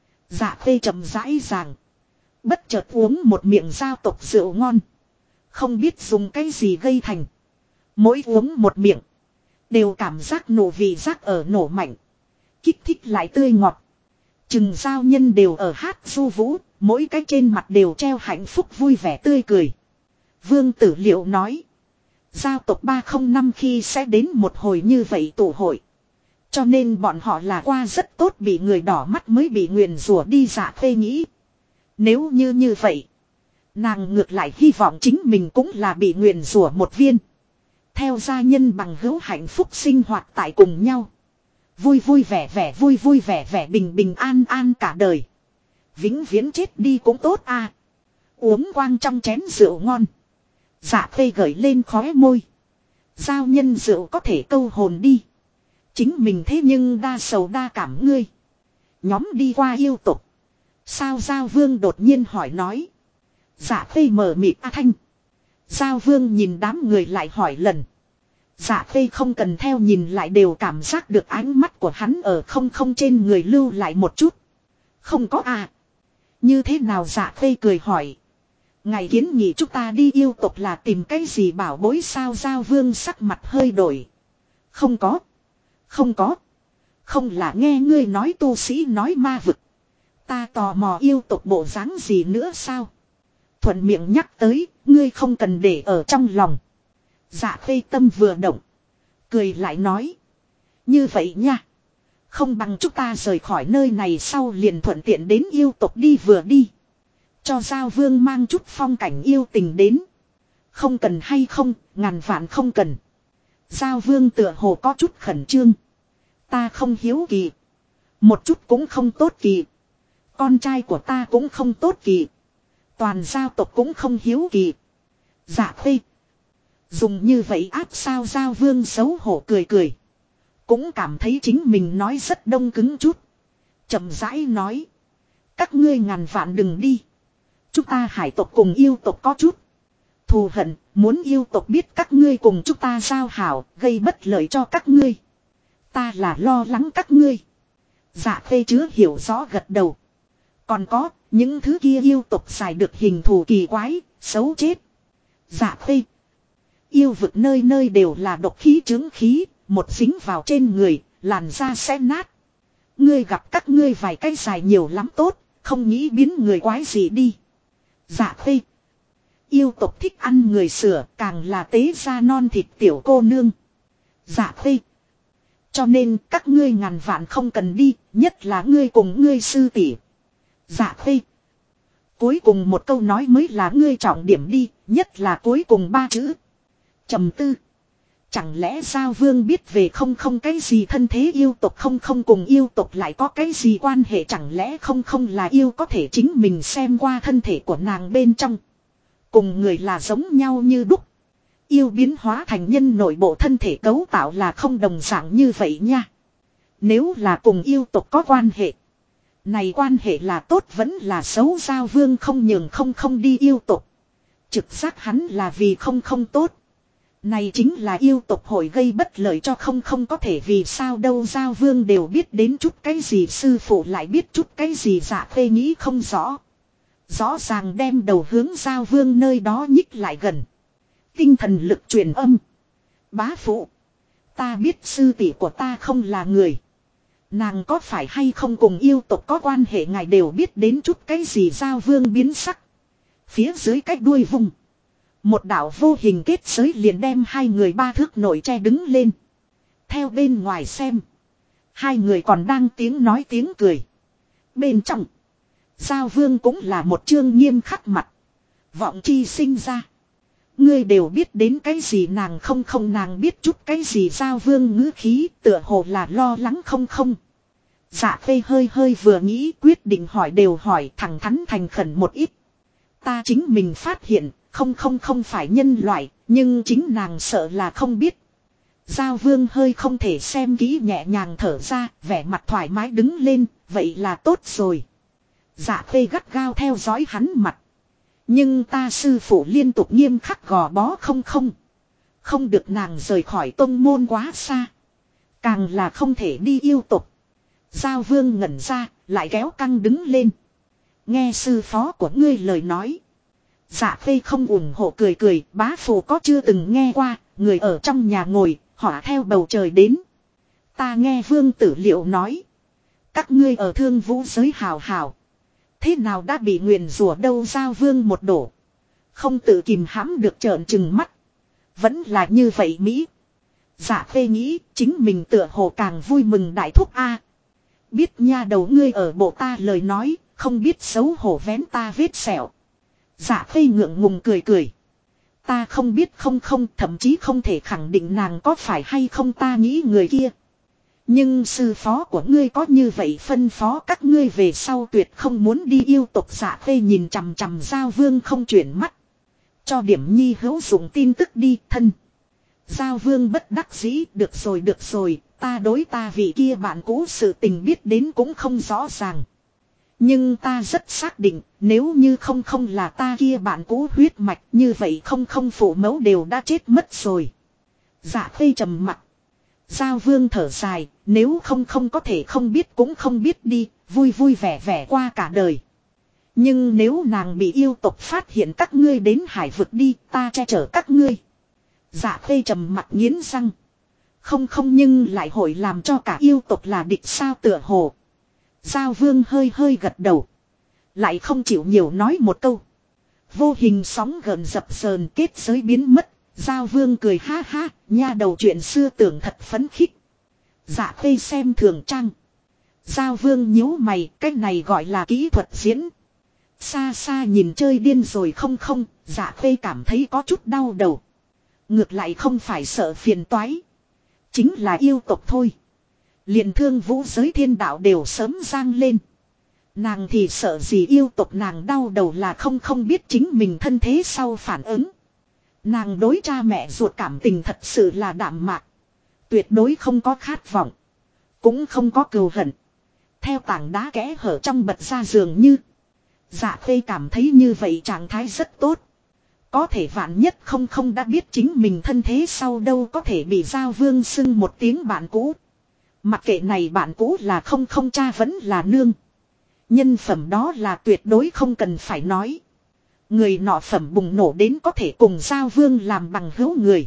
Dạ Khê chậm rãi rằng. Bất chợt uống một miệng giao tộc rượu ngon. Không biết dùng cái gì gây thành. Mỗi uống một miệng. Đều cảm giác nổ vị giác ở nổ mạnh. Kích thích lại tươi ngọt. Chừng giao nhân đều ở hát du vũ. Mỗi cái trên mặt đều treo hạnh phúc vui vẻ tươi cười. Vương Tử Liệu nói. Giao tộc 305 khi sẽ đến một hồi như vậy tụ hội. Cho nên bọn họ là qua rất tốt, bị người đỏ mắt mới bị nguyền rủa đi. Dạ Khê nghĩ. Nếu như vậy. Nàng ngược lại hy vọng chính mình cũng là bị nguyền rủa một viên. Theo gia nhân bằng hữu hạnh phúc sinh hoạt tại cùng nhau. Vui vẻ bình an cả đời. Vĩnh viễn chết đi cũng tốt a. Uống quang trong chén rượu ngon. Dạ Khê gởi lên khóe môi. Giao nhân rượu có thể câu hồn đi. Chính mình thế nhưng đa sầu đa cảm ngươi. Nhóm đi qua yêu tục. Sao Giao Vương đột nhiên hỏi nói. Dạ Khê mờ mịt A Thanh. Giao Vương nhìn đám người lại hỏi lần. Dạ Khê không cần theo nhìn lại đều cảm giác được ánh mắt của hắn ở không không trên người lưu lại một chút. Không có à. Như thế nào Dạ Khê cười hỏi. Ngài kiến nghị chúng ta đi yêu tộc là tìm cái gì bảo bối sao Giao Vương sắc mặt hơi đổi. Không có. Không có. Không là nghe ngươi nói tu sĩ nói ma vực. Ta tò mò yêu tộc bộ dáng gì nữa sao. Thuận miệng nhắc tới, ngươi không cần để ở trong lòng. Dạ Khê tâm vừa động. Cười lại nói. Như vậy nha. Không bằng chúng ta rời khỏi nơi này sau liền thuận tiện đến yêu tộc đi vừa đi. Cho Giao Vương mang chút phong cảnh yêu tình đến. Không cần hay không, ngàn vạn không cần. Giao Vương tựa hồ có chút khẩn trương. Ta không hiếu kỳ. Một chút cũng không tốt kỳ. Con trai của ta cũng không tốt kỳ. Toàn giao tộc cũng không hiếu kỳ. Dạ Khê. Dùng như vậy áp sao Giao Vương xấu hổ cười cười. Cũng cảm thấy chính mình nói rất đông cứng chút. Chậm rãi nói. Các ngươi ngàn vạn đừng đi. Chúng ta hải tộc cùng yêu tộc có chút thù hận, muốn yêu tộc biết các ngươi cùng chúng ta giao hảo, gây bất lợi cho các ngươi. Ta là lo lắng các ngươi. Dạ Khê chứa hiểu rõ gật đầu. Còn có, những thứ kia yêu tộc xài được hình thù kỳ quái, xấu chết. Dạ Khê. Yêu vực nơi nơi đều là độc khí chứng khí, một dính vào trên người, làn da sẽ nát. Ngươi gặp các ngươi vài cái dài nhiều lắm tốt, không nghĩ biến người quái gì đi. Dạ Khê. Yêu tộc thích ăn người sửa, càng là tế ra non thịt tiểu cô nương. Dạ Khê. Cho nên các ngươi ngàn vạn không cần đi, nhất là ngươi cùng ngươi sư tỷ. Dạ Khê. Cuối cùng một câu nói mới là ngươi trọng điểm đi, nhất là cuối cùng ba chữ. Trầm tư. Chẳng lẽ Giao Vương biết về không không cái gì thân thế yêu tộc không không cùng yêu tộc lại có cái gì quan hệ chẳng lẽ không không là yêu có thể chính mình xem qua thân thể của nàng bên trong. Cùng người là giống nhau như đúc. Yêu biến hóa thành nhân nội bộ thân thể cấu tạo là không đồng dạng như vậy nha. Nếu là cùng yêu tộc có quan hệ. Này quan hệ là tốt vẫn là xấu Giao Vương không nhường không không đi yêu tộc. Trực giác hắn là vì không không tốt. Này chính là yêu tộc hội gây bất lợi cho không không có thể vì sao đâu Giao Vương đều biết đến chút cái gì sư phụ lại biết chút cái gì Dạ Khê nghĩ không rõ. Rõ ràng đem đầu hướng Giao Vương nơi đó nhích lại gần. Tinh thần lực truyền âm. Bá phụ. Ta biết sư tỷ của ta không là người. Nàng có phải hay không cùng yêu tộc có quan hệ ngài đều biết đến chút cái gì Giao Vương biến sắc. Phía dưới cách đuôi vùng. Một đạo vô hình kết giới liền đem hai người ba thước nổi che đứng lên. Theo bên ngoài xem. Hai người còn đang tiếng nói tiếng cười. Bên trong. Giao Vương cũng là một chương nghiêm khắc mặt. Vọng chi sinh ra. Ngươi đều biết đến cái gì nàng không không nàng biết chút cái gì Giao Vương ngữ khí tựa hồ là lo lắng không không. Dạ Khê hơi hơi vừa nghĩ quyết định hỏi đều hỏi thẳng thắn thành khẩn một ít. Ta chính mình phát hiện không phải nhân loại nhưng chính nàng sợ là không biết. Giao Vương hơi không thể xem kỹ nhẹ nhàng thở ra vẻ mặt thoải mái đứng lên vậy là tốt rồi. Dạ Khê gắt gao theo dõi hắn mặt. Nhưng ta sư phụ liên tục nghiêm khắc gò bó không không. Không được nàng rời khỏi tông môn quá xa. Càng là không thể đi yêu tục. Giao Vương ngẩn ra, lại kéo căng đứng lên. Nghe sư phó của ngươi lời nói. Dạ Khê không ủng hộ cười cười, bá phụ có chưa từng nghe qua, người ở trong nhà ngồi, hỏa theo bầu trời đến. Ta nghe Vương Tử Liệu nói. Các ngươi ở Thương Vũ giới hào hào. Thế nào đã bị nguyền rủa đâu Giao Vương một đổ. Không tự kìm hãm được trợn trừng mắt. Vẫn là như vậy Mỹ. Dạ Khê nghĩ chính mình tựa hồ càng vui mừng đại thúc A. Biết nha đầu ngươi ở bộ ta lời nói, không biết xấu hổ vén ta vết sẹo. Dạ Khê ngượng ngùng cười cười. Ta không biết không không thậm chí không thể khẳng định nàng có phải hay không ta nghĩ người kia. Nhưng sư phó của ngươi có như vậy phân phó các ngươi về sau tuyệt không muốn đi yêu tộc Dạ Khê nhìn chằm chằm Giao Vương không chuyển mắt. Cho điểm nhi hữu dụng tin tức đi thân. Giao Vương bất đắc dĩ được rồi ta đối ta vị kia bạn cũ sự tình biết đến cũng không rõ ràng. Nhưng ta rất xác định, nếu như không là ta kia bạn cũ huyết mạch, như vậy không phụ mẫu đều đã chết mất rồi. Dạ Khê trầm mặt. Giao Vương thở dài, nếu không có thể không biết cũng không biết đi, vui vui vẻ vẻ qua cả đời. Nhưng nếu nàng bị yêu tộc phát hiện các ngươi đến hải vực đi, ta che chở các ngươi. Dạ Khê trầm mặt nghiến răng. Không nhưng lại hội làm cho cả yêu tộc là địch sao tựa hồ. Giao Vương hơi gật đầu. Lại không chịu nhiều nói một câu. Vô hình sóng gợn dập sờn kết giới biến mất. Giao Vương cười ha ha, nha đầu chuyện xưa tưởng thật phấn khích. Dạ Khê xem thường trang. Giao Vương nhíu mày, cái này gọi là kỹ thuật diễn. Xa xa nhìn chơi điên rồi không, Dạ Khê cảm thấy có chút đau đầu. Ngược lại không phải sợ phiền toái. Chính là yêu tộc thôi. Liền Thương Vũ giới thiên đạo đều sớm giang lên. Nàng thì sợ gì yêu tộc, nàng đau đầu là không biết chính mình thân thế sau phản ứng. Nàng đối cha mẹ ruột cảm tình thật sự là đạm mạc. Tuyệt đối không có khát vọng. Cũng không có cừu hận. Theo tảng đá kẽ hở trong bật ra dường như. Dạ Khê cảm thấy như vậy trạng thái rất tốt. Có thể vạn nhất không đã biết chính mình thân thế sau đâu có thể bị Giao Vương xưng một tiếng bạn cũ. Mặc kệ này bạn cũ là không cha vẫn là nương. Nhân phẩm đó là tuyệt đối không cần phải nói. Người nọ phẩm bùng nổ đến có thể cùng Giao Vương làm bằng hữu người.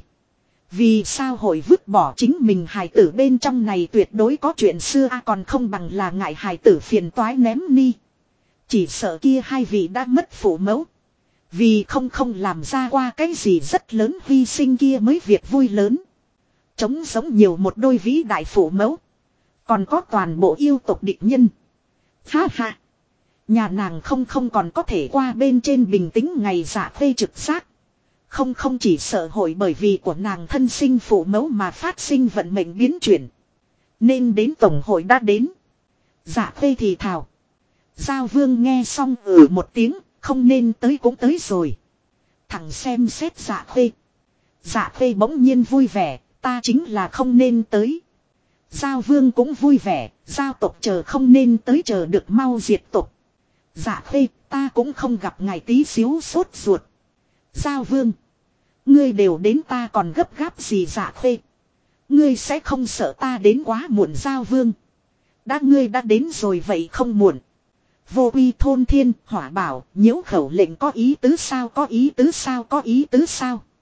Vì sao hội vứt bỏ chính mình hài tử bên trong này tuyệt đối có chuyện xưa còn không bằng là ngại hài tử phiền toái ném ni. Chỉ sợ kia hai vị đã mất phụ mẫu. Vì không làm ra qua cái gì rất lớn hy sinh kia mới việc vui lớn. Trống giống nhiều một đôi vĩ đại phụ mẫu. Còn có toàn bộ yêu tộc địch nhân. Ha ha. Nhà nàng không còn có thể qua bên trên bình tĩnh ngày Dạ Khê trực giác. Không chỉ sợ hội bởi vì của nàng thân sinh phụ mẫu mà phát sinh vận mệnh biến chuyển. Nên đến tổng hội đã đến. Dạ Khê thì thào. Giao Vương nghe xong một tiếng, không nên tới cũng tới rồi. Thằng xem xét Dạ Khê. Dạ Khê bỗng nhiên vui vẻ, ta chính là không nên tới. Giao Vương cũng vui vẻ, giao tộc chờ không nên tới chờ được mau diệt tộc. Dạ Khê, ta cũng không gặp ngài tí xíu sốt ruột. Giao Vương, ngươi đều đến ta còn gấp gáp gì Dạ Khê. Ngươi sẽ không sợ ta đến quá muộn Giao Vương. Ngươi đã đến rồi vậy không muộn. Vô uy thôn thiên, hỏa bảo, nhiễu khẩu lệnh có ý tứ sao có ý tứ sao có ý tứ sao.